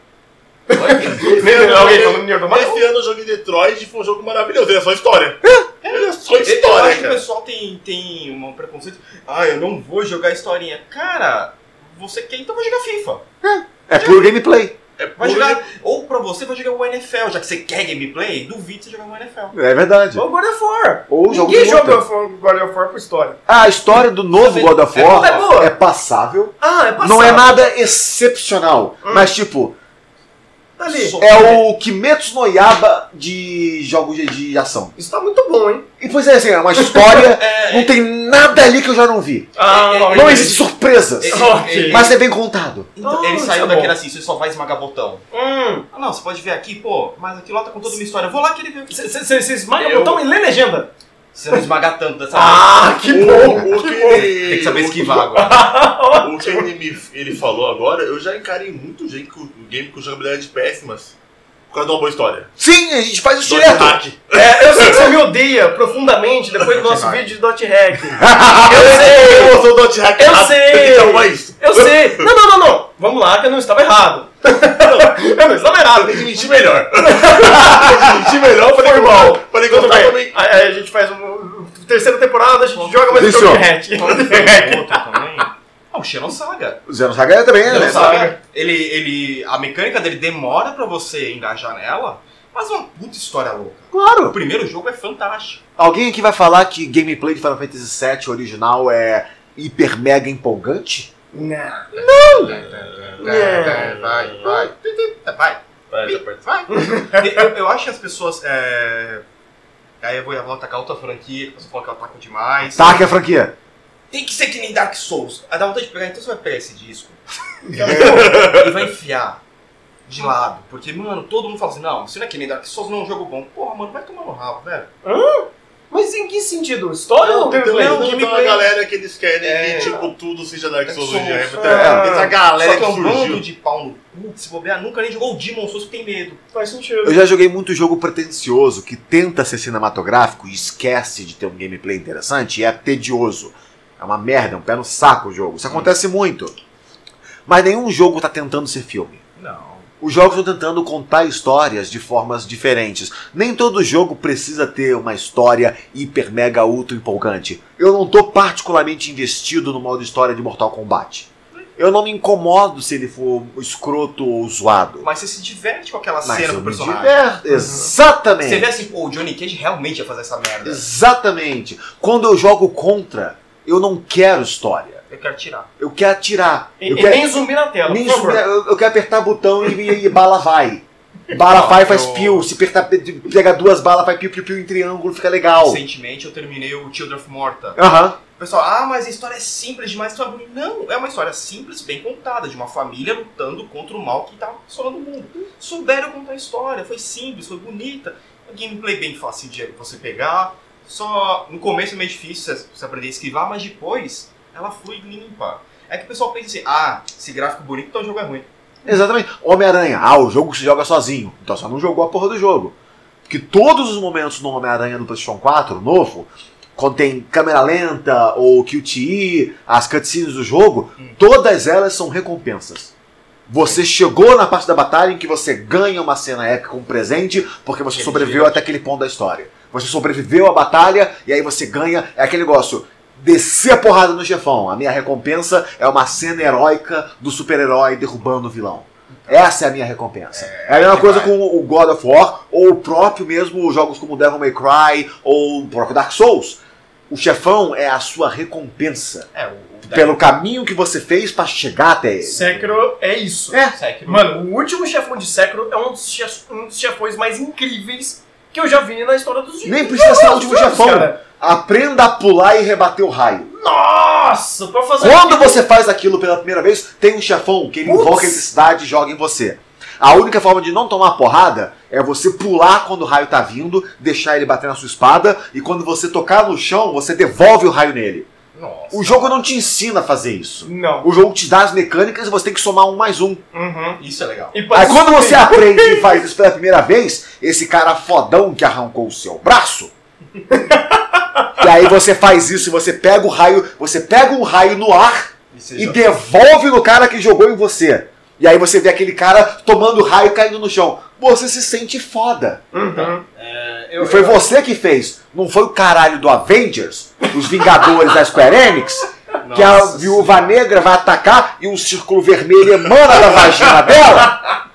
Alguém falando Nier Automata? Esse ano eu joguei Detroit e foi um jogo maravilhoso. Ele é só história. Ele é só Eu história, acho que o cara. pessoal tem um preconceito. Eu não vou jogar historinha. Cara, você quer, então vai jogar FIFA. É puro gameplay. Vai jogar, ou pra você vai jogar o NFL, já que você quer gameplay, duvido você jogar o NFL. É verdade. Ou God of War. Ou jogo Ninguém de joga luta. God of War por história. A história do novo God of é War boa. é passável. É passado. Não é nada excepcional. Mas tipo, Tá ali. é o Kimetsu no Yaiba de jogos de ação. Isso tá muito bom, hein? E pois é, assim, é uma história, não tem nada ali que eu já não vi. Não existe surpresas, Ok. mas é bem contado. Então, Oh, ele isso saiu é daquele bom. assim, você só vai esmagar botão. Não, você pode ver aqui, mas aquilo lá tá com toda uma história. Eu vou lá que ele vê. Você esmaga o Eu- botão e lê legenda. Você não esmagar tanto dessa Que bom. O que ele- Tem que saber esquivar agora. O que ele falou agora, eu já encarei muito game com jogabilidade péssimas por causa de uma boa história. Sim, a gente faz isso Dot direto. hack. Eu sei que você me odeia profundamente depois do nosso vídeo de Dot Hack. Eu sou Dot hack. Eu errado, sei. Tem que arrumar isso. Eu sei. Não. Vamos lá, que eu não estava errado. Eu não estava errado. Tem que mentir melhor. Tem que mentir melhor pra Foi mal. Pra Tudo encontrar bem. também. Aí a gente faz uma terceira temporada, a gente joga mais um Isso. jogo de hack. Outro também. O Xenosaga. O Xenosaga também, né? Xenosaga, a mecânica dele demora pra você engajar nela, mas é uma puta história louca. O Claro. primeiro jogo é fantástico. Alguém aqui vai falar que gameplay de Final Fantasy VII original é hiper mega empolgante? Não. Eu acho que as pessoas. Aí eu vou atacar outra franquia, que você fala que eu ataco demais. Tá, que é a franquia. Tem que ser que nem Dark Souls. Aí dá vontade de pegar, então você vai pegar esse disco e vai enfiar de lado. Porque, mano, todo mundo fala assim: não, se não é que nem Dark Souls, não é um jogo bom. Porra, mano, vai tomar no rabo, velho. Mas em que sentido? História ou gameplay? não, Tem uma gameplay. galera que eles querem É. que, tipo, tudo seja Dark Souls hoje em dia. Souls. Essa galera Só que é que um bando surgiu. de pau no cu, que se bobear, nunca nem jogou o Demon Souls que tem medo. Faz sentido. Eu já joguei muito jogo pretencioso que tenta ser cinematográfico e esquece de ter um gameplay interessante e é tedioso. É uma merda, é um pé no saco o jogo. Isso acontece muito. Mas nenhum jogo tá tentando ser filme. Não. Os jogos estão tentando contar histórias de formas diferentes. Nem todo jogo precisa ter uma história hiper mega ultra empolgante. Eu não tô particularmente investido no modo história de Mortal Kombat. Eu não me incomodo se ele for escroto ou zoado. Mas você se diverte com aquela Mas cena eu com o me personagem. diverto. Exatamente. Você vê assim, pô, o Johnny Cage realmente ia fazer essa merda. Exatamente. Quando eu jogo contra, eu não quero história. Eu quero tirar. Eu quero atirar. E Eu quero, nem zumbi na tela, nem por favor. subir- eu quero apertar botão e bala vai. Bala vai faz pio. Se apertar, pega duas balas, faz piu, piu, piu em triângulo, fica legal. Recentemente eu terminei o Children of Morta. Aham. O pessoal, mas a história é simples demais, a história é bonita. Não, é uma história simples, bem contada, de uma família lutando contra o mal que tá assolando o mundo. Souberam contar a história, foi simples, foi bonita. Um gameplay bem fácil de você pegar. Só no começo é meio difícil você aprender a esquivar, mas depois ela flui limpa. É que o pessoal pensa assim, esse gráfico bonito, então o jogo é ruim. Exatamente. Homem-Aranha. O jogo se joga sozinho. Então só não jogou a porra do jogo. Porque todos os momentos no Homem-Aranha no PlayStation 4, novo, quando tem câmera lenta ou QTE, as cutscenes do jogo, todas elas são recompensas. Você chegou na parte da batalha em que você ganha uma cena épica, um presente, porque você sobreviveu até aquele ponto da história. Você sobreviveu à batalha e aí você ganha. É aquele negócio. descer a porrada no chefão. A minha recompensa é uma cena heróica do super-herói derrubando o vilão. Essa é a minha recompensa. É a mesma coisa com o God of War, ou o próprio mesmo jogos como Devil May Cry, ou o próprio Dark Souls. O chefão é a sua recompensa. Pelo caminho que você fez pra chegar até ele. Sekiro é isso. Sekiro. Mano, o último chefão de Sekiro é um dos chefões mais incríveis que eu já vi na história dos jogos. Nem precisa ser o último chefão. Cara. Aprenda a pular e rebater o raio. Nossa, pra fazer Quando você faz aquilo pela primeira vez, tem um chefão que ele invoca a eletricidade e joga em você. A única forma de não tomar porrada é você pular quando o raio tá vindo, deixar ele bater na sua espada, e quando você tocar no chão, você devolve o raio nele. Nossa. O jogo não te ensina a fazer isso. Não. O jogo te dá as mecânicas e você tem que somar 1 mais 1. Isso é legal. Aí quando você aprende e faz isso pela primeira vez, esse cara fodão que arrancou o seu braço, e aí você faz isso e você pega um raio no ar e devolve no cara que jogou em você. E aí você vê aquele cara tomando raio e caindo no chão. Você se sente foda. E foi você que fez. Não foi o caralho do Avengers, os Vingadores da Square Enix, que a Viúva Negra vai atacar e um círculo vermelho emana da vagina dela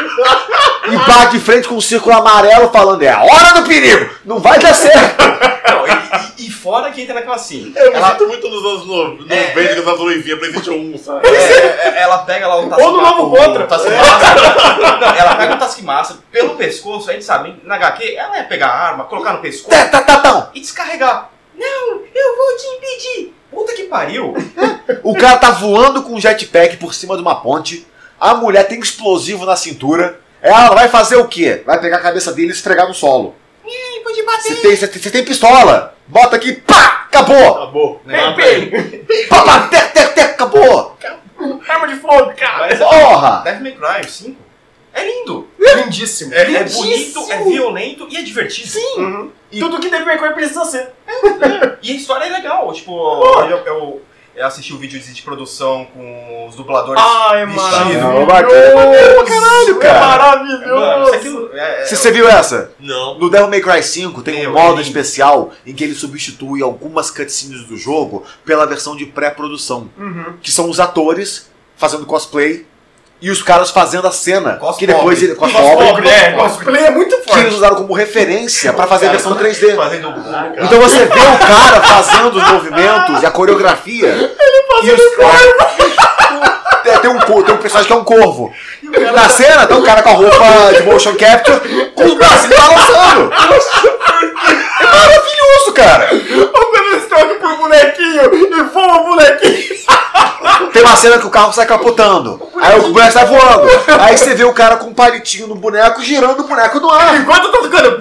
e bate de frente com um círculo amarelo falando: é a hora do perigo, não vai dar certo. Não, e fora que entra naquela assim. Eu me sinto muito nos anos 90, com essa luvinha, PlayStation 1, sabe? Ela pega lá o Taskmaster. Ou no novo Contra. Não, ela pega o Taskmaster pelo pescoço, a gente sabe, na HQ, ela ia pegar a arma, colocar no pescoço e descarregar. Não, eu vou te impedir. Puta que pariu. O cara tá voando com um jetpack por cima de uma ponte, a mulher tem explosivo na cintura, ela vai fazer o quê? Vai pegar a cabeça dele e esfregar no solo. Pode bater. Você tem pistola, bota aqui, pá, acabou. Acabou. Pá, pá, acabou. Arma de fogo, cara. Mas, Porra. Devil May Cry 5 é lindo. Lindíssimo. É bonito, é violento e é divertido. Sim. Tudo que Devil May Cry precisa ser. E a história é legal. Tipo, eu assisti o vídeo de produção com os dubladores. É Caralho, cara. É maravilhoso. Você viu essa? Não. No Devil May Cry 5 tem um modo especial em que ele substitui algumas cutscenes do jogo pela versão de pré-produção. Que são os atores fazendo cosplay e os caras fazendo a cena. Que depois ele. Cosplay é muito Que forte. eles usaram como referência pra fazer a versão 3D. Então, Então você vê o cara fazendo os movimentos e a coreografia. E os caras. Tem um personagem que é um corvo. Na cena tem um cara com a roupa de motion capture com os braços balançando. É maravilhoso, cara. Ou quando eles trocam por bonequinho e voam o bonequinho. Tem uma cena que o carro sai capotando. Aí o boneco sai voando. Aí você vê o cara com um palitinho no boneco girando o boneco no ar. Enquanto eu tô tocando.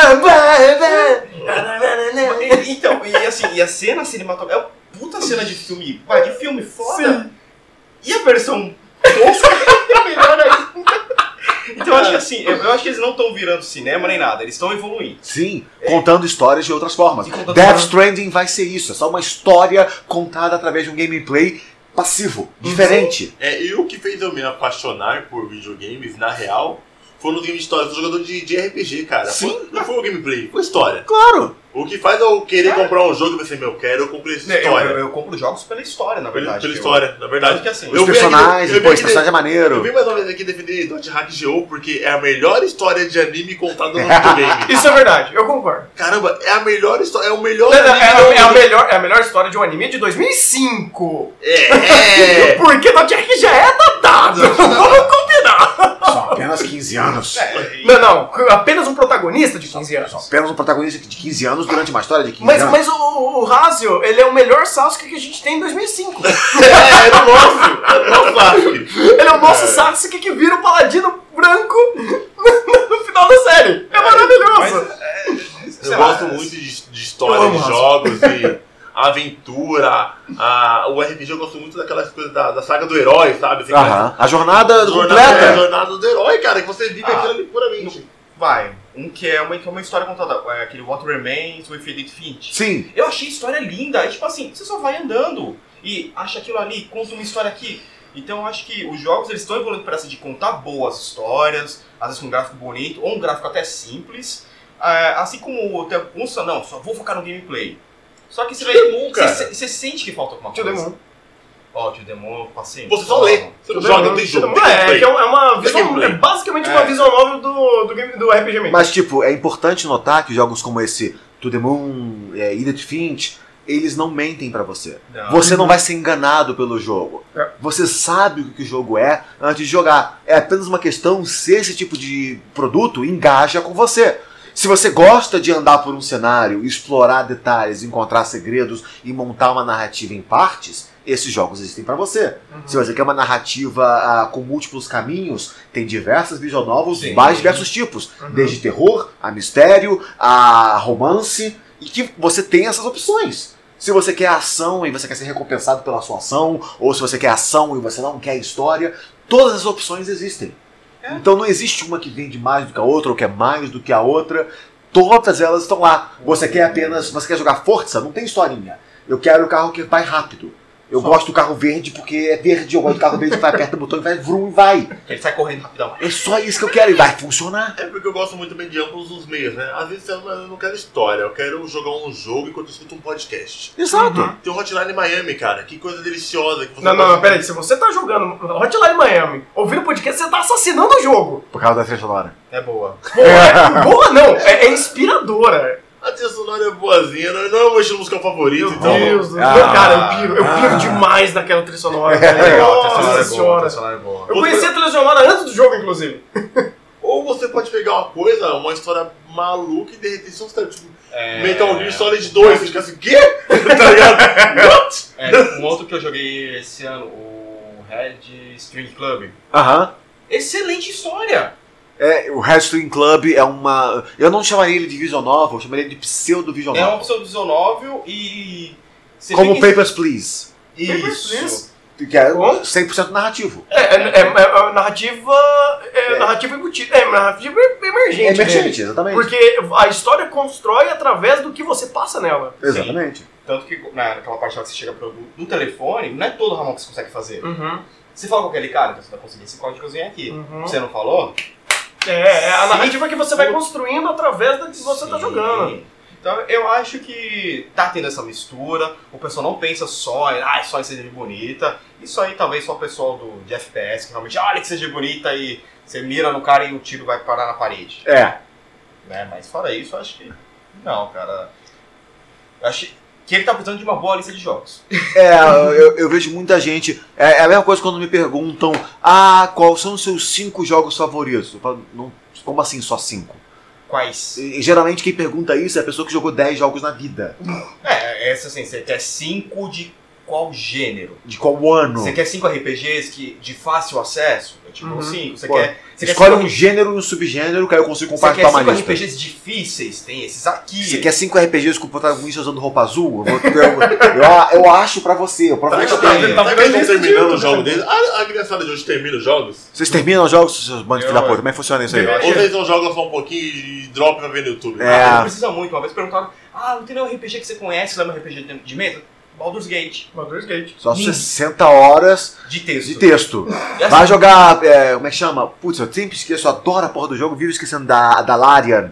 Então, e a cena cinematográfica é uma puta cena de filme. De filme foda. Sim. E a versão tosca é melhor ainda. Então eu acho que assim, eu acho que eles não estão virando cinema nem nada, eles estão evoluindo. Sim, contando histórias de outras formas. E contando Death histórias- Stranding vai ser isso. É só uma história contada através de um gameplay passivo, diferente. E o que fez eu me apaixonar por videogames, na real, foi no game de história. Eu sou jogador de RPG, cara. Sim. Não foi o gameplay, foi história. Claro. O que faz eu querer comprar um jogo e pensar, eu comprei essa história. Eu compro jogos pela história, na verdade. Pela história, na verdade. Porque assim, Os personagens, esse personagem é Eu maneiro. vim mais uma vez aqui defender Dot Hack Go porque é a melhor história de anime contada no videogame. Isso é verdade, eu concordo. Caramba, é a melhor história, é o melhor Não, anime. é a melhor história de um anime de 2005. É. Porque Dot Hack já é datado. Vamos combinar. São apenas 15 anos. Não, apenas um protagonista de 15 anos. Apenas um protagonista de 15 anos durante uma história de 15 Mas anos. o Razio, ele é o melhor Sasuke que a gente tem em 2005. É o nosso Sasuke. Ele é o nosso Sasuke que vira o paladino branco no final da série. É maravilhoso. Eu gosto muito de história de jogos e aventura. O RPG eu gosto muito daquelas coisas da saga do herói, sabe? Assim, A jornada a completa. jornada do herói, cara, que você vive aquilo ali puramente. que é uma história contada, aquele What Remains with Edith Finch. Sim. Eu achei a história linda, é tipo assim, você só vai andando e acha aquilo ali, conta uma história aqui. Então eu acho que os jogos eles estão evoluindo para essa de contar boas histórias, às vezes com um gráfico bonito, ou um gráfico até simples, assim como tem alguns, não, só vou focar no gameplay. Só que você To the Moon, cara. você sente que falta alguma To the coisa. Moon. Ó, To the Moon, eu passei. Você só lê. Você não joga, não tem jogo. É que é uma Tem visão, gameplay. é basicamente uma visão nova do RPG Maker. Mas, tipo, é importante notar que jogos como esse To The Moon, Edith Finch, eles não mentem pra você. Não. Você não vai ser enganado pelo jogo. É. Você sabe o que o jogo é antes de jogar. É apenas uma questão se esse tipo de produto engaja com você. Se você gosta de andar por um cenário, explorar detalhes, encontrar segredos e montar uma narrativa em partes, esses jogos existem pra você. Se você quer uma narrativa com múltiplos caminhos, tem diversas visual novels de Sim. mais diversos tipos. Desde terror, a mistério, a romance, e que você tem essas opções. Se você quer ação e você quer ser recompensado pela sua ação, ou se você quer ação e você não quer história, todas as opções existem. Então não existe uma que vende mais do que a outra, ou que é mais do que a outra. Todas elas estão lá. Você quer jogar Forza? Não tem historinha. Eu quero o carro que vai rápido. Eu gosto do carro verde porque é verde, eu gosto do carro verde que vai aperta o botão e vai vrum e vai. Ele sai correndo rapidão. É só isso que eu quero e vai funcionar. É porque eu gosto muito também de ambos os meios, né? Às vezes eu não quero história, eu quero jogar um jogo enquanto eu escuto um podcast. Exato. Tem o Hotline Miami, cara, que coisa deliciosa. Que você Não, peraí. Se você tá jogando Hotline Miami, ouvindo podcast, você tá assassinando o jogo. Por causa da trilha sonora. É boa. Boa não, é inspiradora. A trilha sonora é boazinha, não é o meu estilo musical favorito, Meu então. Deus do céu. Cara, eu piro demais naquela trilha sonora. Nossa senhora. É boa. Eu conheci a trilha sonora antes do jogo, inclusive. Ou você pode pegar uma coisa, uma história maluca e derreter isso tipo, Metal Gear Solid 2, você fica assim, quê? Tá ligado? What? Um outro que eu joguei esse ano, o Red String Club. Aham. Excelente história. O Red String Club é uma... Eu não chamaria ele de visual novel, eu chamaria ele de pseudo-visual É uma novel. opção visual e... você Como fica- Papers, Please. Isso. Que é Como? 100% narrativo. Narrativa embutida. É narrativa emergente. Emergente, dele. exatamente. Porque a história constrói através do que você passa nela. Exatamente. Tanto que naquela parte lá que você chega no telefone, não é todo ramal que você consegue fazer. Uhum. Você fala com aquele cara, então você vai conseguir esse códigozinho aqui. Uhum. Você não falou? É a Sim. narrativa que você vai construindo através da que você tá Sim. jogando. Então eu acho que tá tendo essa mistura, o pessoal não pensa só em ser bonita. Isso aí talvez só o pessoal de FPS, que realmente, olha que seja bonita e você mira no cara e o tiro vai parar na parede. Né? Mas fora isso, eu acho que não, cara. Eu acho que ele tá precisando de uma boa lista de jogos. Eu vejo muita gente... É a mesma coisa quando me perguntam quais são os seus 5 jogos favoritos? Eu falo, como assim só 5? Quais? E geralmente quem pergunta isso é a pessoa que jogou 10 jogos na vida. Essa assim, você quer 5 de qual gênero? De qual ano? Você quer 5 RPGs de fácil acesso? É tipo 5. Você Pô, quer escolhe cinco um gênero e um subgênero que aí eu consigo Você quer compactar 5 uma lista. RPGs difíceis? Tem esses aqui. Você quer 5 RPGs com o protagonista usando roupa azul? Eu acho pra você. Eu provavelmente Tá, tenho. tá Sabe que eles estão vendo terminando isso? o jogo deles? A criançada de hoje termina os jogos? Vocês terminam os jogos, seus bandos de filha da Eu- puta? Como é que funciona isso aí? Eu- Ou vocês não jogam só um pouquinho e dropam pra ver no YouTube? É. Não precisa muito. Uma vez perguntaram, não tem nenhum RPG que você conhece, lembra RPG de mesa? Baldur's Gate. Baldur's Gate. Só 60 horas De texto. de texto. E assim, Vai jogar, como é que chama? Putz, eu sempre esqueço, eu adoro a porra do jogo, vivo esquecendo da Larian.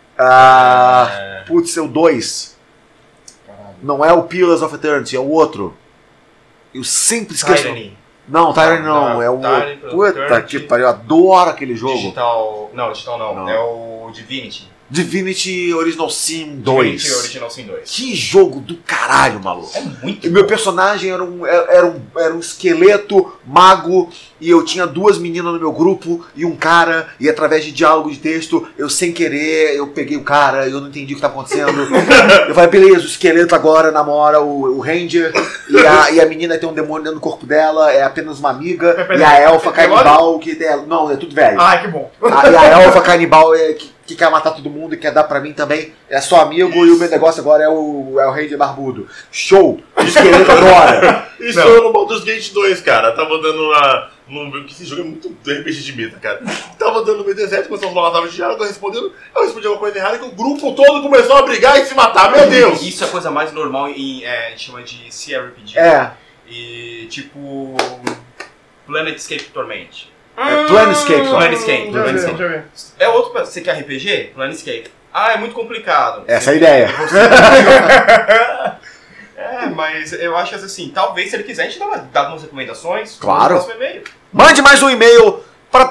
Putz, é o 2. Não é o Pillars of Eternity, é o outro. Eu sempre esqueço. Tyranny. Não, Tyranny não, Não, é o Tyranny, outro. Puta Eternity. que pariu, eu adoro aquele jogo. Digital não. Não. É o Divinity. Divinity Original Sin Divinity 2. Original Sin 2. Que jogo do caralho, maluco. É muito E meu bom. personagem era um esqueleto mago e eu tinha 2 meninas no meu grupo e um cara, e através de diálogo de texto, eu sem querer, eu peguei o cara, eu não entendi o que tá acontecendo. Eu falei, beleza, o esqueleto agora namora o Ranger e a menina tem um demônio dentro do corpo dela, é apenas uma amiga, Peraí, e a elfa peraí, canibal que tem... Não, é tudo velho. Que bom. E a elfa canibal que quer matar todo mundo e quer dar pra mim também. É só amigo e o meu negócio agora é o Ranger barbudo. Show! O esqueleto adora! Isso eu no Baldur's Gate 2, cara. Tava dando que esse jogo é muito RPG de meta, cara. Tava dando no meio do deserto, começou a falar, tava de diálogo, eu respondi alguma coisa errada, que o grupo todo começou a brigar e se matar, meu Deus! Isso é a coisa mais normal a gente chama de CRPG. E tipo. Planetscape Torment. Planescape só. Planescape. Já vi. É outro. Você quer RPG? Planescape. É muito complicado. Essa é a ideia. mas eu acho assim, talvez se ele quiser a gente dá umas recomendações. Claro. No próximo e-mail. Mande mais um e-mail para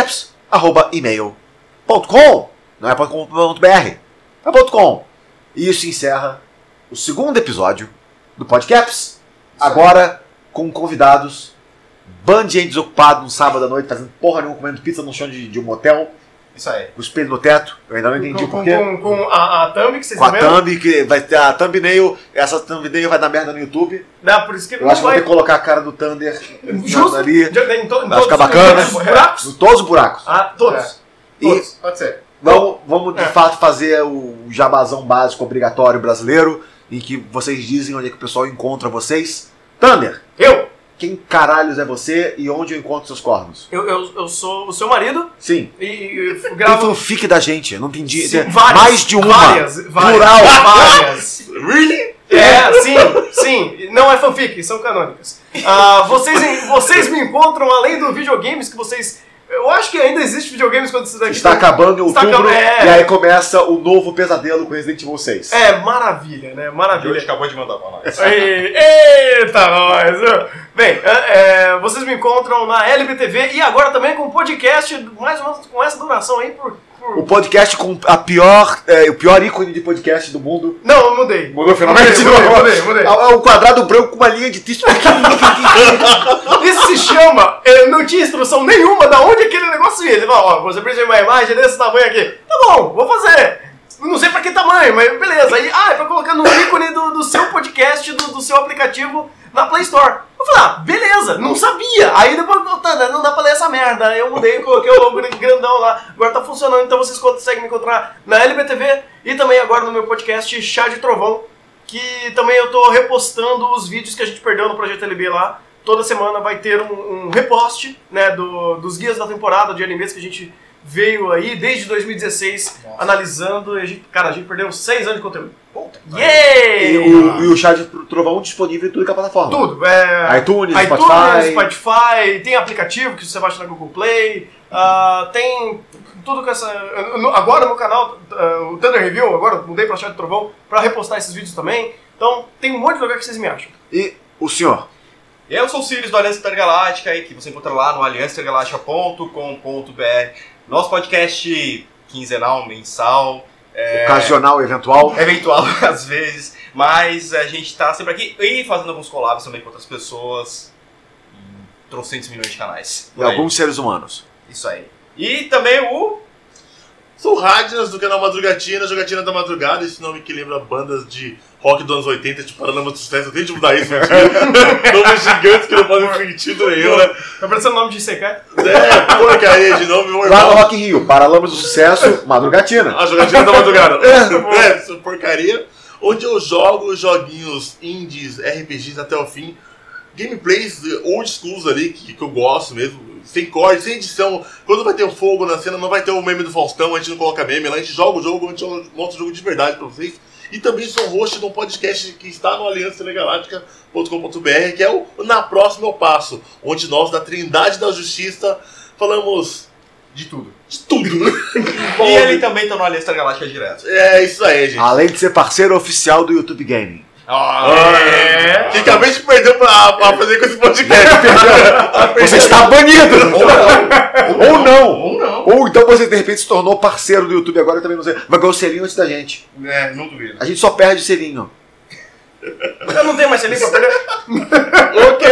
podcaps@email.com. Não é .com.br, é .com. E isso encerra o segundo episódio do Podcaps. Agora com convidados. Band de gente desocupado no sábado à noite, fazendo porra nenhuma, comendo pizza no chão de um motel. Isso aí. Com o espelho no teto. Eu ainda não entendi o porquê. Com a thumb que vocês Com a estão vendo? thumb, que vai ter a thumbnail. Essa thumbnail vai dar merda no YouTube. Não, por isso que Eu acho que vou ter que colocar a cara do Thunder Justo. ali. Vai ficar bacana. Buracos? Em todos os buracos. Ah, todos. E Todos. Pode ser. vamos de fato fazer o jabazão básico obrigatório brasileiro, em que vocês dizem onde é que o pessoal encontra vocês. Thunder, quem caralhos é você e onde eu encontro seus cornos? Eu sou o seu marido Sim. e Tem gravo... fanfic da gente, eu não entendi. Sim, Mais de uma. Várias. Plural. Várias. Really? Sim. Não é fanfic, são canônicas. Vocês me encontram além do videogames que vocês... Eu acho que ainda existe videogames quando isso daqui... Está acabando em outubro E aí começa o novo pesadelo com Resident Evil 6. Maravilha, né? Maravilha. Hoje acabou de mandar pra nós. Eita, nós! Bem, vocês me encontram na LBTV e agora também com um podcast, mais ou menos com essa duração aí, O podcast com o pior ícone de podcast do mundo. Não, eu mudei. Mudou finalmente? Mudei. É um quadrado branco com uma linha de texto pequenininha. Isso se chama, não tinha instrução nenhuma da onde aquele negócio ia. Ele fala, você precisa de uma imagem desse tamanho aqui. Tá bom, vou fazer. Não sei pra que tamanho, mas beleza. Aí, é pra colocar no ícone do seu podcast, do seu aplicativo na Play Store. Eu falei, beleza, não sabia. Aí depois, não dá pra ler essa merda. Eu mudei, coloquei o logo grandão lá. Agora tá funcionando, então vocês conseguem me encontrar na LBTV e também agora no meu podcast Chá de Trovão, que também eu tô repostando os vídeos que a gente perdeu no Projeto LB lá. Toda semana vai ter um repost, né, dos guias da temporada de animes que a gente veio aí desde 2016 analisando. E a gente perdeu 6 anos de conteúdo. E o Chá de Trovão disponível em tudo que é plataforma. Tudo. iTunes, Spotify, tem aplicativo que você baixa na Google Play, tem tudo com essa... Agora no canal, o Thunder Review, agora mudei pra Chá de Trovão pra repostar esses vídeos também. Então tem um monte de lugar que vocês me acham. E o senhor? Eu sou o Sirius do Aliança Intergaláctica, que você encontra lá no aliançaintergaláctica.com.br. Nosso podcast quinzenal, mensal. Ocasional, eventual. Eventual, às vezes. Mas a gente tá sempre aqui e fazendo alguns collabs também com outras pessoas. Em trocentos milhões de canais. E alguns seres humanos. Isso aí. E também Sou Radinas do canal Madrugatina, Jogatina da Madrugada, esse nome que lembra bandas de rock dos anos 80, tipo Paralamas do Sucesso, eu tenho de mudar isso, nomes gigantes que não fazem sentido nenhum, né? Tá parecendo o nome de Sekai? Porcaria de nome, meu Lá no irmão. Rock in Rio, Paralamas do Sucesso, Madrugatina. A Jogatina da Madrugada. Essa porcaria, onde eu jogo joguinhos indies, RPGs até o fim, gameplays old schools ali, que eu gosto mesmo, sem corte, sem edição. Quando vai ter um fogo na cena, não vai ter o meme do Faustão, a gente não coloca meme lá, a gente joga o jogo, a gente mostra o jogo de verdade pra vocês. E também sou host de um podcast que está no aliançaintergaláctica.com.br, que é o Na Próxima Eu Passo, onde nós, da Trindade da Justiça, falamos de tudo. de tudo. E ele também tá no Aliança Intergaláctica direto. É isso aí, gente. Além de ser parceiro oficial do YouTube Gaming. Que acabei de perder pra fazer com esse podcast. Você está banido! Ou não! Ou não. Ou então você de repente se tornou parceiro do YouTube agora, eu também não sei. Vai ganhar o selinho antes da gente. Não duvido. A gente só perde o selinho. Eu não tenho mais selinho pra perder. Ok!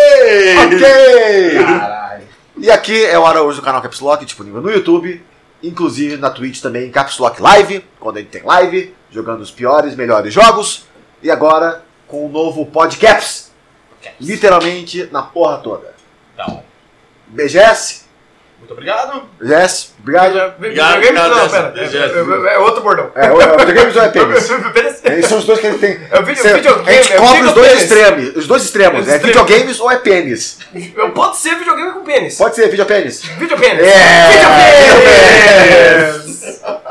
Caralho. E aqui é o Araújo do canal Caps Lock, disponível no YouTube, inclusive na Twitch também, Caps Lock Live, quando a gente tem live, jogando os piores, melhores jogos. E agora, com o novo Podcaps, literalmente na porra toda. Então, BGS? muito obrigado. BGS, obrigado. Videogames? Não, pera. É outro bordão. É videogames ou é pênis? Pênis? Esses são os dois que ele tem. É videogame. A gente cobre os dois pênis. extremos. Os dois extremos. É videogames ou é pênis? Pode ser videogame com pênis. Pode ser videopênis. Videopênis. É. Videopênis.